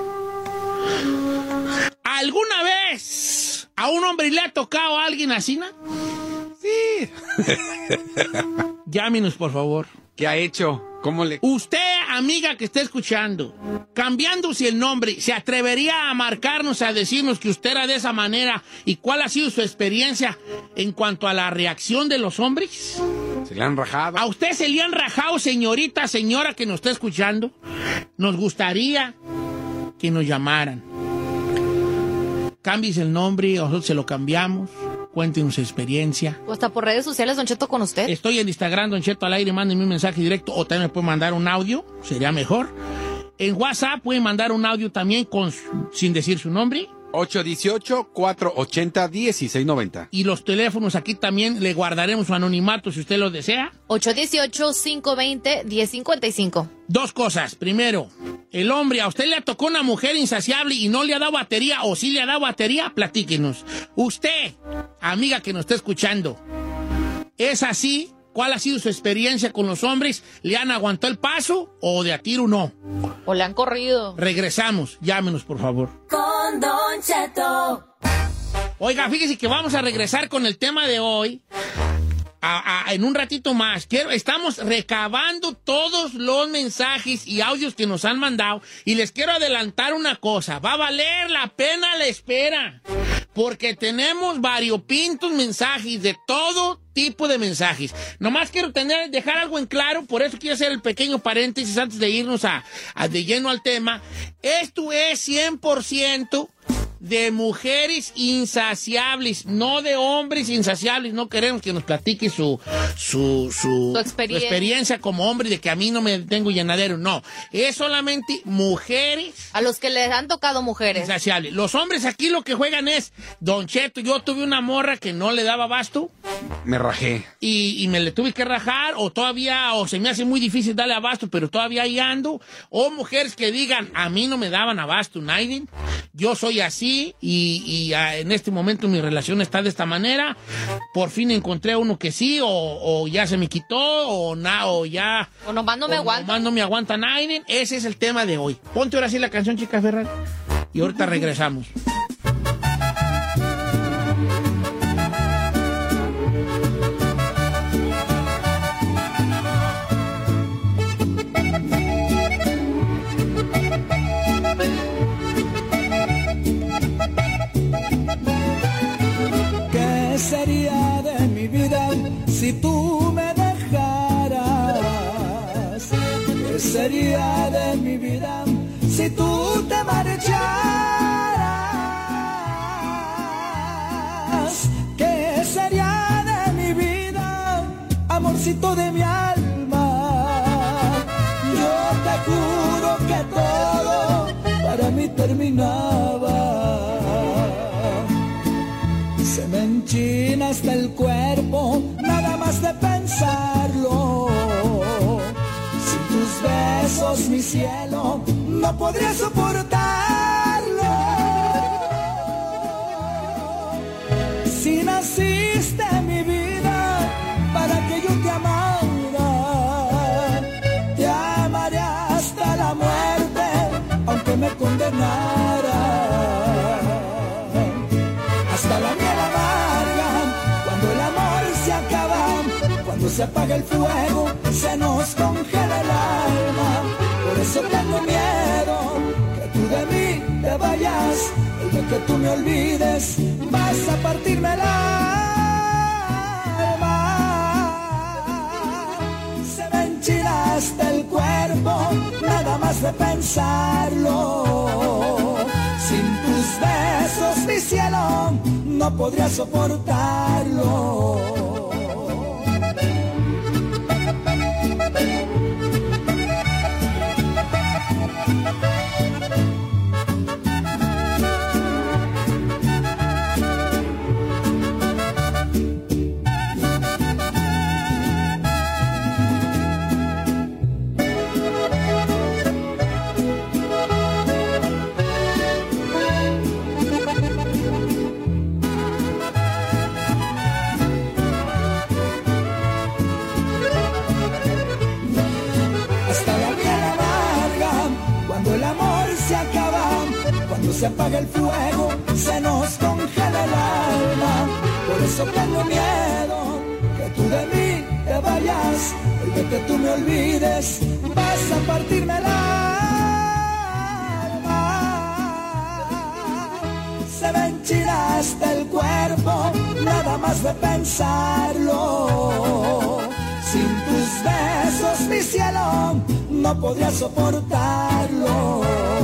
¿Alguna vez a un hombre le ha tocado a alguien así, no? Sí. Llámenos, por favor. ¿Qué ha hecho? ¿Cómo le...? Usted, amiga que esté escuchando, cambiándose el nombre, ¿se atrevería a marcarnos, a decirnos que usted era de esa manera y cuál ha sido su experiencia en cuanto a la reacción de los hombres? Se le han rajado. ¿A usted se le han rajado, señorita, señora que nos está escuchando? Nos gustaría que nos llamaran. Cambies el nombre, nosotros se lo cambiamos. Cuéntenos su experiencia. O hasta por redes sociales, Don Cheto, con usted. Estoy en Instagram, Don Cheto al aire, mándenme un mensaje directo o también me pueden mandar un audio, sería mejor. En WhatsApp pueden mandar un audio también sin decir su nombre. 818-480-1690. Y los teléfonos aquí también le guardaremos su anonimato si usted lo desea. 818-520-1055. Dos cosas. Primero, el hombre, ¿a usted le tocó una mujer insaciable y no le ha dado batería o sí le ha dado batería? Platíquenos. Usted, amiga que nos está escuchando, ¿es así? ¿Cuál ha sido su experiencia con los hombres? ¿Le han aguantado el paso o de a tiro no? ¿O le han corrido? Regresamos. Llámenos, por favor. Con Don Cheto. Oiga, fíjese que vamos a regresar con el tema de hoy. En un ratito más. Estamos recabando todos los mensajes y audios que nos han mandado y les quiero adelantar una cosa. Va a valer la pena la espera porque tenemos variopintos mensajes de todo tipo de mensajes. Nomás quiero dejar algo en claro, por eso quiero hacer el pequeño paréntesis antes de irnos de lleno al tema. Esto es 100% de mujeres insaciables, no de hombres insaciables. No queremos que nos platique su experiencia como hombre de que a mí no me tengo llenadero. No, es solamente mujeres. A los que les han tocado mujeres. Insaciables. Los hombres aquí lo que juegan es, Don Cheto, yo tuve una morra que no le daba abasto. Me rajé. Y me le tuve que rajar, o se me hace muy difícil darle abasto, pero todavía ahí ando. O mujeres que digan, a mí no me daban abasto, Naiden. Yo soy así y en este momento mi relación está de esta manera. Por fin encontré uno que sí, o ya se me quitó, o ya... O nomás no me aguanta. Nomás no me aguanta Naiden. Ese es el tema de hoy. Ponte ahora sí la canción, chica Ferran, y ahorita regresamos. ¿Qué sería de mi vida si tú me dejaras? ¿Qué sería de mi vida si tú te marcharas? ¿Qué sería de mi vida, amorcito de mi alma? Yo te juro que todo para mí terminaba. Se me enchina hasta el cuerpo, nada más de pensarlo. Sin tus besos, mi cielo, no podría soportarlo. Si naciste en mi vida para que yo te amaré hasta la muerte, aunque me condenara. Hasta la miel amarga, cuando el amor se acaba, cuando se apaga el fuego, se nos congela el alma. Por eso tengo miedo que tú de mí te vayas, el día que tú me olvides, vas a partirme el alma. Se me enchina hasta el cuerpo, nada más de pensarlo. Sin tus besos, mi cielo, no podría soportarlo. Se apaga el fuego, se nos congela el alma. Por eso tengo miedo que tú de mí te te vayas, el de que tú me olvides, vas a partirme el alma. Se me enchina hasta el cuerpo, nada más de pensarlo. Sin tus besos, mi cielo, no podría soportarlo.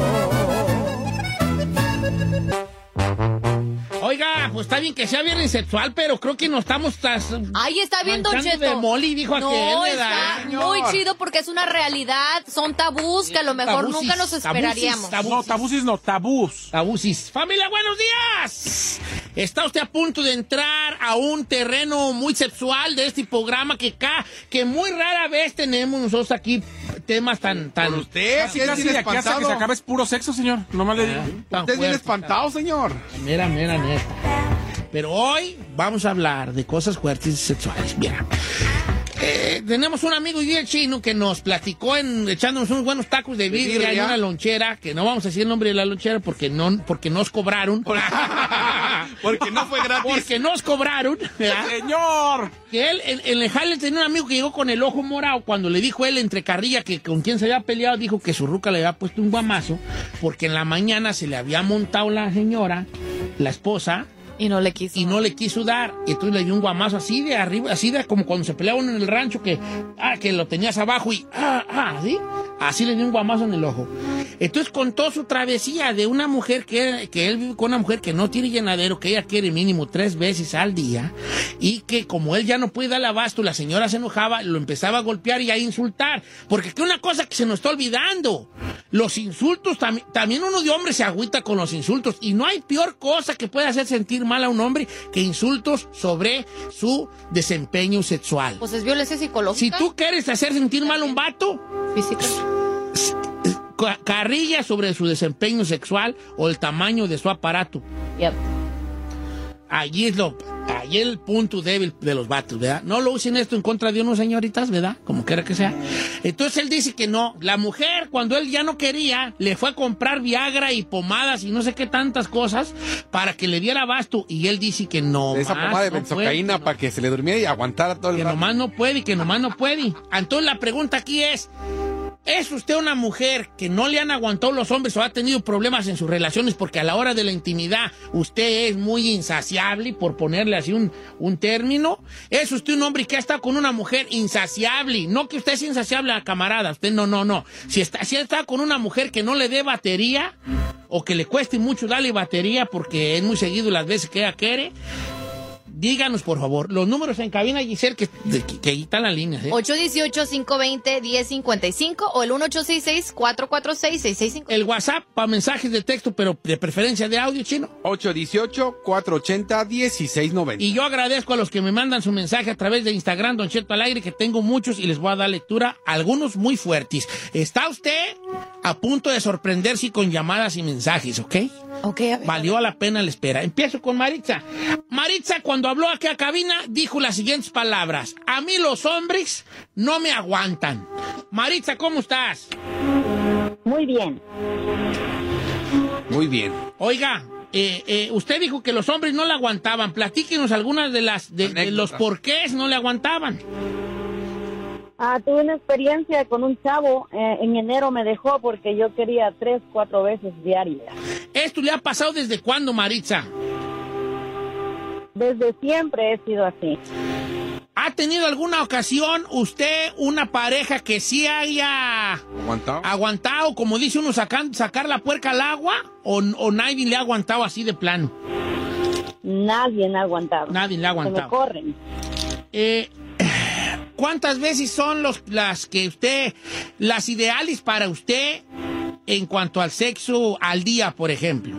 Oiga, pues está bien que sea viernes sexual, pero creo que no estamos... Ay, está bien, Don manchando Cheto. de Molly, dijo aquel, No, ¿verdad? está muy chido porque es una realidad. Son tabús que a lo mejor Tabusis, nunca nos esperaríamos. Tabús. Tabusis. Familia, buenos días. Está usted a punto de entrar a un terreno muy sexual de este programa que muy rara vez tenemos nosotros aquí temas tan... Por usted, Casi de aquí hasta que se acabe es puro sexo, señor. Nomás le digo. Usted es bien espantado, señor. Mira, neta. Pero hoy vamos a hablar de cosas fuertes y sexuales. Mira, tenemos un amigo y el chino que nos platicó echándonos unos buenos tacos de birria en una lonchera, que no vamos a decir el nombre de la lonchera porque nos cobraron. Porque no fue gratis. Porque nos cobraron. ¿verdad? ¡Señor! Que él, en el jale tenía un amigo que llegó con el ojo morado cuando le dijo él entre carrilla que con quien se había peleado, dijo que su ruca le había puesto un guamazo porque en la mañana se le había montado la señora, la esposa, y no le quiso dar. Y entonces le dio un guamazo así de arriba, así de como cuando se peleaba uno en el rancho que lo tenías abajo y ¿sí? Así le dio un guamazo en el ojo. Entonces contó su travesía de una mujer que él vive con una mujer que no tiene llenadero, que ella quiere mínimo 3 veces al día, y que como él ya no puede darle abasto, la señora se enojaba, lo empezaba a golpear y a insultar. Porque que una cosa que se nos está olvidando, los insultos, también uno de hombre se agüita con los insultos, y no hay peor cosa que pueda hacer sentir mal a un hombre que insultos sobre su desempeño sexual. Pues es violencia psicológica. Si tú quieres hacer sentir mal a un vato, física, carrilla sobre su desempeño sexual o el tamaño de su aparato. Yep. Allí es el punto débil de los vatos, ¿verdad? No lo usen esto en contra de unos señoritas, ¿verdad? Como quiera que sea. Entonces él dice que no. La mujer, cuando él ya no quería, le fue a comprar Viagra y pomadas y no sé qué tantas cosas para que le diera abasto. Y él dice que no. Esa pomada de benzocaína para que se le durmiera y aguantara todo el rato. Que nomás no puede. Entonces la pregunta aquí ¿es usted una mujer que no le han aguantado los hombres o ha tenido problemas en sus relaciones porque a la hora de la intimidad usted es muy insaciable, por ponerle así un término? ¿Es usted un hombre que ha estado con una mujer insaciable? No que usted es insaciable, camarada. Usted no. Si ha estado con una mujer que no le dé batería o que le cueste mucho darle batería porque es muy seguido las veces que ella quiere, díganos, por favor, los números en cabina, Giselle, que están las líneas. 818-520-1055 o el 1866-446-6655. El WhatsApp para mensajes de texto, pero de preferencia de audio, chino. 818-480-1690. Y yo agradezco a los que me mandan su mensaje a través de Instagram, Don Cheto al Aire, que tengo muchos y les voy a dar lectura, algunos muy fuertes. Está usted a punto de sorprenderse con llamadas y mensajes, ¿ok? Ok, a ver. Valió la pena la espera. Empiezo con Maritza. Maritza, cuando habló aquí a cabina, dijo las siguientes palabras: a mí los hombres no me aguantan. Maritza, ¿cómo estás? Muy bien. Muy bien. Oiga, usted dijo que los hombres no le aguantaban. Platíquenos algunas de los porqués no le aguantaban. Tuve una experiencia con un chavo, en enero me dejó porque yo quería 3-4 veces diarias. ¿Esto le ha pasado desde cuándo, Maritza? Desde siempre he sido así. ¿Ha tenido alguna ocasión usted una pareja que sí haya aguantado, como dice uno, sacar la puerca al agua? ¿O nadie le ha aguantado así de plano? Nadie le ha aguantado. Nadie le ha aguantado. Se me corren. ¿Cuántas veces son las ideales para usted en cuanto al sexo al día, por ejemplo?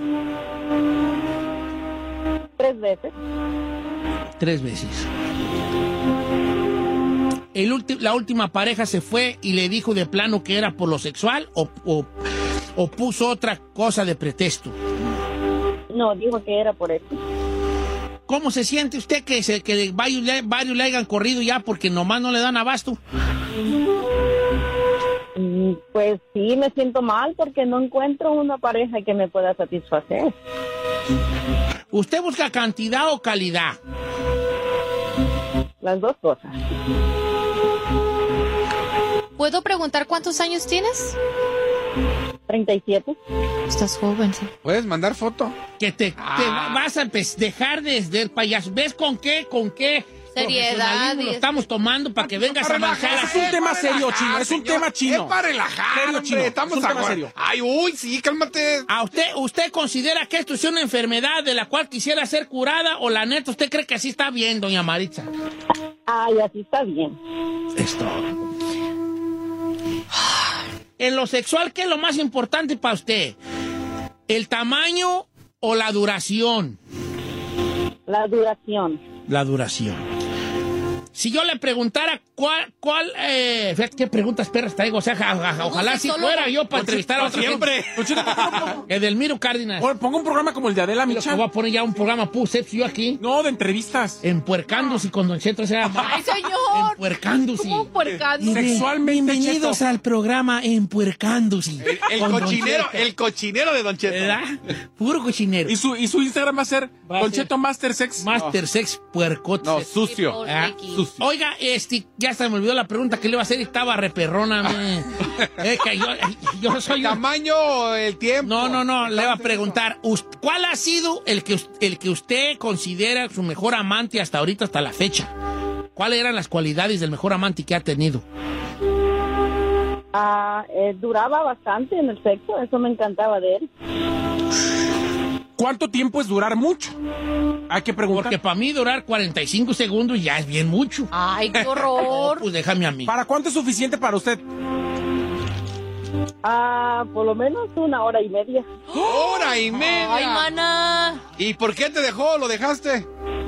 3 veces. 3 veces. ¿La última pareja se fue y le dijo de plano que era por lo sexual o puso otra cosa de pretexto? No, dijo que era por eso. ¿Cómo se siente usted que varios le hayan corrido ya porque nomás no le dan abasto? Pues sí, me siento mal porque no encuentro una pareja que me pueda satisfacer. ¿Usted busca cantidad o calidad? Las dos cosas. ¿Puedo preguntar cuántos años tienes? 37. Estás joven, sí. ¿Puedes mandar foto? Que te vas a dejar de ser payaso. ¿Ves con qué seriedad profesionalismo lo estamos tomando para que vengas a marcar? Es un tema serio, chino. Es un tema chino. Es para relajar, serio, hombre. chino. Estamos Es un tema serio. Ay, uy, sí, cálmate. ¿A usted considera que esto es una enfermedad de la cual quisiera ser curada o la neta usted cree que así está bien, doña Maritza? Ay, así está bien. Esto. En lo sexual, ¿qué es lo más importante para usted? ¿El tamaño o la duración? La duración. La duración. Si yo le preguntara fíjate qué preguntas perras traigo, o sea, ojalá si fuera yo para entrevistar a otra siempre. Edelmiro Cárdenas. Pongo un programa como el de Adela Micha. Voy a poner ya un programa yo aquí. No, de entrevistas. Empuercándose con Don Cheto. O sea, ¡ay, señor! Empuercándose. ¿Cómo empuercándose? Sexualmente, Bienvenidos Cheto. al programa Empuercándose. El cochinero de Don Cheto. ¿Verdad? Puro cochinero. Y su Instagram va a ser Don Cheto Master Sex. Master Sex Puercote. No, sucio. Sucio. Oiga, ya se me olvidó la pregunta que le iba a hacer y estaba reperrona. Que yo soy... ¿Tamaño, el tiempo? No, le iba a preguntar, ¿cuál ha sido el que usted considera su mejor amante hasta ahorita, hasta la fecha? ¿Cuáles eran las cualidades del mejor amante que ha tenido? Duraba bastante en el sexo, eso me encantaba de él. ¿Cuánto tiempo es durar mucho? Hay que preguntar. Porque para mí durar 45 segundos ya es bien mucho. ¡Ay, qué horror! Pues déjame a mí. ¿Para cuánto es suficiente para usted? Por lo menos 1 hora y media. ¡Hora y media! ¡Ay, mana! ¿Y por qué te dejó? ¿Lo dejaste?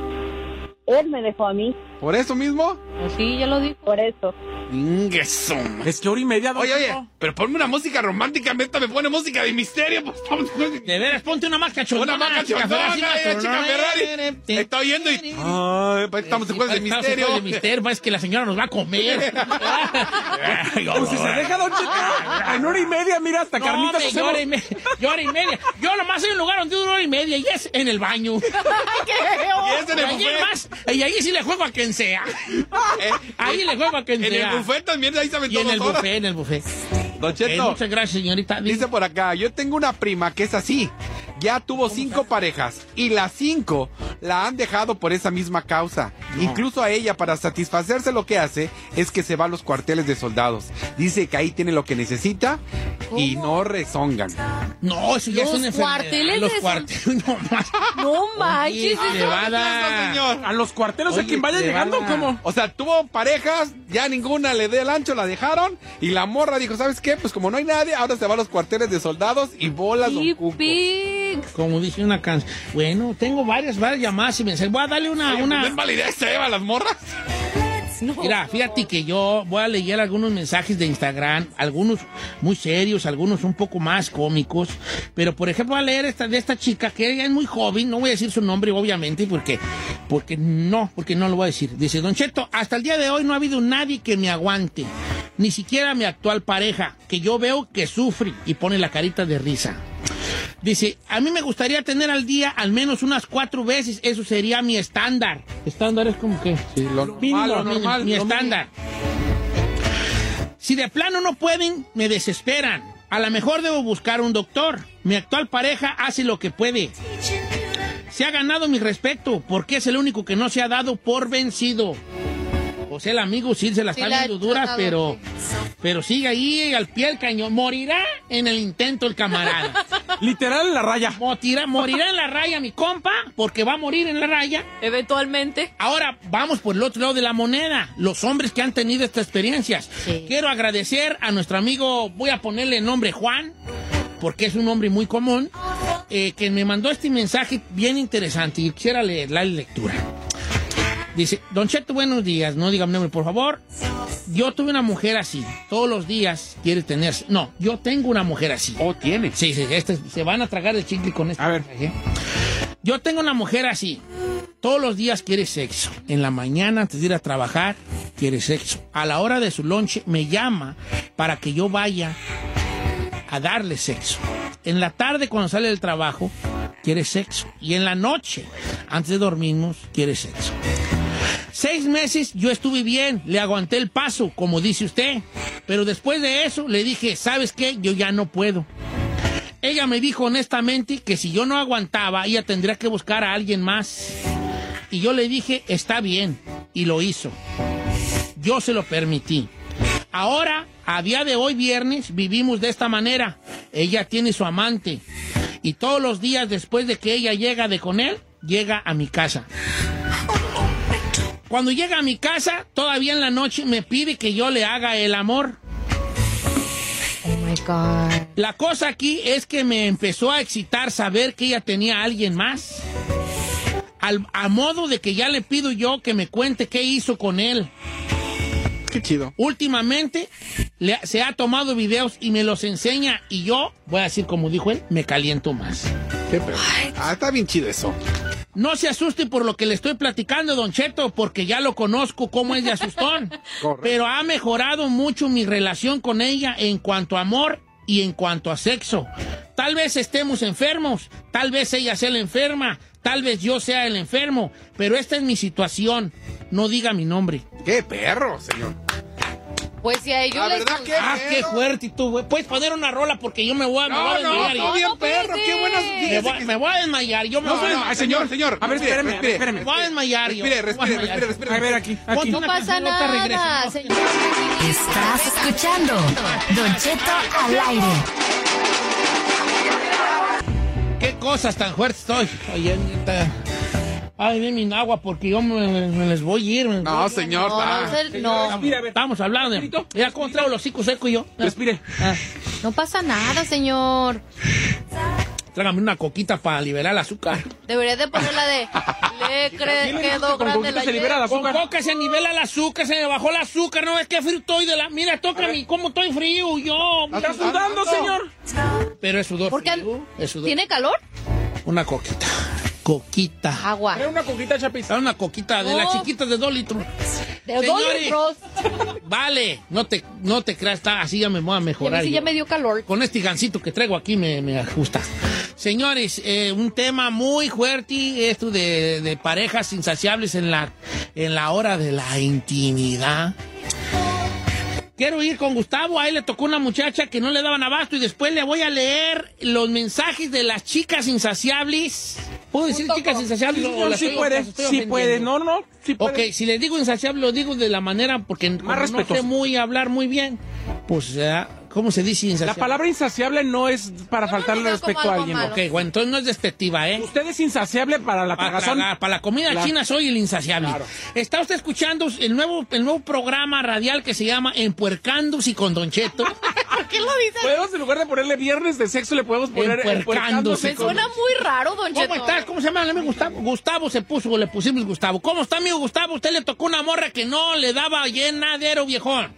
Él me dejó a mí. ¿Por eso mismo? Sí, ya lo dijo. Por eso. Es que 1:30, don Oye, Cheto. pero ponme una música romántica, me pone música de misterio. Pues, de veras, ponte una más cachondona. Una más cachondona, chica Ferrari. Está oyendo y... Ay, pues estamos en juegos de misterio. De misterio, es que la señora nos va a comer. Pues si se deja, Don Cheto, en 1:30, mira, hasta carnitas hacemos. Hora y media. Yo nomás hay un lugar donde dura 1:30 y es en el baño. ¡Qué feo! Y es en el buffet. Y ahí sí le juego a quien sea. Ahí le juego a quien sea. En el buffet también, ahí saben todos. En el buffet. Don Cheto. Muchas gracias, señorita. Dice por acá, yo tengo una prima que es así. Ya tuvo 5 parejas y las 5 la han dejado por esa misma causa. No. Incluso a ella, para satisfacerse, lo que hace es que se va a los cuarteles de soldados. Dice que ahí tiene lo que necesita y no rezongan. No, eso ya es una enfermedad. Los cuarteles. No manches. A los cuarteles, a quien vaya llegando, ¿cómo? O sea, tuvo parejas, ya ninguna le dé el ancho, la dejaron y la morra dijo, ¿sabes qué? Pues como no hay nadie, ahora se va a los cuarteles de soldados y bolas Don Cuco. Como dice una canción. Bueno, tengo varias llamadas y mensajes. Voy a darle una... ¿No es validez a las morras? No. Mira, fíjate que yo voy a leer algunos mensajes de Instagram, algunos muy serios, algunos un poco más cómicos, pero por ejemplo voy a leer de esta chica que ella es muy joven, no voy a decir su nombre obviamente porque no lo voy a decir. Dice, Don Cheto, hasta el día de hoy no ha habido nadie que me aguante, ni siquiera mi actual pareja, que yo veo que sufre, y pone la carita de risa. Dice, a mí me gustaría tener al día al menos unas 4 veces, eso sería mi estándar. Estándar es como que... Sí, lo normal. Mi estándar. Si de plano no pueden, me desesperan. A lo mejor debo buscar un doctor. Mi actual pareja hace lo que puede. Se ha ganado mi respeto, porque es el único que no se ha dado por vencido. O sea, el amigo sí se la está viendo duras, pero sigue ahí al pie del cañón. Morirá en el intento el camarada. Literal en la raya. Morirá en la raya, mi compa, porque va a morir en la raya. Eventualmente. Ahora, vamos por el otro lado de la moneda. Los hombres que han tenido estas experiencias. Sí. Quiero agradecer a nuestro amigo, voy a ponerle el nombre Juan, porque es un nombre muy común, que me mandó este mensaje bien interesante y quisiera leer la lectura. Dice, Don Cheto, buenos días, no diga mi nombre, por favor. Yo tuve una mujer así, todos los días quiere tener... No, yo tengo una mujer así. ¿Oh, tiene? Sí, se van a tragar el chicle con esto. A ver. Yo tengo una mujer así, todos los días quiere sexo. En la mañana, antes de ir a trabajar, quiere sexo. A la hora de su lonche, me llama para que yo vaya a darle sexo. En la tarde, cuando sale del trabajo, quiere sexo. Y en la noche, antes de dormirnos, quiere sexo. 6 meses yo estuve bien, le aguanté el paso, como dice usted. Pero después de eso le dije, ¿sabes qué? Yo ya no puedo. Ella me dijo honestamente que si yo no aguantaba, ella tendría que buscar a alguien más. Y yo le dije, está bien, y lo hizo. Yo se lo permití. Ahora, a día de hoy, viernes, vivimos de esta manera. Ella tiene su amante. Y todos los días después de que ella llega de con él, llega a mi casa. Cuando llega a mi casa, todavía en la noche me pide que yo le haga el amor. Oh my God. La cosa aquí es que me empezó a excitar saber que ella tenía a alguien más. A modo de que ya le pido yo que me cuente qué hizo con él. Qué chido. Últimamente se ha tomado videos y me los enseña y yo, voy a decir como dijo él, me caliento más. Está bien chido eso. No se asuste por lo que le estoy platicando, Don Cheto, porque ya lo conozco cómo es de asustón. Pero ha mejorado mucho mi relación con ella en cuanto a amor y en cuanto a sexo. Tal vez estemos enfermos, tal vez ella sea la enferma, tal vez yo sea el enfermo, pero esta es mi situación. No diga mi nombre. ¡Qué perro, señor! Pues si a ellos les... ¡Qué fuerte! Y tú, puedes poner una rola porque yo me voy a desmayar. No, bien perro, qué buenas... Me voy a desmayar, yo me voy a desmayar. Señor. A ver, espéreme. Me voy a desmayar yo. Respire. A ver, aquí. No pasa nada, señor. Estás escuchando Don Cheto al aire. ¿Qué cosas tan fuertes estoy? Oye, ay, denme agua porque yo me les voy a ir. No, señor. No. Estamos hablando de... Mira cómo traigo los hocicos secos yo. Respire. No pasa nada, señor. Trágame una coquita para liberar el azúcar. Debería de poner la de... quedó grande la libera el Con coca se nivela el azúcar, se me bajó el azúcar. No, es que frío estoy de la... Mira, tócame, cómo estoy frío yo. ¿Está sudando, señor? Pero es sudor. ¿Por qué? Es sudor. ¿Tiene calor? Una coquita. Agua. Era una coquita, Chapis. Una coquita de las chiquitas de 2 litros. ¿De 2 litros? Vale, no te creas, así ya me voy a mejorar. Sí, ya me dio calor. Con este gancito que traigo aquí me ajusta. Señores, un tema muy fuerte, esto de parejas insaciables en la hora de la intimidad. Quiero ir con Gustavo, ahí le tocó una muchacha que no le daban abasto y después le voy a leer los mensajes de las chicas insaciables. ¿Puedo decir chicas insaciables? Sí puede. No, sí puede. Ok, si les digo insaciable, lo digo de la manera porque más no sé hablar muy bien. Pues, ¿cómo se dice insaciable? La palabra insaciable no es para faltarle respeto a alguien. Ok, bueno, entonces no es despectiva, ¿eh? Usted es insaciable para la tragazón. Para la comida china soy el insaciable. Claro. Está usted escuchando el nuevo programa radial que se llama Empuercándose con Don Cheto. ¿Por qué lo dice? Podemos, en lugar de ponerle viernes de sexo, le podemos poner Empuercándose. Me suena muy raro, Don Cheto. ¿Cómo estás? ¿Cómo se llama el amigo Gustavo? Gustavo le pusimos Gustavo. ¿Cómo está, amigo Gustavo? Usted le tocó una morra que no le daba llenadero, viejón.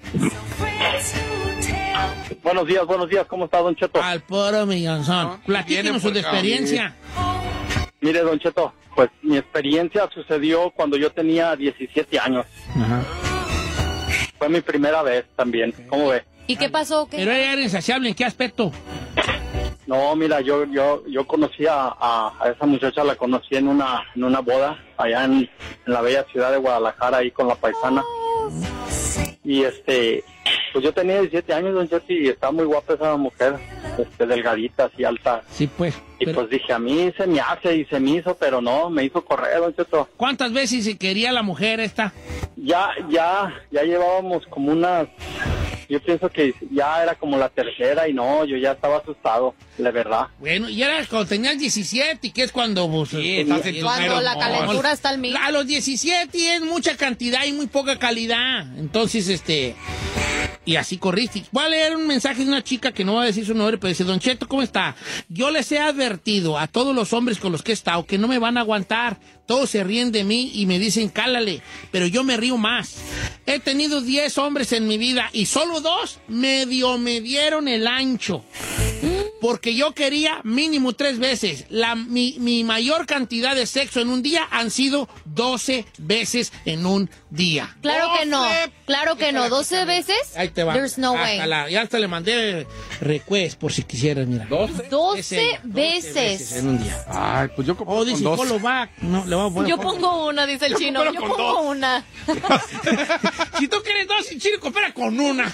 Buenos días, ¿cómo está, Don Cheto? Al puro millonzón. Platíquenos su experiencia. Mire, Don Cheto, pues mi experiencia sucedió cuando yo tenía 17 años. Ajá. Fue mi primera vez también, ¿cómo ve? ¿Y qué pasó? Pero ella era insaciable, ¿en qué aspecto? No, mira, yo conocí a esa muchacha, la conocí en una boda allá en la bella ciudad de Guadalajara, ahí con la paisana. Y pues yo tenía 17 años, Don Cheto, y estaba muy guapa esa mujer, delgadita, así alta. Sí, pues. Y pues dije, a mí se me hace y se me hizo, pero no, me hizo correr, Don Cheto. ¿Cuántas veces se quería la mujer esta? Ya llevábamos como unas... Yo pienso que ya era como la tercera y no, yo ya estaba asustado, la verdad. Bueno, y era cuando tenías 17, que es cuando... Pues, cuando la calentura está al mil. A los 17 es mucha cantidad y muy poca calidad. Entonces, y así corriste. Voy a leer un mensaje de una chica que no va a decir su nombre, pero dice: Don Cheto, ¿cómo está? Yo les he advertido a todos los hombres con los que he estado que no me van a aguantar. Todos se ríen de mí y me dicen cálale, pero yo me río más. He tenido 10 hombres en mi vida y solo 2 medio me dieron el ancho. porque yo quería mínimo 3 veces. Mi mayor cantidad de sexo en un día han sido 12 veces en un día. Claro que no. Claro que no. 12 veces. Ahí te va. There's no way. Ya hasta le mandé request por si quisieras, mira. 12 veces en un día. Ay, pues yo como dice Polo va. No, le voy a poner. Yo pongo una, dice el chino. Yo pongo una. Si tú quieres 2, el chino coopera con una.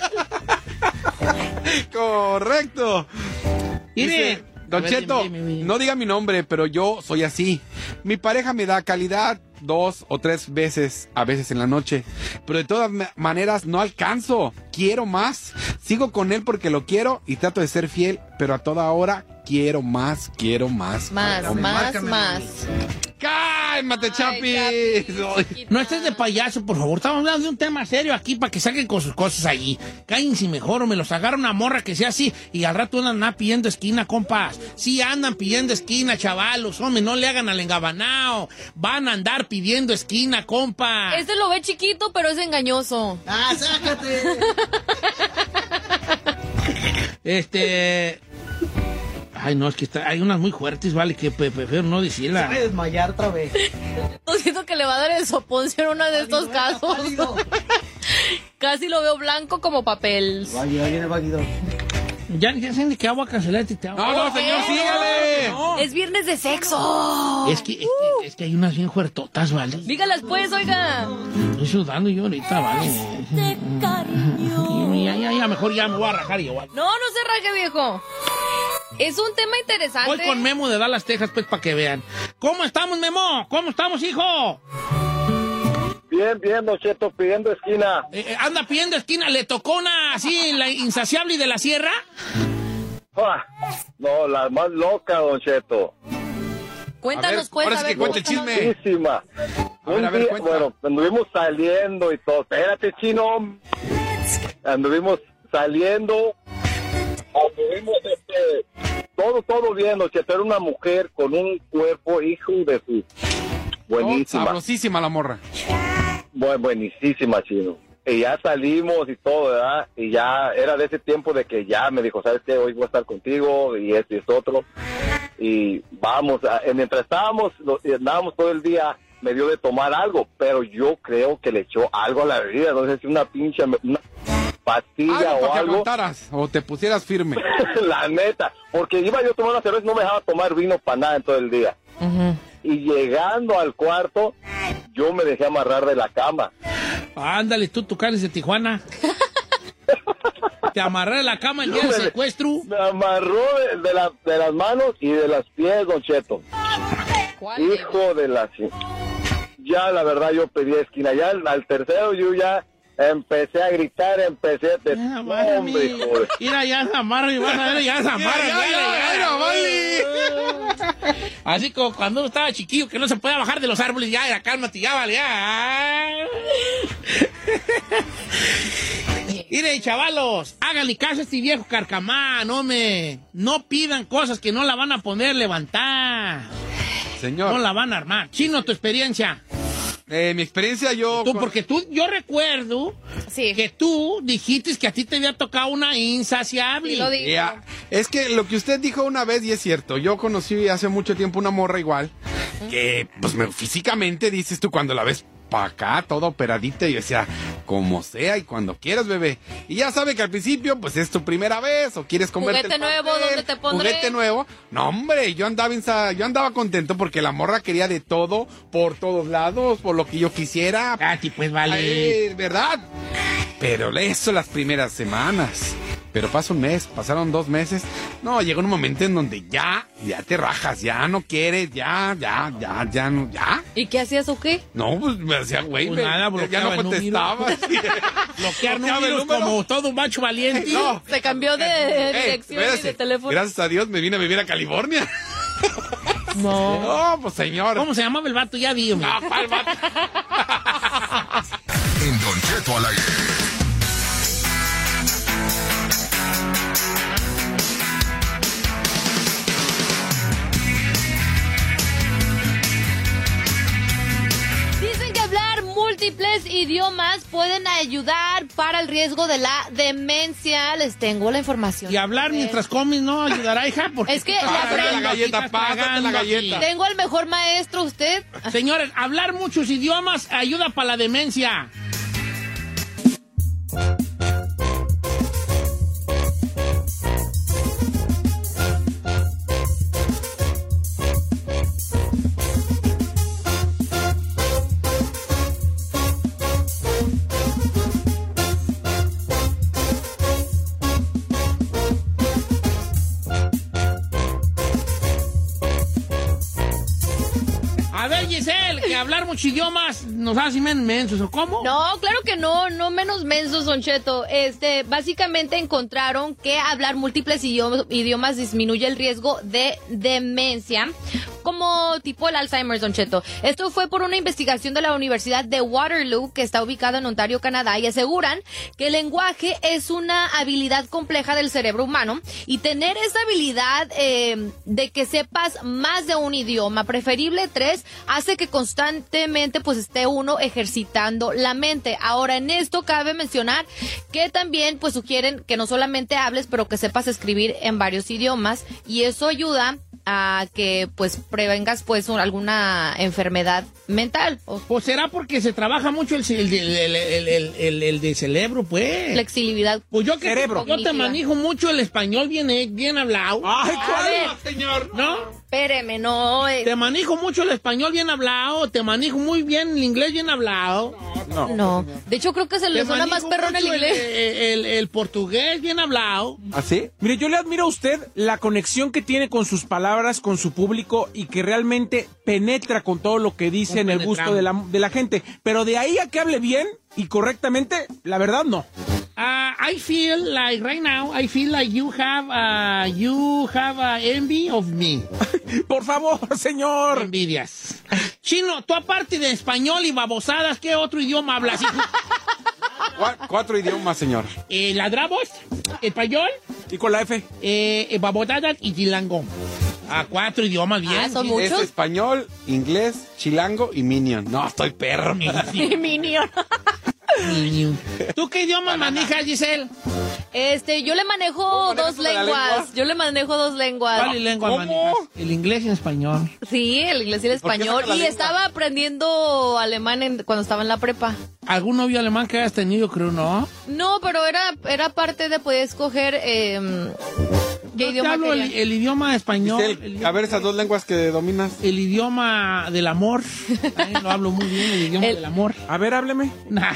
Correcto. Mire, Don Cheto, no diga mi nombre, pero yo soy así. Mi pareja me da calidad 2 o 3 veces, a veces en la noche. Pero de todas maneras no alcanzo. Quiero más. Sigo con él porque lo quiero y trato de ser fiel, pero a toda hora quiero más. Más. ¡Cálmate, Chapi! No estés de payaso, por favor. Estamos hablando de un tema serio aquí para que saquen con sus cosas allí. Cállense mejor o me los agarra una morra que sea así y al rato andan pidiendo esquina, compas. Sí andan pidiendo esquina, chavalos. Hombre, no le hagan al engabanao. Van a andar pidiendo esquina, compa. Este lo ve chiquito, pero es engañoso. ¡Ah, sácate! Ay, no, es que hay unas muy fuertes, vale, que prefiero no decirla. Se va a desmayar otra vez. No siento que le va a dar el soponcio en uno de estos casos. Casi lo veo blanco como papel. Vaya, viene vaguido. Ya sé ni qué agua cancelar este agua. No, señor, sígale. No. Es viernes de sexo. Es que hay unas bien fuertotas, ¿vale? Dígalas pues, oiga. Estoy sudando yo ahorita, ¿vale? Ya, mejor ya me voy a rajar igual. No se raje, viejo. Es un tema interesante. Voy con Memo de Dallas, Texas, pues, para que vean. ¿Cómo estamos, Memo? ¿Cómo estamos, hijo? Bien, Don Cheto, pidiendo esquina. Anda pidiendo esquina. ¿Le tocó una así, la insaciable de la sierra? No, la más loca, Don Cheto. Cuéntanos, pues, ahora sí que cuente el chisme. Muchísima. Bueno, anduvimos saliendo y todo. Espérate, chino. Anduvimos saliendo. Todo bien, Don Cheto. Era una mujer con un cuerpo, hijo de su... Buenísima. Sabrosísima la morra. Buenísima, chino. Y ya salimos y todo, ¿verdad? Y ya era de ese tiempo de que ya me dijo, ¿sabes qué? Hoy voy a estar contigo y esto y esto otro. Y vamos, mientras andábamos todo el día, me dio de tomar algo, pero yo creo que le echó algo a la bebida, no sé si una pastilla o para que algo. aguantaras o te pusieras firme. La neta, porque iba yo a tomar una cerveza y no me dejaba tomar vino para nada en todo el día. Y llegando al cuarto, yo me dejé amarrar de la cama. Ándale, tú cares de Tijuana. Te amarré de la cama el día del secuestro. Me amarró de las manos y de los pies, Don Cheto. Hijo de la... Ya, la verdad, yo pedí esquina. Ya al tercero yo ya empecé a gritar, hombre, hijo de... Mira, ya se amarra y vas a ver, ya se amarra. Ya, vale. Así como cuando uno estaba chiquillo, que no se podía bajar de los árboles, ya, cálmate, ya, vale, ya. Mire, chavalos, háganle caso a este viejo carcamán, no pidan cosas que no la van a poner levantar. Señor. No la van a armar. Chino, tu experiencia. Mi experiencia yo... Porque yo recuerdo que tú dijiste que a ti te había tocado una insaciable. Sí, lo digo. Es que lo que usted dijo una vez, y es cierto, yo conocí hace mucho tiempo una morra igual, que pues físicamente dices tú cuando la ves para acá, toda operadita, y yo decía, como sea y cuando quieras, bebé. Y ya sabe que al principio, pues es tu primera vez, o quieres comerte juguete nuevo, ¿dónde te pondré? Juguete nuevo. No, hombre, yo andaba contento porque la morra quería de todo, por todos lados, por lo que yo quisiera. Pues vale. ¿Verdad? Pero eso las primeras semanas. Pero pasa un mes, pasaron 2 meses. No, llegó un momento en donde ya te rajas, ya no quieres, ya. ¿Y qué hacías o qué? No, pues me hacía güey. Pues nada, ya no contestaba. Bloquear números como todo un macho valiente. No. Se cambió de dirección y de teléfono. Gracias a Dios me vine a vivir a California. No, pues señor. ¿Cómo se llamaba el vato? Ya vi, hombre. ¿Cuál vato? En Don Cheto al aire. Dicen que hablar múltiples idiomas pueden ayudar para el riesgo de la demencia. Les tengo la información. Y hablar mientras comes no ayudará, hija, porque es que le aprendo. La galleta, pásate la galleta. Tengo al mejor maestro, usted. Señores, hablar muchos idiomas ayuda para la demencia. A ver, Giselle, que hablar muchos idiomas nos hace menos mensos, ¿o cómo? No, claro que no menos mensos, Don Cheto. Básicamente encontraron que hablar múltiples idiomas disminuye el riesgo de demencia, como tipo el Alzheimer, Don Cheto. Esto fue por una investigación de la Universidad de Waterloo, que está ubicada en Ontario, Canadá, y aseguran que el lenguaje es una habilidad compleja del cerebro humano, y tener esa habilidad de que sepas más de un idioma, preferible 3, hace que constantemente pues esté uno ejercitando la mente. Ahora, en esto cabe mencionar que también pues sugieren que no solamente hables, pero que sepas escribir en varios idiomas, y eso ayuda a que pues prevengas pues alguna enfermedad mental. Pues será porque se trabaja mucho el de cerebro, pues. Flexibilidad. Pues yo Cerebro. te manejo mucho el español bien hablado. Ay, ¿cuál, señor? ¿No? Espéreme, no. Te manejo mucho el español bien hablado, te manejo muy bien el inglés bien hablado. No. De hecho, creo que se le suena más perrón el inglés. El portugués bien hablado. ¿Así? Mire, yo le admiro a usted la conexión que tiene con sus palabras, con su público, y que realmente penetra con todo lo que dice en el gusto de la gente. Pero de ahí a que hable bien y correctamente, la verdad no. I feel like right now, you have envy of me. Por favor, señor. Envidias. Chino, tú aparte de español y babosadas, ¿qué otro idioma hablas, hijo? 4 idiomas, señor. Ladrabos, español. Y con la F. Babosadas y chilango. 4 idiomas, bien. ¿Son muchos? Es español, inglés, chilango y minion. No, estoy perro, mi Minion. ¿Tú qué idioma manejas, Giselle? Yo le manejo 2 lenguas. Yo le manejo 2 lenguas. ¿Cuál lengua manejas? El inglés y el español. Sí, el inglés y el español. Y estaba aprendiendo alemán cuando estaba en la prepa. ¿Algún novio alemán que hayas tenido, creo, no? No, pero era parte de poder escoger qué idioma hablo el idioma español. Giselle, a ver esas 2 lenguas que dominas. El idioma del amor. Lo hablo muy bien, el idioma del amor. A ver, hábleme.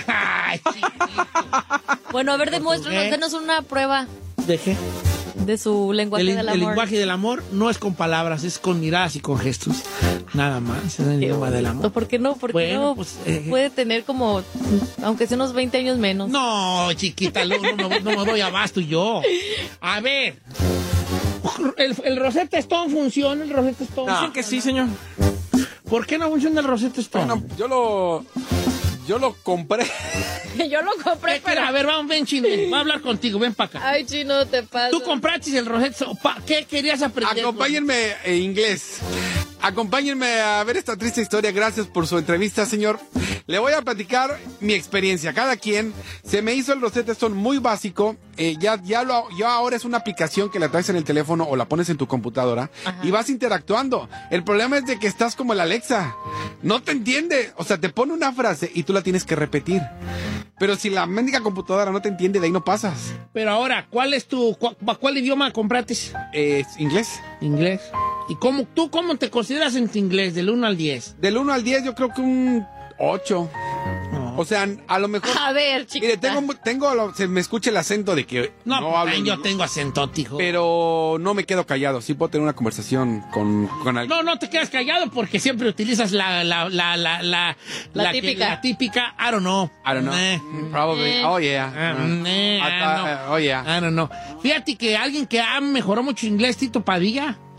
Bueno, a ver, demuéstranos, denos una prueba. ¿De qué? De su lenguaje del amor. El lenguaje del amor no es con palabras, es con miradas y con gestos. Nada más, es el idioma del amor. ¿Por qué no? Porque no pues, puede tener como, aunque sea unos 20 años menos. No, chiquita, no me doy abasto yo. A ver, ¿el Rosetta Stone funciona? ¿El Rosetta Stone? Dicen que sí, señor. ¿Por qué no funciona el Rosetta Stone? Bueno, yo lo compré. Yo lo compré, pero... A ver, ven, Chino, voy a hablar contigo, ven para acá. Ay, Chino, te pasa. Tú compraste el Rosetta Stone, ¿qué querías aprender? Acompáñenme inglés. Acompáñenme a ver esta triste historia. Gracias por su entrevista, señor. Le voy a platicar mi experiencia. Cada quien se me hizo el Rosetta Stone muy básico. Ya ahora es una aplicación que la traes en el teléfono o la pones en tu computadora. Ajá. Y vas interactuando. El problema es de que estás como el Alexa. No te entiende. O sea, te pone una frase y tú la tienes que repetir. Pero si la mendiga computadora no te entiende, de ahí no pasas. Pero ahora, ¿cuál idioma compraste? Inglés. Inglés. ¿Y tú cómo te consideras en tu inglés, del 1 al 10? Del 1 al 10 yo creo que un 8. No. O sea, a lo mejor... A ver, chiquita. Mire, se me escucha el acento de que no hablo. Yo tengo acento, hijo. Pero no me quedo callado. Sí puedo tener una conversación con alguien. No te quedas callado porque siempre utilizas la típica. La típica, I don't know. Probably. Oh, yeah. Oh, yeah. I don't know. Fíjate que alguien que ha mejorado mucho inglés, Tito Padilla.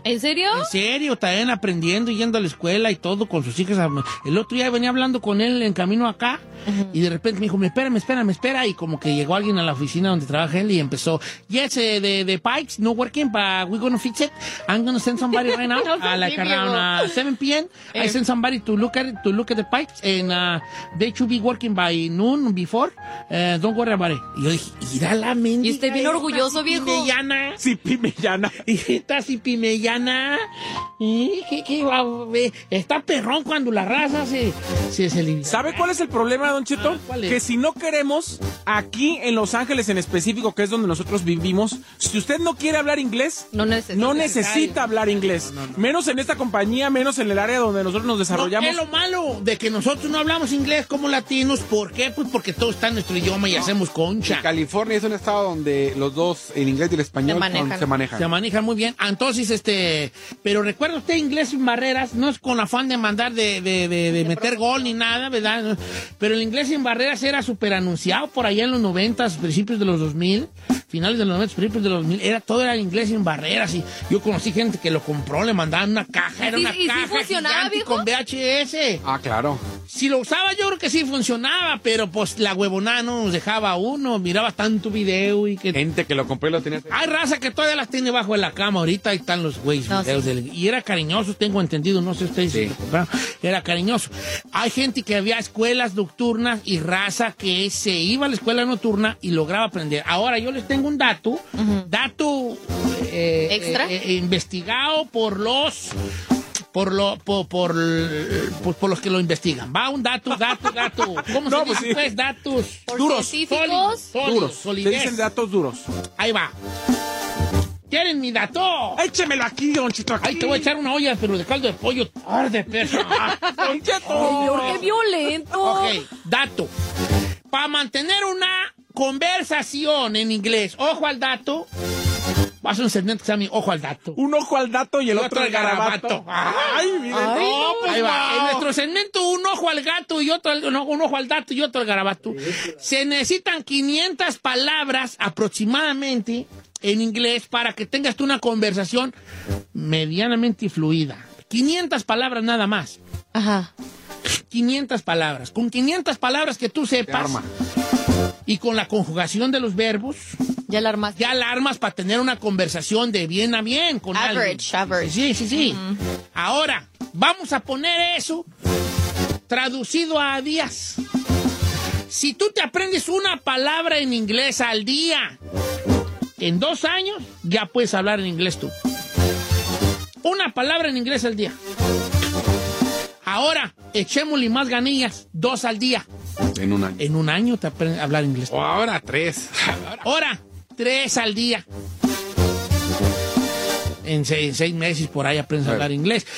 ¿En serio? En serio, también aprendiendo y yendo a la escuela y todo con sus hijas. El otro día venía hablando con él en camino acá y de repente me dijo, me espera. Y como que llegó alguien a la oficina donde trabaja él y empezó, yes, the pipes no working, but we're gonna fix it. I'm gonna send somebody right now, like around 7 p.m. I send somebody to look at the pipes and they should be working by noon before. Don't worry about it. Y yo dije, irá la mendiga. Y usted bien orgulloso, viejo. Pimellana. Sí, Pimellana. Está así Pimellana. ¿Qué va, ve? Está perrón cuando la raza se ¿Sabe cuál es el problema, Don Cheto? Que si no queremos, aquí en Los Ángeles en específico, que es donde nosotros vivimos, si usted no quiere hablar inglés, no necesita hablar inglés. No. Menos en esta compañía, menos en el área donde nosotros nos desarrollamos. ¿Qué es lo malo de que nosotros no hablamos inglés como latinos? ¿Por qué? Pues porque todo está en nuestro idioma y hacemos concha. Y California es un estado donde los dos, el inglés y el español, se manejan. Se manejan muy bien. Entonces, pero recuerda usted, inglés sin barreras, no es con afán de mandar de meter gol ni nada, ¿verdad? Pero el inglés sin barreras era súper anunciado por allá en los 90s, principios de los 2000, finales de los 90s, principios de los 2000, todo era inglés sin barreras y yo conocí gente que lo compró, le mandaban una caja, era una caja gigante con VHS. Ah, claro. Si lo usaba yo creo que sí funcionaba, pero pues la huevonada no nos dejaba a uno, miraba tanto video y que... Gente que lo compró y lo tenía... Hay raza que todavía las tiene bajo de la cama, ahorita ahí están los güeyes videos y era cariñoso, tengo entendido, no sé ustedes si lo compraron, era cariñoso. Hay gente que había escuelas nocturnas y raza que se iba a la escuela nocturna y lograba aprender. Ahora yo les tengo un dato, ¿extra? Investigado por los que lo investigan. Va un dato. ¿Cómo se dice? Pues datos duros. Sólidos. Se dicen datos duros. Ahí va. ¿Quieren mi dato? Échemelo aquí, Don Cheto. Aquí. Ahí te voy a echar una olla, pero de caldo de pollo. ¡Arde, perro! ¡Don Cheto! Señor, qué violento. Ok, dato. Para mantener una conversación en inglés, ojo al dato. Vas a un segmento que se llama Ojo al Dato. Un ojo al dato y el otro al garabato. ¡Ay, mire! Ahí va. En nuestro segmento, un ojo al gato y otro un ojo al dato y otro al garabato. Se necesitan 500 palabras aproximadamente en inglés para que tengas tú una conversación medianamente fluida. 500 palabras nada más. Ajá. 500 palabras. Con 500 palabras que tú sepas y con la conjugación de los verbos... Ya la armas para tener una conversación de bien a bien con alguien. Average. Sí. Uh-huh. Ahora, vamos a poner eso traducido a días. Si tú te aprendes una palabra en inglés al día, en 2 años, ya puedes hablar en inglés tú. Una palabra en inglés al día. Ahora, echémosle más ganillas, 2 al día. En un año. En un año te aprendes a hablar inglés. O ahora 3. Ahora, 3 al día. En 6 meses por ahí aprendes a hablar inglés.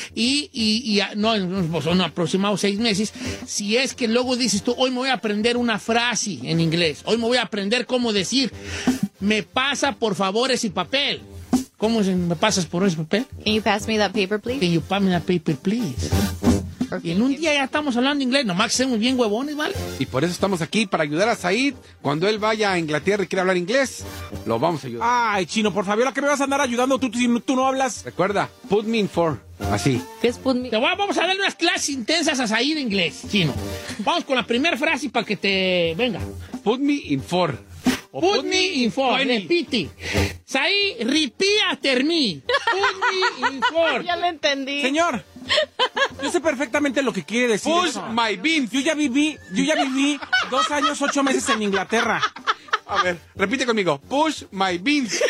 Son aproximados 6 meses. Si es que luego dices tú, hoy me voy a aprender una frase en inglés. Hoy me voy a aprender cómo decir, me pasa por favor ese papel. ¿Cómo se me pasas por ese papel? Can you pass me that paper, please? Can you pass me that paper, please? Y en un día ya estamos hablando inglés, nomás que seamos bien huevones, ¿vale? Y por eso estamos aquí, para ayudar a Said. Cuando él vaya a Inglaterra y quiera hablar inglés, lo vamos a ayudar. Ay, Chino, por favor, ¿a qué me vas a andar ayudando tú si tú no hablas? Recuerda, put me in for, así. ¿Qué es put me? Vamos a darle unas clases intensas a Said de inglés, Chino. Vamos con la primera frase para que te venga. Put me in for. Put me in for. Repite. Said, repeat after me. Put me in for. Ya lo entendí. Señor, yo sé perfectamente lo que quiere decir. Push my beans. Yo ya viví 2 años, 8 meses en Inglaterra. A ver, repite conmigo. Push my beans.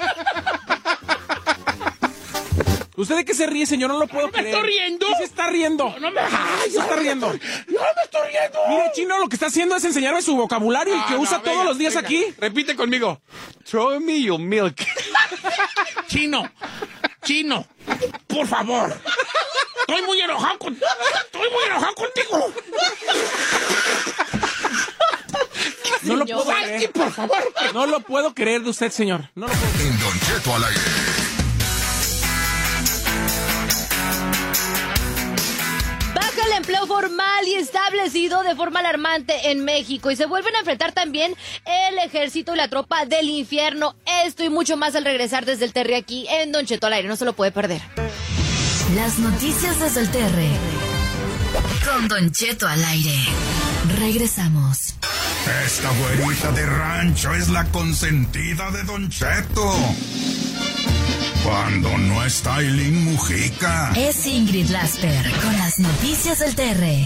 ¿Usted de qué se ríe, señor? No lo puedo creer. ¡Me estoy riendo! ¿Qué se está riendo? No me... ¿Se está riendo? ¡No me estoy riendo! Mire, Chino, lo que está haciendo es enseñarme su vocabulario, el que usa todos los días aquí. Repite conmigo. Throw me your milk. Chino, por favor. Estoy muy enojado contigo. No lo puedo creer. Por favor. No lo puedo creer de usted, señor. No lo puedo creer. En Don Cheto al aire. empleo formal y establecido de forma alarmante en México y se vuelven a enfrentar también el ejército y la tropa del infierno. Esto y mucho más al regresar desde el Terry aquí en Don Cheto al aire. No se lo puede perder. Las noticias desde el Terry con Don Cheto al aire. Regresamos. Esta güerita de rancho es la consentida de Don Cheto. Cuando no está Ailín Mujica. Es Ingrid Lasper con las noticias del Terry.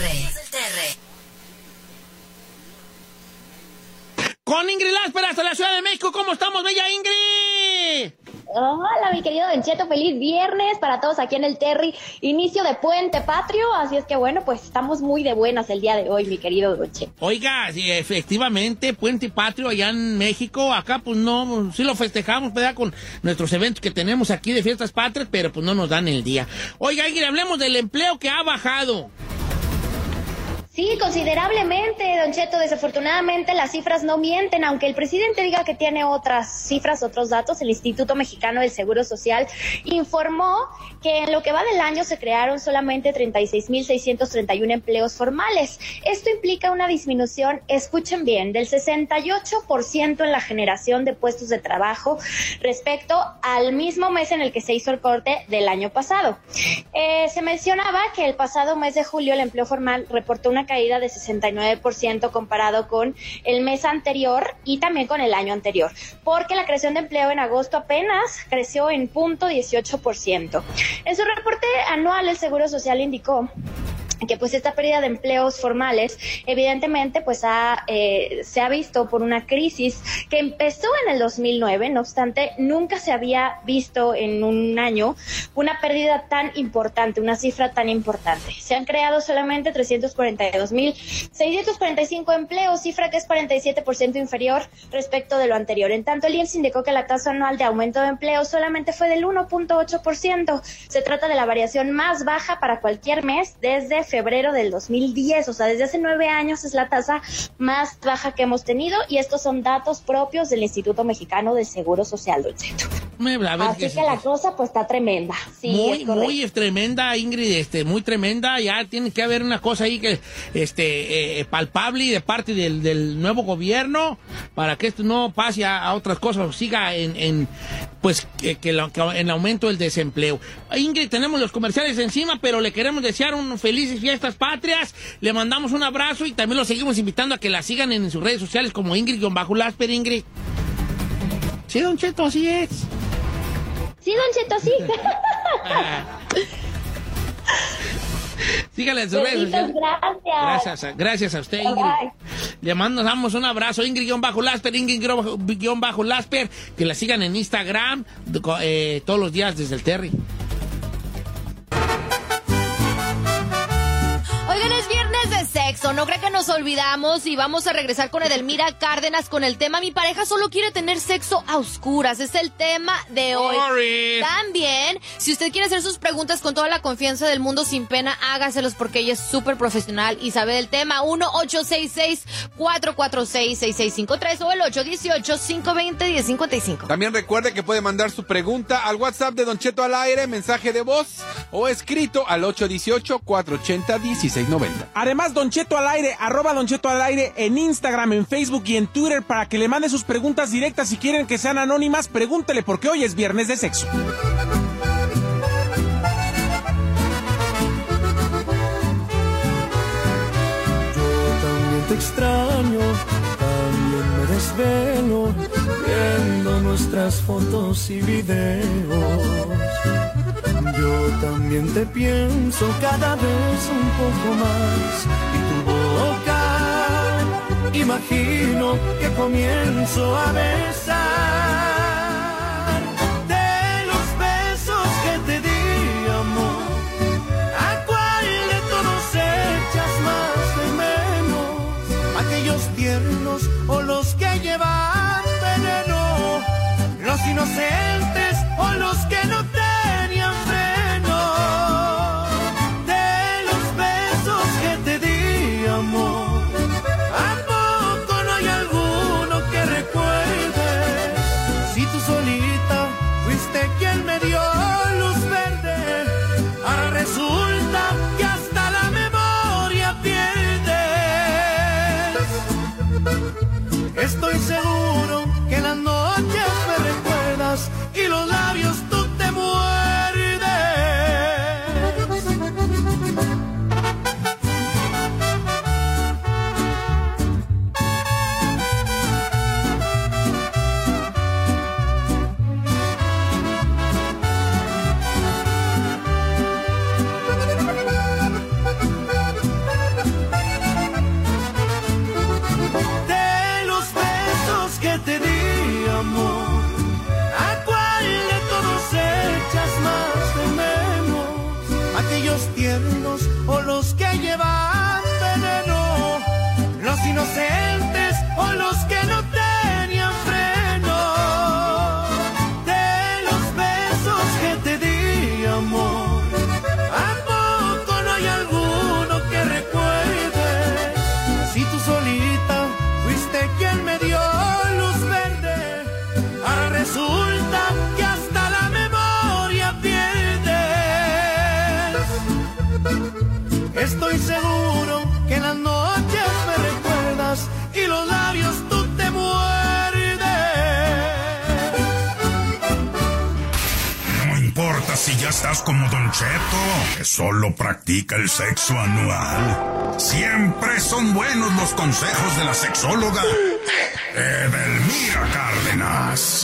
Con Ingrid Lasper hasta la Ciudad de México. ¿Cómo estamos, bella Ingrid? Hola, mi querido Don Cheto, feliz viernes para todos aquí en el Terry, inicio de Puente Patrio, así es que bueno, pues estamos muy de buenas el día de hoy, mi querido Don Cheto. Oiga, sí, efectivamente, Puente Patrio allá en México, acá pues no, sí lo festejamos, ¿verdad? Con nuestros eventos que tenemos aquí de fiestas patrias, pero pues no nos dan el día. Oiga, Ingrid, hablemos del empleo que ha bajado. Sí, considerablemente, Don Cheto. Desafortunadamente las cifras no mienten, aunque el presidente diga que tiene otras cifras, otros datos. El Instituto Mexicano del Seguro Social informó que en lo que va del año se crearon solamente 36,631 empleos formales. Esto implica una disminución, escuchen bien, del 68% en la generación de puestos de trabajo respecto al mismo mes en el que se hizo el corte del año pasado. Se mencionaba que el pasado mes de julio el empleo formal reportó una caída de 69% comparado con el mes anterior y también con el año anterior, porque la creación de empleo en agosto apenas creció en 0.18%. En su reporte anual, el Seguro Social indicó que pues esta pérdida de empleos formales evidentemente pues se ha visto por una crisis que empezó en el 2009, no obstante nunca se había visto en un año una pérdida tan importante, una cifra tan importante. Se han creado solamente 342,645 empleos, cifra que es 47% inferior respecto de lo anterior. En tanto, el IMSS indicó que la tasa anual de aumento de empleo solamente fue del 1.8%. Se trata de la variación más baja para cualquier mes desde febrero del 2010, o sea, desde hace 9 años es la tasa más baja que hemos tenido, y estos son datos propios del Instituto Mexicano del Seguro Social, Don Cheto. Así que la cosa pues está tremenda. Sí, muy tremenda, Ingrid, muy tremenda. Ya tiene que haber una cosa ahí que palpable de parte del nuevo gobierno para que esto no pase a otras cosas, siga en el aumento del desempleo. Ingrid, tenemos los comerciales encima, pero le queremos desear unas felices fiestas patrias. Le mandamos un abrazo y también los seguimos invitando a que la sigan en sus redes sociales como Ingrid-Lasper. Ingrid. Sí, Don Cheto, así es. Sí, Don Cheto, sí. Síganle en sus redes sociales. Gracias a usted, Ingrid. Le mandamos un abrazo, Ingrid-Lasper, Ingrid-Lasper, que la sigan en Instagram todos los días desde el Terry. Oigan, es viernes de sexo, no creo que nos olvidamos y vamos a regresar con Edelmira Cárdenas con el tema Mi pareja solo quiere tener sexo a oscuras, es el tema de hoy. También, si usted quiere hacer sus preguntas con toda la confianza del mundo sin pena, hágaselos porque ella es súper profesional y sabe del tema. 1-866-446-6653 o el 818-520-1055. También recuerde que puede mandar su pregunta al WhatsApp de Don Cheto al aire, mensaje de voz o escrito al 818-480-1690. Además, Don Cheto al aire, @Don Cheto al aire en Instagram, en Facebook y en Twitter para que le mande sus preguntas directas. Si quieren que sean anónimas, pregúntele porque hoy es viernes de sexo. Yo también te extraño, también me desvelo viendo nuestras fotos y videos. Yo también te pienso cada vez un poco más y tu boca imagino que comienzo a besar. De los besos que te di, amor, ¿a cuál de todos echas más de menos? ¿Aquellos tiernos o los que llevan veneno? ¿Los inocentes o los que no tenían freno? De los besos que te di, amor, ¿a poco no hay alguno que recuerdes? Si tú solita fuiste quien me dio luz verde, ahora resulta que hasta la memoria que te di, amor, ¿a cuál de todos echas más de menos? ¿Aquellos tiernos o los que llevan veneno? ¿Los inocentes o los que no tenían freno? De los besos que te di, amor, ¿a poco no hay alguno que recuerde? Si tú solita fuiste quien me dio luz verde, ahora resulta que hasta la memoria pierdes. Estoy seguro que en las noches me recuerdas y los labios tú te muerdes. No importa si ya estás como Don Cheto, que solo practica el sexo anual. Siempre son buenos los consejos de la sexóloga Edelmira Cárdenas.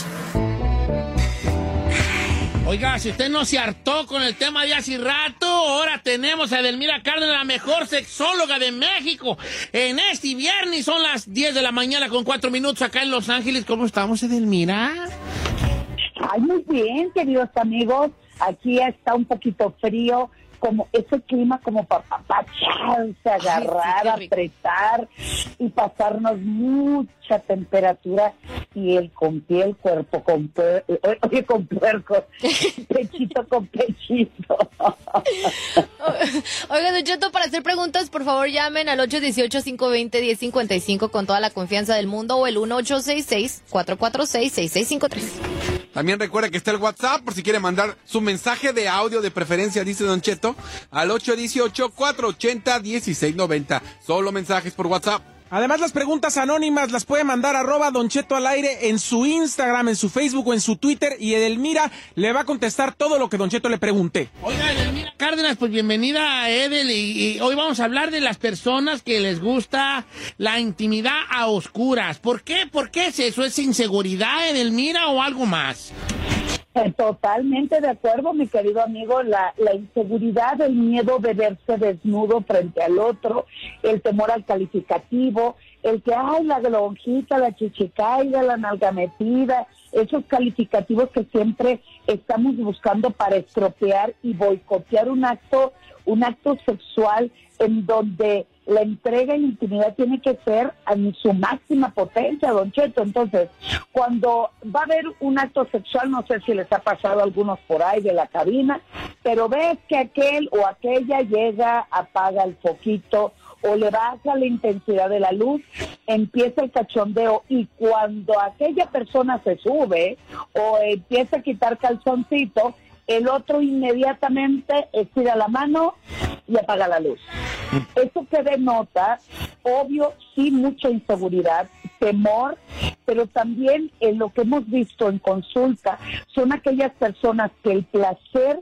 Oiga, si usted no se hartó con el tema de hace rato, ahora tenemos a Edelmira Cárdenas, la mejor sexóloga de México. En este viernes son las 10 de la mañana con 4 minutos acá en Los Ángeles. ¿Cómo estamos, Edelmira? Ay, muy bien, queridos amigos. Aquí está un poquito frío, como ese clima como para apapacharse, agarrar, apretar y pasarnos mucha temperatura, piel con piel, cuerpo con con puerco, pechito con pechito. Oiga, Don Cheto, para hacer preguntas, por favor llamen al 818-520-1055 con toda la confianza del mundo o el 1-866-446-6653. También recuerda que está el WhatsApp por si quiere mandar su mensaje de audio de preferencia, dice Don Cheto, al 818-480-1690. Solo mensajes por WhatsApp. Además, las preguntas anónimas las puede mandar @Don Cheto al aire en su Instagram, en su Facebook o en su Twitter, y Edelmira le va a contestar todo lo que Don Cheto le pregunte. Oiga, Edelmira Cárdenas, pues bienvenida a Edel, y hoy vamos a hablar de las personas que les gusta la intimidad a oscuras. ¿Por qué? ¿Por qué es eso? ¿Es inseguridad, Edelmira, o algo más? Totalmente de acuerdo, mi querido amigo. La inseguridad, el miedo de verse desnudo frente al otro, el temor al calificativo, el que, ay, la lonjita, la chichicaiga, la nalga metida, esos calificativos que siempre estamos buscando para estropear y boicotear un acto sexual en donde la entrega y la intimidad tiene que ser en su máxima potencia, Don Cheto. Entonces, cuando va a haber un acto sexual, no sé si les ha pasado a algunos por ahí de la cabina, pero ves que aquel o aquella llega, apaga el foquito o le baja la intensidad de la luz, empieza el cachondeo, y cuando aquella persona se sube o empieza a quitar calzoncito, el otro inmediatamente estira la mano y apaga la luz. Eso que denota, obvio, sí, mucha inseguridad, temor, pero también en lo que hemos visto en consulta, son aquellas personas que el placer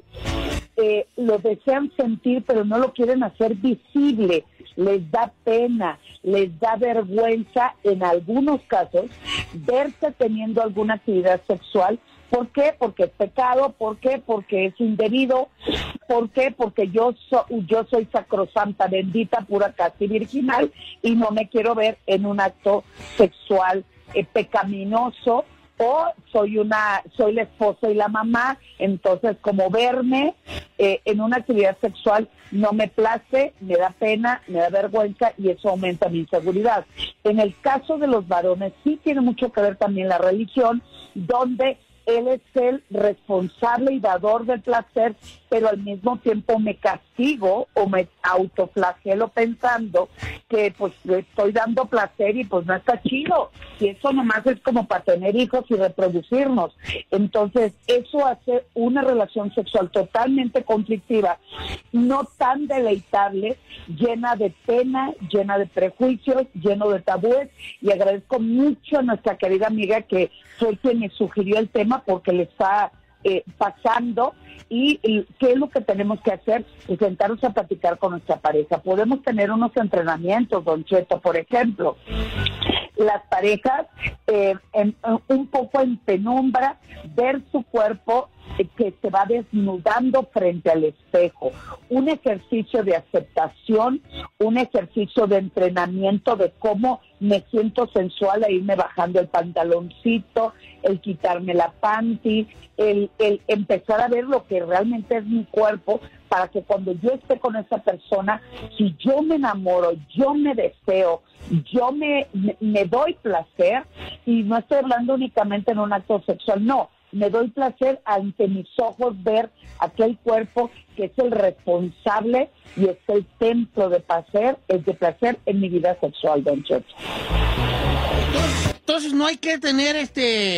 lo desean sentir, pero no lo quieren hacer visible, les da pena, les da vergüenza, en algunos casos, verse teniendo alguna actividad sexual. ¿Por qué? Porque es pecado. ¿Por qué? Porque es indebido. ¿Por qué? Porque yo soy sacrosanta, bendita, pura, casi virginal, y no me quiero ver en un acto sexual pecaminoso, o soy la esposa y la mamá, entonces como verme en una actividad sexual no me place, me da pena, me da vergüenza, y eso aumenta mi inseguridad. En el caso de los varones sí tiene mucho que ver también la religión, donde él es el responsable y dador del placer, pero al mismo tiempo me castigo o me autoflagelo pensando que pues le estoy dando placer y pues no está chido. Y eso nomás es como para tener hijos y reproducirnos. Entonces eso hace una relación sexual totalmente conflictiva, no tan deleitable, llena de pena, llena de prejuicios, lleno de tabúes. Y agradezco mucho a nuestra querida amiga que fue quien me sugirió el tema, porque le está pasando. Y ¿qué es lo que tenemos que hacer? Pues sentarnos a platicar con nuestra pareja. Podemos tener unos entrenamientos, Don Cheto, por ejemplo. Las parejas un poco en penumbra, ver su cuerpo que se va desnudando frente al espejo. Un ejercicio de aceptación, un ejercicio de entrenamiento de cómo me siento sensual a irme bajando el pantaloncito, el quitarme la panty, el empezar a ver lo que realmente es mi cuerpo, para que cuando yo esté con esa persona, si yo me enamoro, yo me deseo, yo me doy placer, y no estoy hablando únicamente en un acto sexual, no, me doy placer ante mis ojos ver aquel cuerpo que es el responsable y es el templo de placer en mi vida sexual, don Cheto. Entonces no hay que tener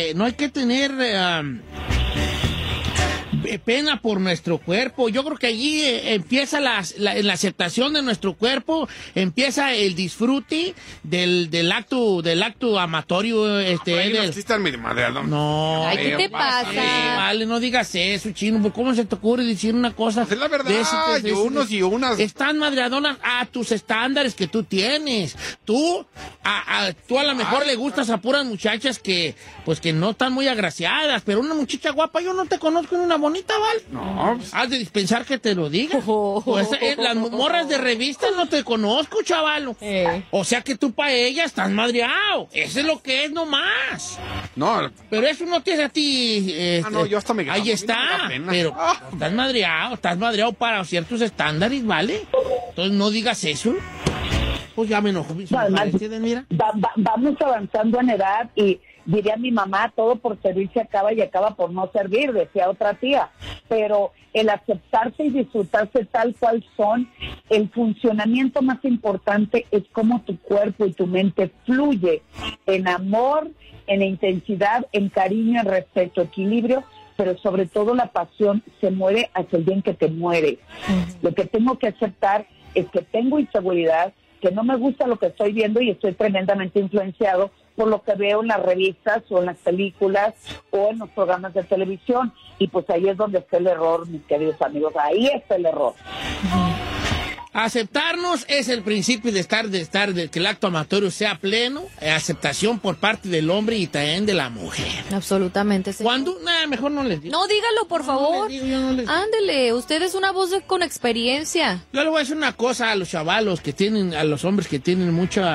pena por nuestro cuerpo. Yo creo que allí empieza la aceptación de nuestro cuerpo, empieza el disfrute del acto amatorio. No existen mi madre, no. Ay, ¿qué te pasa? Vale, no digas eso, chino. ¿Cómo se te ocurre decir una cosa? Es la verdad, y unos y unas. Están madreadonas a tus estándares que tú tienes. Tú a lo mejor le gustas a puras muchachas que no están muy agraciadas, pero una muchacha guapa, yo no te conozco en una bonita, ¿vale? No. Has de dispensar que te lo diga. Pues, las morras de revistas no te conozco, chaval. O sea que tú para ella estás madreado. Eso es lo que es nomás. No. Pero eso no te hace a ti. No, yo hasta me grabo. Ahí está. Pero estás madreado para ciertos estándares, ¿vale? Entonces no digas eso. Pues ya me enojo. Mira. Vamos avanzando en edad y diría mi mamá, todo por servir se acaba y acaba por no servir, decía otra tía. Pero el aceptarse y disfrutarse tal cual son, el funcionamiento más importante es cómo tu cuerpo y tu mente fluye en amor, en intensidad, en cariño, en respeto, equilibrio, pero sobre todo la pasión se muere hasta el día en que te mueres. Lo que tengo que aceptar es que tengo inseguridad, que no me gusta lo que estoy viendo y estoy tremendamente influenciado por lo que veo en las revistas o en las películas o en los programas de televisión. Y pues ahí es donde está el error, mis queridos amigos, ahí está el error. Aceptarnos es el principio de que el acto amatorio sea pleno, aceptación por parte del hombre y también de la mujer. Absolutamente, sí. ¿Cuándo? Mejor no les digo. No, dígalo, por favor. Ándele, usted es una voz con experiencia. Yo le voy a decir una cosa a los chavalos que tienen, a los hombres que tienen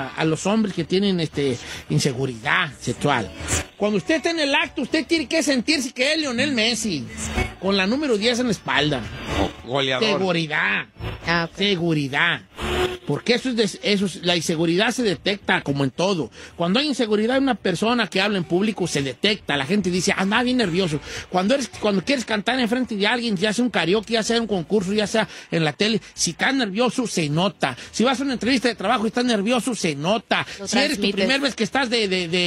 inseguridad sexual. Cuando usted está en el acto, usted tiene que sentirse que es Lionel Messi, con la número 10 en la espalda. Goleador. Seguridad. Seguridad. Porque la inseguridad se detecta como en todo. Cuando hay inseguridad en una persona que habla en público, se detecta. La gente dice, anda bien nervioso. Cuando quieres cantar en frente de alguien, ya sea un karaoke, ya sea un concurso, ya sea en la tele, si estás nervioso, se nota. Si vas a una entrevista de trabajo y estás nervioso, se nota. Si eres tu primera vez que estás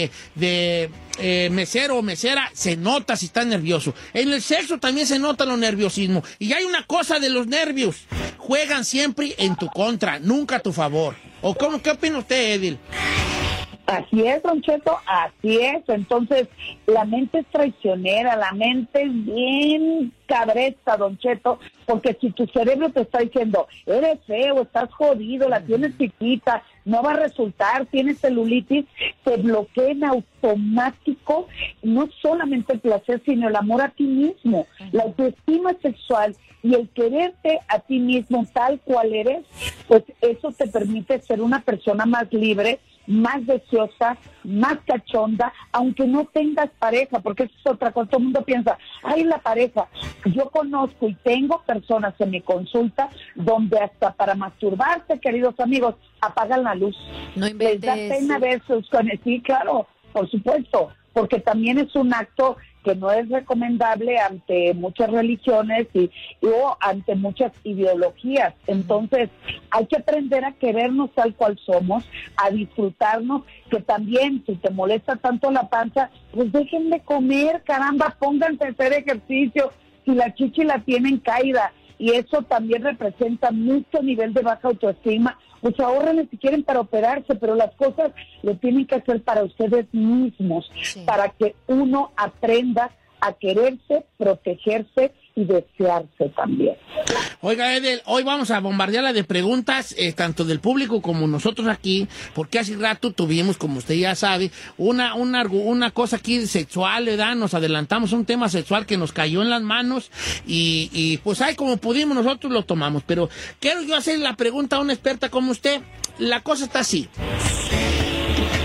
de mesero o mesera, se nota si estás nervioso. En el sexo también se nota lo nerviosismo. Y hay una cosa de los nervios. Juegan siempre en tu contra, nunca a tu favor. ¿O qué opina usted, Edil? Así es, Don Cheto, así es. Entonces, la mente es traicionera, la mente es bien cabresta, Don Cheto, porque si tu cerebro te está diciendo, eres feo, estás jodido, la tienes chiquita, no va a resultar, tienes celulitis, te bloquea en automático no solamente el placer, sino el amor a ti mismo, la autoestima sexual y el quererte a ti mismo tal cual eres, pues eso te permite ser una persona más libre, más deseosa, más cachonda, aunque no tengas pareja, porque eso es otra cosa. Todo el mundo piensa, ay, la pareja. Yo conozco y tengo personas en mi consulta donde hasta para masturbarse, queridos amigos, apagan la luz. No inventes. Les da pena versus con el... Sí, claro, por supuesto, porque también es un acto que no es recomendable ante muchas religiones o ante muchas ideologías. Entonces, hay que aprender a querernos tal cual somos, a disfrutarnos, que también, si te molesta tanto la panza, pues dejen de comer, caramba, pónganse a hacer ejercicio, si la chichi la tienen caída, y eso también representa mucho nivel de baja autoestima. Pues ahórrenle si quieren para operarse, pero las cosas lo tienen que hacer para ustedes mismos, para que uno aprenda a quererse, protegerse y desearse también. Oiga, Edel, hoy vamos a bombardearla de preguntas, tanto del público como nosotros aquí, porque hace rato tuvimos, como usted ya sabe, una cosa aquí sexual, ¿verdad? Nos adelantamos a un tema sexual que nos cayó en las manos y pues ahí como pudimos nosotros lo tomamos. Pero quiero yo hacer la pregunta a una experta como usted. La cosa está así.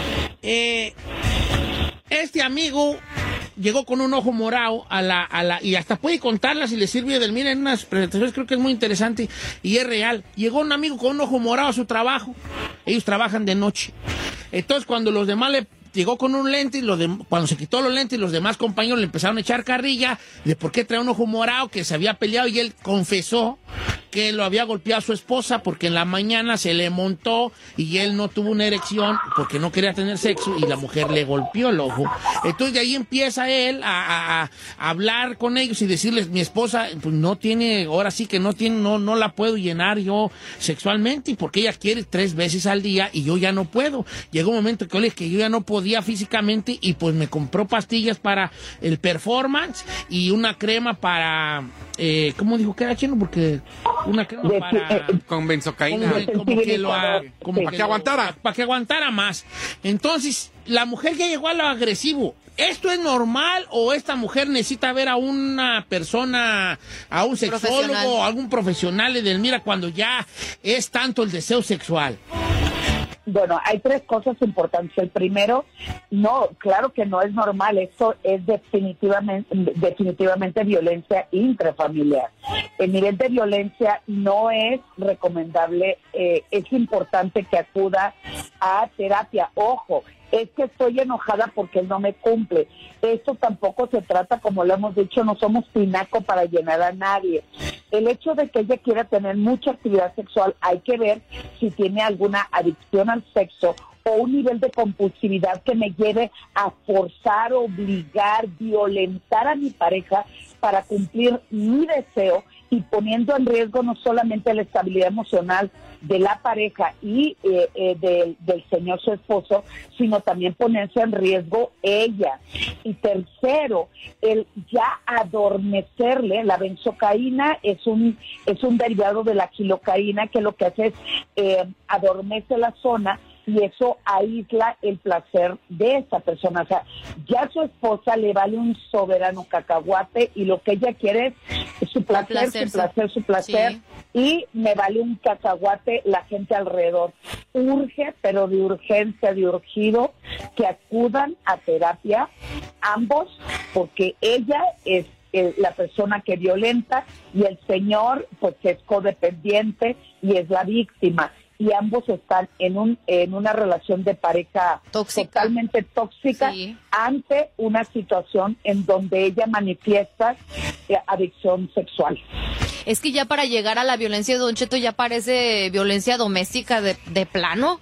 este amigo llegó con un ojo morado y hasta puede contarla si le sirve del mira en unas presentaciones, creo que es muy interesante y es real. Llegó un amigo con un ojo morado a su trabajo. Ellos trabajan de noche. Entonces, cuando los demás llegó con un lente y cuando se quitó los lentes, los demás compañeros le empezaron a echar carrilla de por qué traía un ojo morado, que se había peleado, y él confesó que lo había golpeado a su esposa porque en la mañana se le montó y él no tuvo una erección porque no quería tener sexo y la mujer le golpeó el ojo. Entonces de ahí empieza él a hablar con ellos y decirles, mi esposa pues no tiene, ahora sí que no la puedo llenar yo sexualmente, y porque ella quiere 3 veces al día y yo ya no puedo. Llegó un momento que yo ya no podía físicamente y pues me compró pastillas para el performance y una crema para, ¿cómo dijo que era, Chino? Porque una crema para... con benzocaína. Para que aguantara más. Entonces, la mujer ya llegó a lo agresivo. ¿Esto es normal o esta mujer necesita ver a una persona, a un sexólogo o algún profesional del mira cuando ya es tanto el deseo sexual? Bueno, hay 3 cosas importantes. El primero, no, claro que no es normal, eso es definitivamente violencia intrafamiliar. El nivel de violencia no es recomendable, es importante que acuda a terapia. Ojo, es que estoy enojada porque él no me cumple. Esto tampoco se trata, como lo hemos dicho, no somos pinaco para llenar a nadie. El hecho de que ella quiera tener mucha actividad sexual, hay que ver si tiene alguna adicción al sexo o un nivel de compulsividad que me lleve a forzar, obligar, violentar a mi pareja para cumplir mi deseo, y poniendo en riesgo no solamente la estabilidad emocional de la pareja y del señor su esposo, sino también ponerse en riesgo ella. Y tercero, el ya adormecerle. La benzocaína es un derivado de la xilocaína, que lo que hace es adormece la zona, y eso aísla el placer de esa persona. O sea, ya a su esposa le vale un soberano cacahuate y lo que ella quiere es su placer, su placer. Sí. Y me vale un cacahuate la gente alrededor. Urge, pero de urgencia, de urgido, que acudan a terapia ambos, porque ella es la persona que violenta y el señor pues es codependiente y es la víctima. Y ambos están en una relación de pareja totalmente tóxica, sí, ante una situación en donde ella manifiesta adicción sexual. Es que ya para llegar a la violencia, Don Cheto, ya parece violencia doméstica de plano.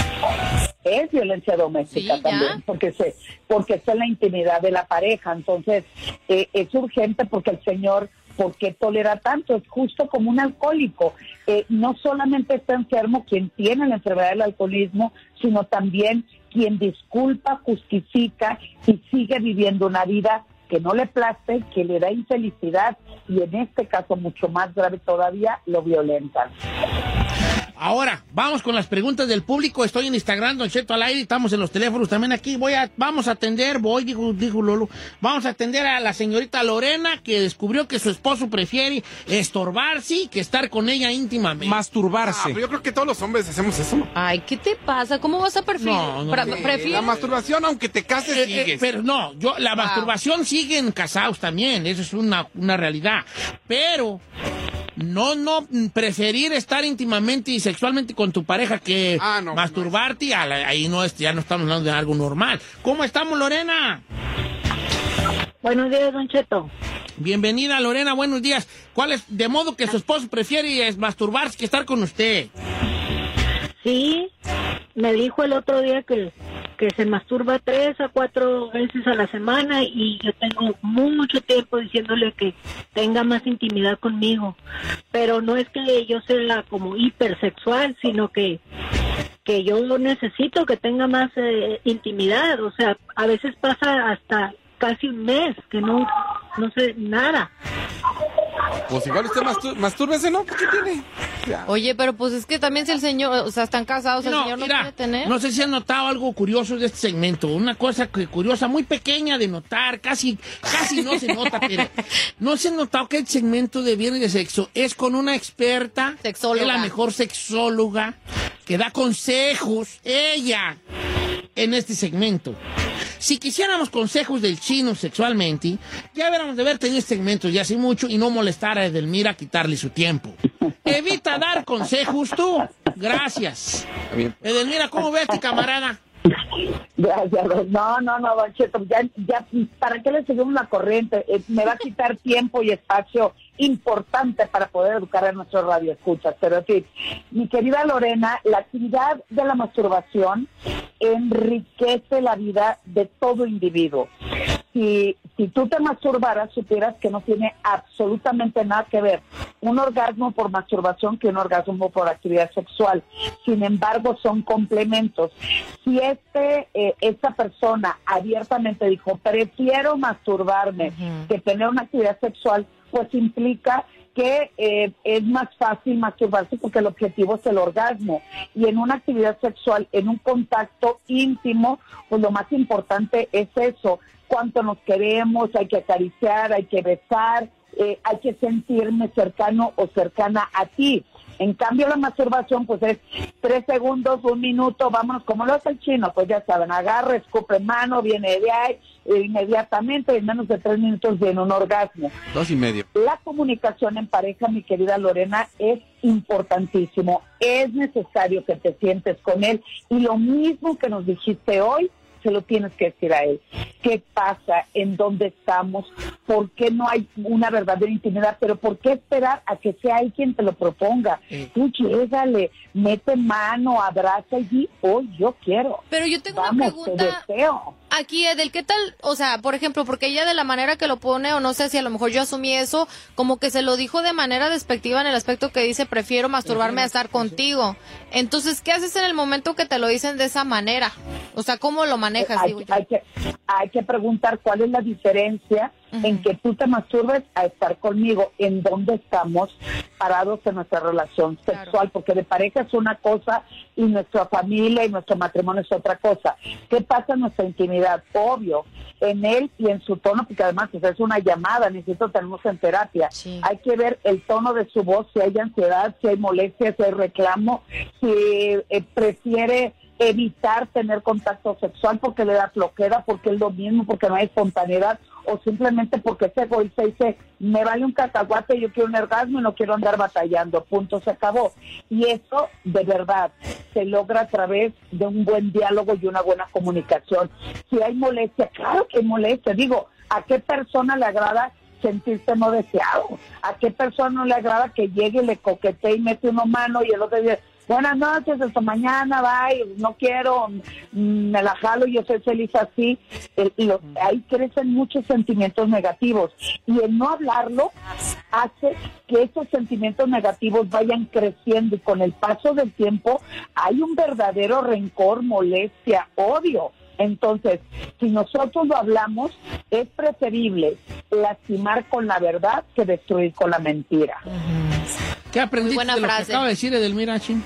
Es violencia doméstica, sí, también, porque está en la intimidad de la pareja. Entonces, es urgente porque el señor, ¿por qué tolera tanto? Es justo como un alcohólico. No solamente está enfermo quien tiene la enfermedad del alcoholismo, sino también quien disculpa, justifica y sigue viviendo una vida que no le place, que le da infelicidad, y en este caso mucho más grave todavía, lo violentan. Ahora, vamos con las preguntas del público. Estoy en Instagram, Don Cheto al aire, estamos en los teléfonos también aquí. Vamos a atender, dijo Lolo, vamos a atender a la señorita Lorena, que descubrió que su esposo prefiere estorbarse que estar con ella íntimamente. Masturbarse. Pero yo creo que todos los hombres hacemos eso. Ay, ¿qué te pasa? ¿Cómo vas a preferir? La masturbación, aunque te cases, sigues. Pero no, la masturbación sigue en casados también, eso es una realidad. Pero no preferir estar íntimamente y sexualmente con tu pareja que masturbarte, ahí ya no estamos hablando de algo normal. ¿Cómo estamos, Lorena? Buenos días, Don Cheto. Bienvenida, Lorena, buenos días. ¿Cuál es, de modo que su esposo prefiere masturbarse que estar con usted? Sí, me dijo el otro día que se masturba 3 a 4 veces a la semana, y yo tengo mucho tiempo diciéndole que tenga más intimidad conmigo, pero no es que yo sea como hipersexual, sino que yo necesito que tenga más intimidad. O sea, a veces pasa hasta casi un mes que no sé nada. Pues igual usted mastúrbese, ¿no? ¿Qué tiene? Ya. Oye, pero pues es que también si el señor, o sea, están casados, el señor no quiere tener. No sé si han notado algo curioso de este segmento, una cosa curiosa, muy pequeña de notar, casi no se nota, pero no se ha notado que el segmento de Viernes de Sexo es con una experta, sexóloga, es la mejor sexóloga, que da consejos, ella en este segmento. Si quisiéramos consejos del chino sexualmente, ya hubiéramos de haber tenido este segmento ya hace mucho y no molestar a Edelmira a quitarle su tiempo. Evita dar consejos tú. Gracias. Edelmira, ¿cómo ves, camarada? Gracias. No, Don Cheto, ya, ¿para qué le seguimos la corriente? Me va a quitar tiempo y espacio importante para poder educar a nuestros radioescuchas. Pero en fin, mi querida Lorena, la actividad de la masturbación enriquece la vida de todo individuo. Si tú te masturbaras, supieras que no tiene absolutamente nada que ver un orgasmo por masturbación que un orgasmo por actividad sexual. Sin embargo, son complementos. Si esta persona abiertamente dijo, prefiero masturbarme que tener una actividad sexual, pues implica que es más fácil masturbarse porque el objetivo es el orgasmo. Y en una actividad sexual, en un contacto íntimo, pues lo más importante es eso, cuánto nos queremos, hay que acariciar, hay que besar, hay que sentirme cercano o cercana a ti. En cambio, la masturbación, pues es 3 segundos, 1 minuto, vámonos, como lo hace el chino, pues ya saben, agarra, escupe mano, viene de ahí, inmediatamente, en menos de 3 minutos viene un orgasmo. 2:30. La comunicación en pareja, mi querida Lorena, es importantísimo. Es necesario que te sientes con él, y lo mismo que nos dijiste hoy, se lo tienes que decir a él. ¿Qué pasa? ¿En dónde estamos? ¿Por qué no hay una verdadera intimidad? Pero ¿por qué esperar a que sea él quien te lo proponga? Tú llégale, mete mano, abraza y di, hoy yo quiero. Pero yo tengo Vamos, una pregunta. te deseo. Aquí, Edel, ¿qué tal? O sea, por ejemplo, porque ella de la manera que lo pone, o no sé si a lo mejor yo asumí eso, como que se lo dijo de manera despectiva en el aspecto que dice, prefiero masturbarme a estar contigo. Entonces, ¿qué haces en el momento que te lo dicen de esa manera? O sea, ¿cómo lo manejas? Hay que preguntar cuál es la diferencia en que tú te masturbes a estar conmigo, en dónde estamos parados en nuestra relación sexual, porque de pareja es una cosa y nuestra familia y nuestro matrimonio es otra cosa. ¿Qué pasa en nuestra intimidad? Obvio, en él y en su tono, porque además pues, es una llamada, necesito tenernos en terapia. Hay que ver el tono de su voz, si hay ansiedad, si hay molestia, si hay reclamo, si prefiere evitar tener contacto sexual porque le da flojera, porque es lo mismo, porque no hay espontaneidad, o simplemente porque ese egoísta dice, me vale un cacahuate, yo quiero un orgasmo y no quiero andar batallando, punto, se acabó. Y eso, de verdad, se logra a través de un buen diálogo y una buena comunicación. Si hay molestia, claro que hay molestia, digo, ¿a qué persona le agrada sentirse no deseado? ¿A qué persona no le agrada que llegue y le coquetee y mete una mano y el otro dice, buenas noches, hasta mañana, bye, no quiero, me la jalo, yo soy feliz así? Ahí crecen muchos sentimientos negativos, y el no hablarlo hace que esos sentimientos negativos vayan creciendo, y con el paso del tiempo hay un verdadero rencor, molestia, odio. Entonces, si nosotros lo hablamos, es preferible lastimar con la verdad que destruir con la mentira. ¿Qué aprendiste de lo que acaba de decir Edelmira, Chin?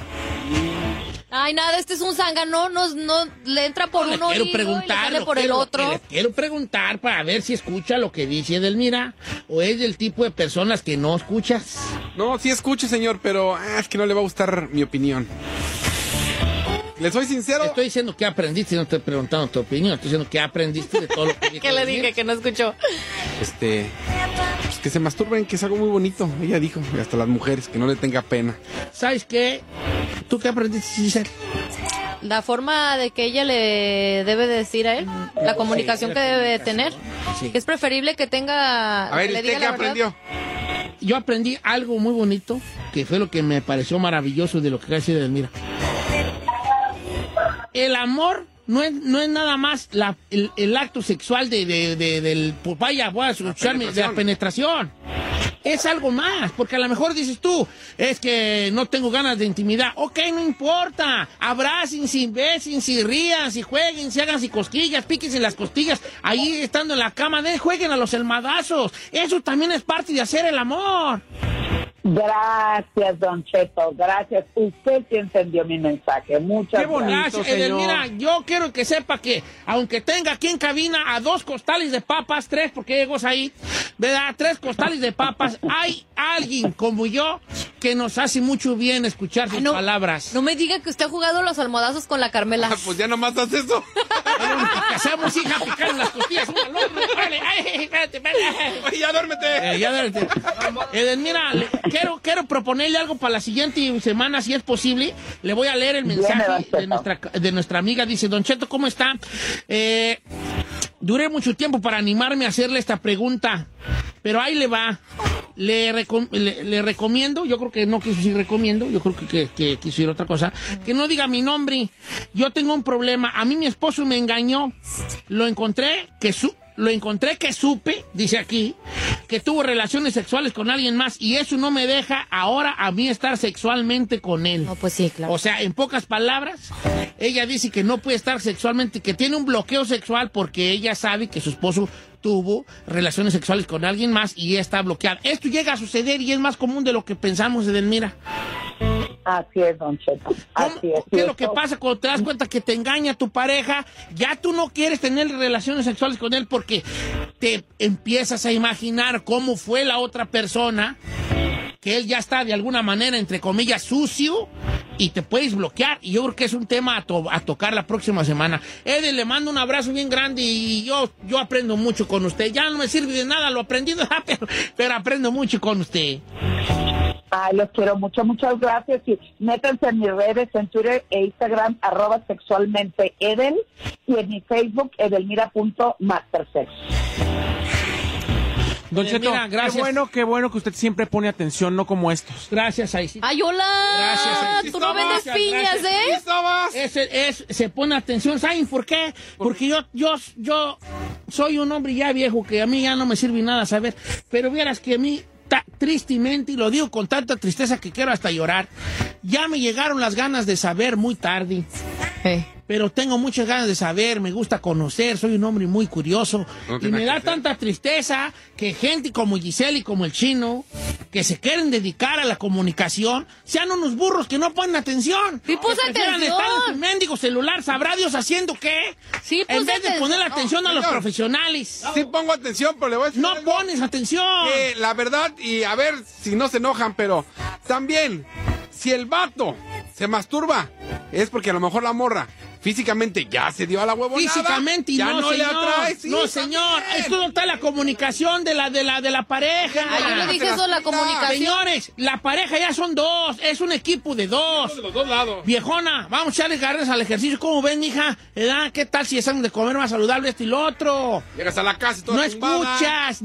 Ay, nada, este es un zángano, no le entra por uno oído y le sale por el otro. Le quiero preguntar para ver si escucha lo que dice Edelmira, o es del tipo de personas que no escuchas. No, sí escucho, señor, pero es que no le va a gustar mi opinión. ¿Le soy sincero? Estoy diciendo que aprendiste, no estoy preguntando tu opinión, estoy diciendo que aprendiste de todo lo que dijo. ¿Qué le dije? Que no escuchó. Pues que se masturben, que es algo muy bonito. Ella dijo, y hasta las mujeres, que no le tenga pena. ¿Sabes qué? ¿Tú qué aprendiste, Giselle? La forma de que ella le debe decir a él, la comunicación que debe tener. Sí. Es preferible que tenga... A ver, ¿usted qué aprendió? Yo aprendí algo muy bonito, que fue lo que me pareció maravilloso de lo que acaba de decir Edelmira. El amor no es nada más el acto sexual del vaya, voy a escucharme, de la penetración. Es algo más, porque a lo mejor dices tú, es que no tengo ganas de intimidad. Ok, no importa. Abrácense, bésense, ríanse, jueguense, háganse cosquillas, píquense las costillas. Ahí estando en la cama, jueguen a los almadazos. Eso también es parte de hacer el amor. Gracias, Don Cheto, gracias. Usted sí entendió mi mensaje. Muchas gracias. Edelmira, yo quiero que sepa que, aunque tenga aquí en cabina a 2 costales de papas, 3 porque llegó ahí, ¿verdad? 3 costales de papas, hay alguien como yo que nos hace mucho bien escuchar sus palabras. No me diga que usted ha jugado los almohadazos con la Carmela. Pues ya nomás haces eso. ¿Qué hacemos, hija? Picar las costillas una al otro. Vale. Ay, espérate. Oye, ya duérmete. Ya duérmete. Mira, quiero proponerle algo para la siguiente semana, si es posible. Le voy a leer el mensaje de nuestra amiga. Dice, Don Cheto, ¿cómo está? Duré mucho tiempo para animarme a hacerle esta pregunta, pero ahí le va. Le recomiendo, yo creo que no quiso decir recomiendo, yo creo que quiso decir otra cosa, que no diga mi nombre. Yo tengo un problema. A mí mi esposo me engañó. Lo encontré que supe, dice aquí, que tuvo relaciones sexuales con alguien más y eso no me deja ahora a mí estar sexualmente con él. No, pues sí, claro. O sea, en pocas palabras, ella dice que no puede estar sexualmente, que tiene un bloqueo sexual porque ella sabe que su esposo tuvo relaciones sexuales con alguien más y ella está bloqueada. Esto llega a suceder y es más común de lo que pensamos, Edelmira. Así es, Don Cheto. Así es. ¿Qué es lo que pasa cuando te das cuenta que te engaña tu pareja? Ya tú no quieres tener relaciones sexuales con él porque te empiezas a imaginar cómo fue la otra persona, que él ya está de alguna manera, entre comillas, sucio, y te puedes bloquear. Y yo creo que es un tema a tocar la próxima semana. Edel, le mando un abrazo bien grande y yo aprendo mucho con usted. Ya no me sirve de nada lo aprendido, pero aprendo mucho con usted. Ay, los quiero mucho, muchas gracias. Y métanse en mis redes, en Twitter e Instagram, @sexualmenteedel, y en mi Facebook, edelmira.mastersex. Don Cheto, mira, gracias. Qué bueno que usted siempre pone atención, no como estos. Gracias, Aisy. ¡Ay, hola! Gracias, Tú no vendes piñas, Se pone atención. ¿Saben por qué? Porque yo soy un hombre ya viejo que a mí ya no me sirve nada saber. Pero vieras que a mí, tristemente, y lo digo con tanta tristeza que quiero hasta llorar, ya me llegaron las ganas de saber muy tarde. Pero tengo muchas ganas de saber, me gusta conocer, soy un hombre muy curioso. Y me da tanta tristeza que gente como Giselle y como el Chino, que se quieren dedicar a la comunicación, sean unos burros que no ponen atención. Sí, puse atención. Estar en su mendigo celular, sabrá Dios haciendo qué. Sí, en vez de poner atención a los profesionales. Sí pongo atención, pero le voy a decir No algo. pones atención. La verdad, y a ver si no se enojan, pero también, si el vato se masturba, es porque a lo mejor la morra físicamente ya se dio a la huevonada. Físicamente y ya no señor. le atrae. Sí, no, señor. Esto no está la comunicación de la pareja. Yo le dije eso, la comunicación. Señores, la pareja ya son dos. Es un equipo de dos. De los dos lados. Viejona, vamos a echarle garras al ejercicio. ¿Cómo ven, mija? ¿Qué tal si están de comer más saludable esto y lo otro? Llegas a la casa y todo. No escuchas.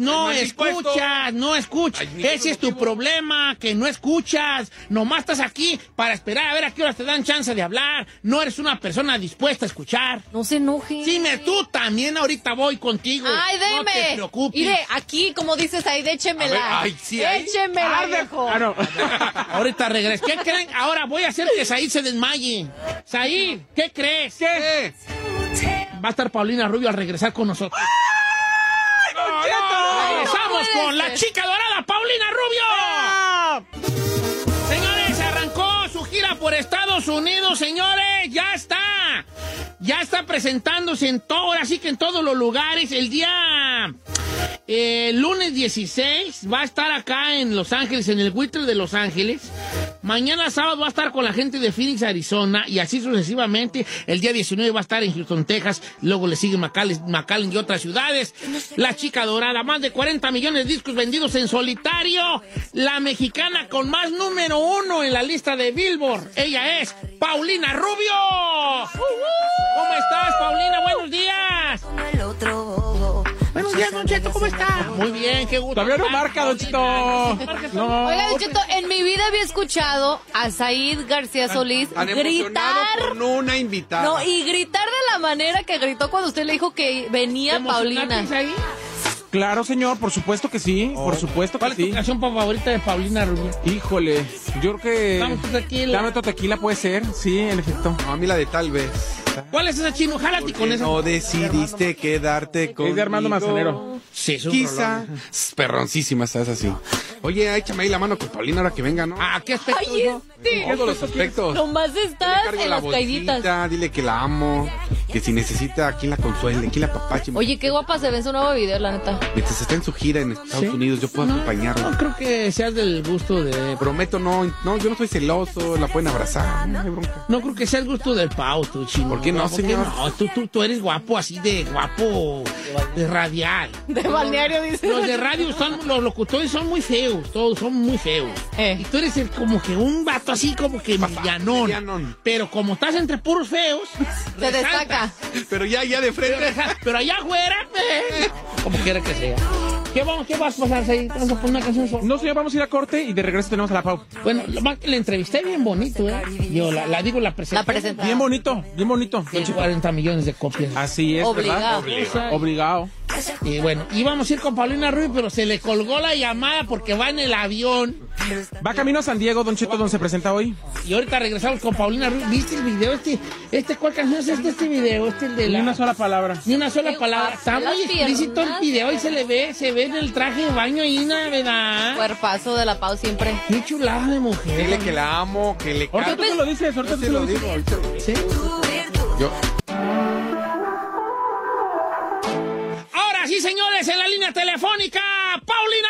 Ese es tu problema, que no escuchas. Nomás estás aquí para esperar a ver a qué horas te dan chance de hablar. No eres una persona dispuesta a escuchar. No se enoje. Sí, tú también ahorita voy contigo. Ay, deme. No te preocupes. Mire, aquí, como dices ahí, échemela. Ay, sí, échemela, viejo. Claro. Ahorita regreso. ¿Qué creen? Ahora voy a hacer que Said se desmaye. Said, ¿qué crees? ¿Qué? Va a estar Paulina Rubio al regresar con nosotros. ¡Ay, Don Cheto! Regresamos con la chica dorada, Paulina Rubio. Señores, arrancó su gira por Estados Unidos, señores. Ya está presentándose ahora sí que en todos los lugares. El día lunes 16 va a estar acá en Los Ángeles, en el Whittle de Los Ángeles. Mañana sábado va a estar con la gente de Phoenix, Arizona, y así sucesivamente. El día 19 va a estar en Houston, Texas. Luego le sigue McAllen y otras ciudades. La chica dorada, más de 40 millones de discos vendidos en solitario. La mexicana con más número 1 en la lista de Billboard. Ella es Paulina Rubio. ¿Cómo estás, Paulina? Buenos días. Buenos días, Don Cheto, ¿cómo está? Muy bien, qué gusto. Todavía no marca, Don Cheto. No. Oiga, Don Cheto, en mi vida había escuchado a Said García Solís gritar con una invitada. No, y gritar de la manera que gritó cuando usted le dijo que venía Paulina. Ahí? Claro, señor, por supuesto que sí. Por supuesto que ¿Cuál es sí. tu canción favorita de Paulina Rubio? Híjole, yo creo que... Dame tu tequila. Dame tu tequila, puede ser. Sí, en efecto. No, a mí la de tal vez. ¿Cuál es esa, Chino? Jálate con esa. No decidiste quedarte conmigo. Es de Armando Manzanero. Sí, es un Quizá. rolón. Perroncísima estás así. Oye, échame ahí la mano con Paulina ahora que venga, ¿no? Ah, ¿qué aspecto? Ay, Todos los aspectos. Nomás estás Carga en la las caíditas. bolsita, dile que la amo. que si necesita a quien la consuele, quien la apapache. Oye, qué guapa se ve en su nuevo video, la neta. Mientras está en su gira en Estados Unidos, yo puedo acompañarla. No creo que seas del gusto de... Prometo, no, yo no soy celoso, la pueden abrazar, no hay bronca. No creo que sea el gusto del Pau, tú, chino. ¿Por qué no, señor? No, tú eres guapo, así de guapo, de radial. De balneario, dice. Los de radio los locutores son muy feos, todos son muy feos. Y tú eres como que un vato así como que medianón. Pero como estás entre puros feos, se destaca. Pero ya de frente. Pero allá afuera, como quiera que sea. ¿Qué vas a pasar ahí? ¿Vamos a poner una canción sola? No, señor, vamos a ir a corte y de regreso tenemos a la Pau. Bueno, la entrevisté bien bonito, ¿eh? Yo la presenté. Bien bonito. 40 millones de copias. Así es, obligado. ¿verdad? Obligado. Y bueno, íbamos a ir con Paulina Rubio, pero se le colgó la llamada porque va en el avión. Va camino a San Diego, Don Cheto, donde se presenta hoy. Y ahorita regresamos con Paulina Rubio. ¿Viste el video? ¿Cuál canción es este video? El de Ni una sola palabra. Ni una sola palabra. Está muy explícito el video y se ve en el traje de baño ahí, ¿verdad? Cuerpazo de la Pau siempre. Qué chulada de mujer. Dile que la amo, que le Ahorita tú te lo dices, ahorita tú te lo dices. ¿Sí? Yo... Ahora sí, señores, en la línea telefónica, Paulina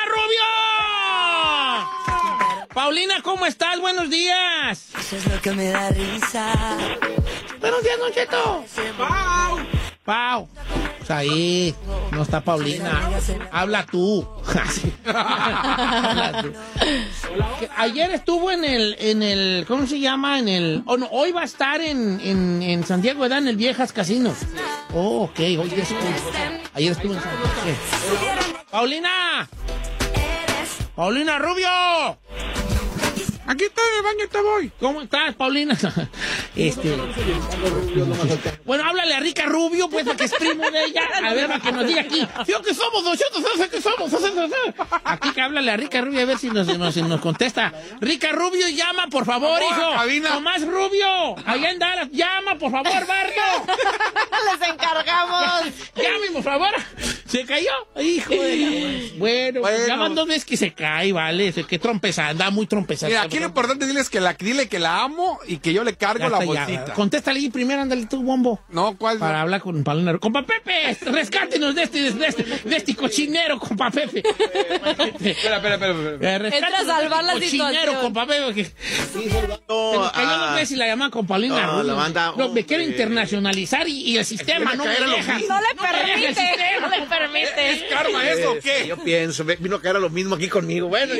Rubio. Paulina, ¿cómo estás? Buenos días. Eso es lo que me da risa. Buenos días, Don Cheto. Pau. Pues ahí no está Paulina. Habla tú. Habla tú. Ayer estuvo en el ¿cómo se llama? Hoy va a estar en San Diego, ¿verdad? En el Viejas Casino. Oh, ok. Ayer estuvo en San Diego. ¡Paulina! ¡Paulina Rubio! Aquí estoy en el baño, te voy. ¿Cómo estás, Paulina? Bueno, háblale a Rica Rubio, pues, para que es primo de ella. A ver, para que nos diga aquí. ¿Sí o qué somos, nosotros? ¿Qué somos? Aquí que háblale a Rica Rubio, a ver si nos contesta. Rica Rubio, llama, por favor, hijo. Tomás Rubio, allá en Dallas. Llama, por favor, barrio. Les encargamos. Llame, por favor. ¿Se cayó? Hijo de... Bueno, ya van 2 veces que se cae, vale. Qué trompeza, anda muy trompeza. Mira, aquí lo importante es que dile que la amo y que yo le cargo la bolsita. Contéstale ahí primero, ándale tú, bombo. No, ¿cuál? Para hablar con Paulina. ¡Compa Pepe! ¡Rescátenos de este cochinero, compa Pepe! Espera. Entra a salvar la situación. Cochinero, compa Pepe. No sé si la llaman con Paulina Rubio. La banda... No, me quiero internacionalizar y el sistema no me deja. No le permite. ¿Es karma eso o qué? Yo pienso, vino a caer a lo mismo aquí conmigo. Bueno,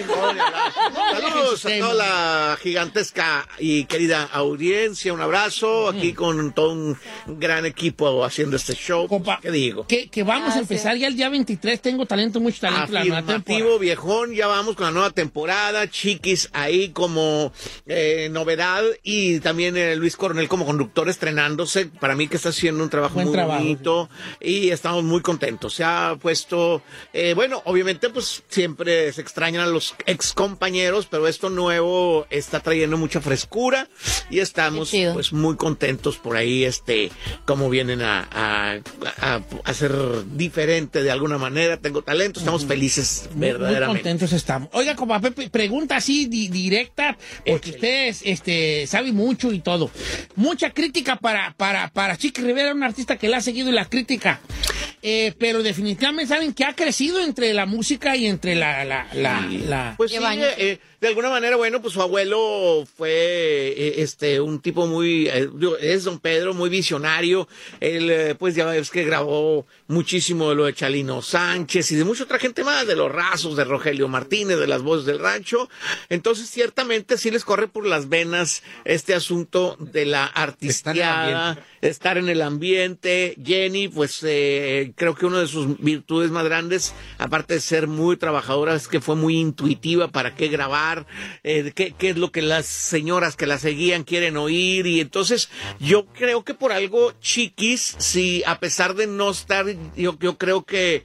saludos a toda la gigantesca y querida audiencia. Un abrazo aquí con todo un gran equipo haciendo este show. Compa, ¿qué digo? Que vamos a empezar ya el día 23. Tengo talento, mucho talento. Afirmativo, viejón. Ya vamos con la nueva temporada. Chiquis ahí como novedad. Y también Luis Coronel como conductor estrenándose. Para mí que está haciendo un trabajo muy bonito. Y estamos muy contentos. Se ha puesto... bueno, obviamente pues siempre se extrañan a los ex compañeros, pero esto nuevo está trayendo mucha frescura y estamos pues muy contentos por ahí, como vienen a ser diferente de alguna manera. Tengo talento, estamos felices verdaderamente. Muy contentos estamos. Oiga, compa Pepe, pregunta así directa, porque usted sabe mucho y todo. Mucha crítica para Chiqui Rivera, un artista que la ha seguido y la crítica. Pero definitivamente saben que ha crecido entre la música y entre la... Pues sí, de alguna manera, bueno, pues su abuelo fue un tipo muy, es don Pedro, muy visionario. Él, pues ya ves que grabó muchísimo de lo de Chalino Sánchez y de mucha otra gente más, de Los Rasos, de Rogelio Martínez, de Las Voces del Rancho. Entonces, ciertamente sí les corre por las venas este asunto de la artisteada, estar en el ambiente. Jenny, pues creo que una de sus virtudes más grandes, aparte de ser muy trabajadora, es que fue muy intuitiva para qué grabar, qué es lo que las señoras que la seguían quieren oír. Y entonces yo creo que por algo Chiquis, sí, a pesar de no estar, yo creo que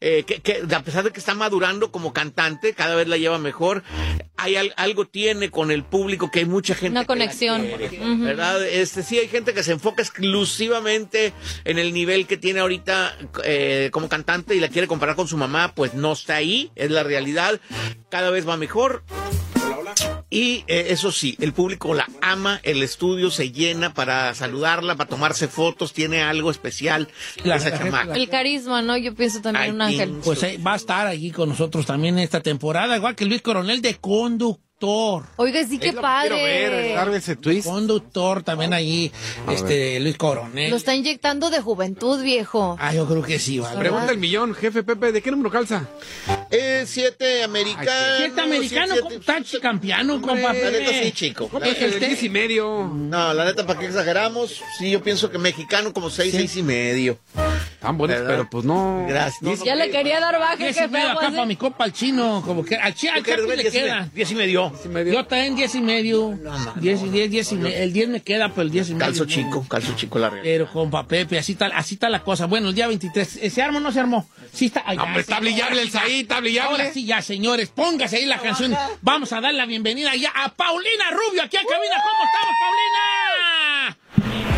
a pesar de que está madurando como cantante, cada vez la lleva mejor. Hay algo tiene con el público, que hay mucha gente, una conexión, ¿verdad? Sí, hay gente que se enfoca exclusivamente en el nivel que tiene ahorita como cantante y la quiere comparar con su mamá. Pues no está ahí, es la realidad. Cada vez va mejor. Y eso sí, el público la ama, el estudio se llena para saludarla, para tomarse fotos, tiene algo especial esa chamaca. El carisma, ¿no? Yo pienso también un ángel. Pues va a estar allí con nosotros también esta temporada, igual que Luis Coronel de conductor. Oiga, sí, qué padre. Ese twist. Conductor también allí, Luis Coronel. Lo está inyectando de juventud, viejo. Yo creo que sí, vale. Pregunta el millón, jefe Pepe, ¿de qué número calza? 7 americano. 7 americano, tachi campeano, compa. La neta sí, chico. El 10 y medio. No, la neta, ¿para qué exageramos? Sí, yo pienso que mexicano como 6, 6 y medio. Tan buenos, pero pues no. Gracias. Ya le quería dar baje, 10 y jefe. medio acá para mi compa el chino, como que al Chapi le queda. 10 y medio. Yo también 10 y medio. 10 y medio. El 10 me queda, pero el 10 y medio. Calzo chico la realidad. Pero compa Pepe, así está la cosa. Bueno, el día 23, ¿se armó o no se armó? Sí está. Hombre, está brillable el Saí, está brillable. Ahora sí, ya, señores, póngase ahí la canción. Vamos a dar la bienvenida ya a Paulina Rubio aquí en cabina. ¿Cómo estamos, Paulina?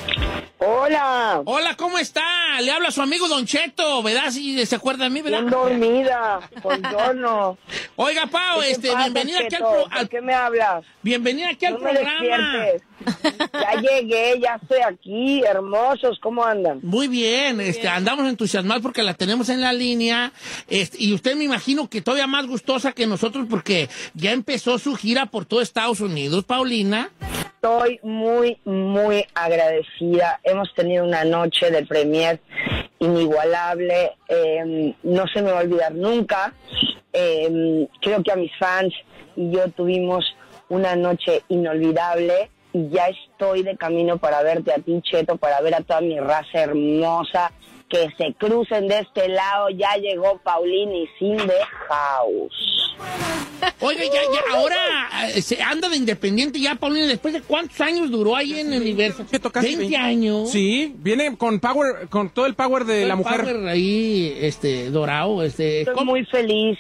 Hola. Hola, ¿cómo está? Le habla su amigo Don Cheto, ¿verdad? ¿Sí se acuerda de mí, verdad? Bien dormida, no. Oiga, Pau, bienvenida aquí ¿Por qué me hablas? Bienvenida aquí al programa. Ya llegué, ya estoy aquí, hermosos, ¿cómo andan? Muy bien, andamos entusiasmados porque la tenemos en la línea, y usted me imagino que todavía más gustosa que nosotros porque ya empezó su gira por todo Estados Unidos, Paulina. Estoy muy, muy agradecida. Hemos tenido una noche de premier inigualable. No se me va a olvidar nunca. Creo que a mis fans y yo tuvimos una noche inolvidable y ya estoy de camino para verte a ti, Cheto, para ver a toda mi raza hermosa. Que se crucen de este lado. Ya llegó Paulini sin the house. Oiga, ya ahora se anda de independiente ya, Paulina. ¿Después de cuántos años duró ahí en el universo? 20 años. Sí, viene con power, con todo el power de la mujer. Power ahí, dorado. Estoy muy feliz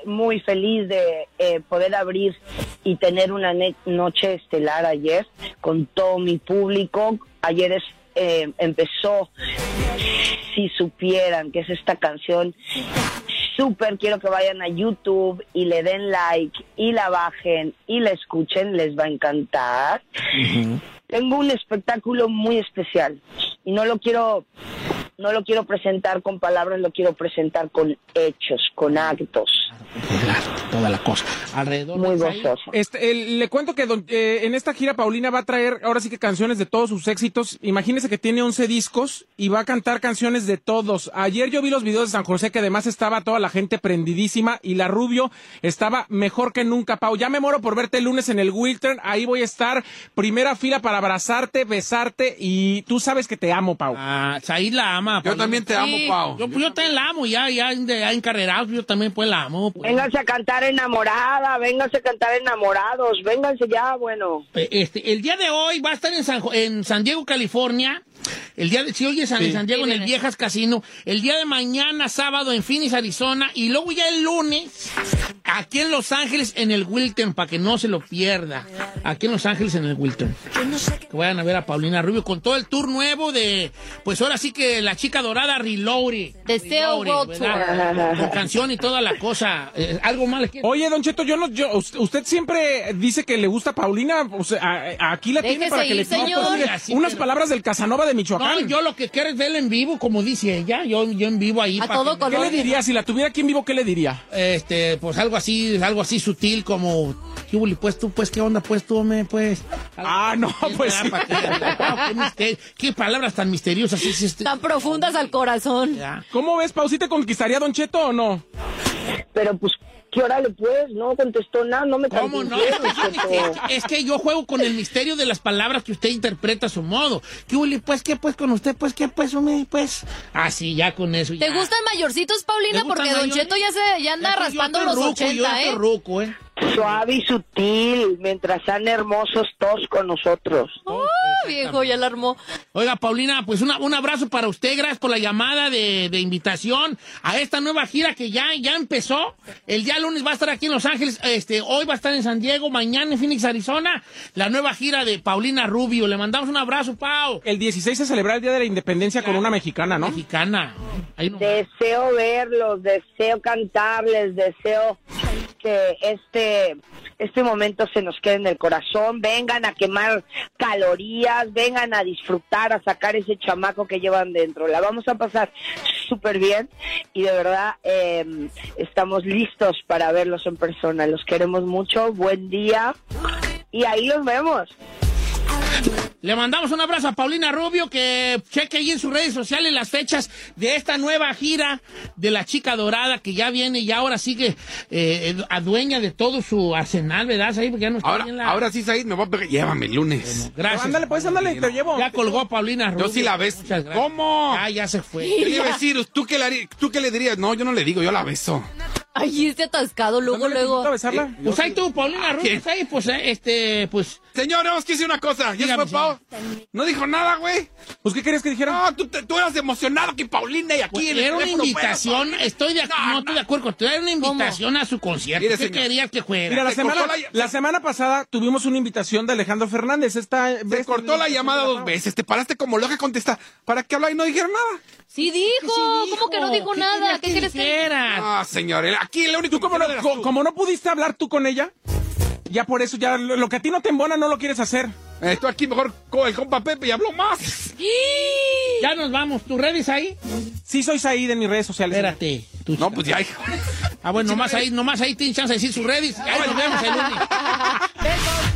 de poder abrir y tener una noche estelar ayer con todo mi público. Ayer empezó Si Supieran, que es esta canción súper. Quiero que vayan a YouTube y le den like y la bajen y la escuchen, les va a encantar. Tengo un espectáculo muy especial y no lo quiero presentar con palabras, lo quiero presentar con hechos, con actos. Claro, toda la cosa. Alrededor muy gozoso. Le cuento que en esta gira Paulina va a traer ahora sí que canciones de todos sus éxitos. Imagínese que tiene 11 discos y va a cantar canciones de todos. Ayer yo vi los videos de San José que además estaba toda la gente prendidísima y la Rubio estaba mejor que nunca, Pau. Ya me muero por verte el lunes en el Wiltern. Ahí voy a estar primera fila para abrazarte, besarte y tú sabes que te amo, Pau. Said la ama. Yo también te amo, Pau. Yo también la amo, ya encarrerado, yo también pues la amo. Pues. Vénganse a cantar enamorada, vénganse a cantar enamorados, vénganse ya, bueno. El día de hoy va a estar en San Diego, California. El día de si hoy es en San Diego, en el Viejas Casino. El día de mañana, sábado, en Phoenix, Arizona. Y luego ya el lunes, aquí en Los Ángeles, en el Wiltern, para que no se lo pierda. Aquí en Los Ángeles, en el Wiltern. Que vayan a ver a Paulina Rubio con todo el tour nuevo de, pues ahora sí que la chica dorada Reloaded. Deseo World Tour. Con canción y toda la cosa. ¿Algo más le quiero? Oye, Don Cheto, usted siempre dice que le gusta Paulina. O sea, aquí la tiene para que le diga unas palabras del Casanova de Michoacán. No, yo lo que quiero es verla en vivo, como dice ella. Yo en vivo ahí. A todo color. ¿Qué le diría? Si la tuviera aquí en vivo, ¿qué le diría? Pues algo así sutil como... Pues tú, pues, ¿qué onda? Pues tú, pues... No, pues sí. ¿Qué palabras tan misteriosas? Tan profundas al corazón. Ya. ¿Cómo ves, Pau? ¿Sí te conquistaría Don Cheto o no? Pero pues... ¿Qué hora le pues? No contestó nada, no me ¿Cómo no? Es que yo juego con el misterio de las palabras que usted interpreta a su modo. ¿Qué pues con usted? Pues, ¿qué pues, hombre? Pues. Así, ya con eso. ¿Te gustan mayorcitos, Paulina? Porque Don Cheto ya anda raspando los 80, ruco, Suave y sutil, mientras sean hermosos todos con nosotros. Viejo, ya la armó. Oiga, Paulina, pues un abrazo para usted. Gracias por la llamada de invitación a esta nueva gira que ya empezó. El día lunes va a estar aquí en Los Ángeles. Hoy va a estar en San Diego, mañana en Phoenix, Arizona. La nueva gira de Paulina Rubio. Le mandamos un abrazo, Pau. El 16 se celebra el Día de la Independencia con una mexicana, ¿no? Mexicana. Deseo verlos, deseo cantarles, deseo que este momento se nos quede en el corazón. Vengan a quemar calorías, vengan a disfrutar, a sacar ese chamaco que llevan dentro. La vamos a pasar súper bien y de verdad estamos listos para verlos en persona. Los queremos mucho, buen día y ahí los vemos. Le mandamos un abrazo a Paulina Rubio, que cheque ahí en sus redes sociales las fechas de esta nueva gira de La Chica Dorada, que ya viene y ahora sigue adueña de todo su arsenal, ¿verdad, Said? Porque ya no está ahora sí, Said, me voy a pegar. Llévame el lunes. Bueno, gracias. Ándale, pues, ándale, te llevo. Ya colgó Paulina Rubio. Yo sí la beso. Muchas gracias. ¿Cómo? Ah, ya se fue. ¿Qué le iba a decir? ¿Tú qué le dirías? No, yo no le digo, yo la beso. Ay, este atascado, luego. ¿A besarla? Pues ahí tú, Paulina Rubio, ahí, pues, Señor, vamos que decir una cosa. ¿Ya Dígame, fue Pau? No dijo nada, güey. Pues, ¿qué querías que dijera? No, tú eras emocionado que Paulina y aquí pues, en el era una teléfono invitación, fuera, estoy de acuerdo contigo, era una invitación a su concierto. Mire, ¿Qué señor. querías que fuera? Mira, la semana pasada tuvimos una invitación de Alejandro Fernández. Se cortó la llamada 2 veces. Te paraste como loca a contestar. ¿Para qué hablar y no dijeron nada? Sí dijo. ¿Cómo que no dijo nada? ¿Qué quieres que era? Ah, señor, aquí el único... ¿Tú como no pudiste hablar tú con ella? Ya por eso, ya lo que a ti no te embona no lo quieres hacer. Estoy aquí mejor con el compa Pepe y habló más. Ya nos vamos. ¿Tus redes ahí? Sí, soy Said en mis redes sociales. Espérate. No, pues ya, hijo. Ah, bueno, nomás ahí tienen chance de decir sus redes. Ahí nos vemos el lunes.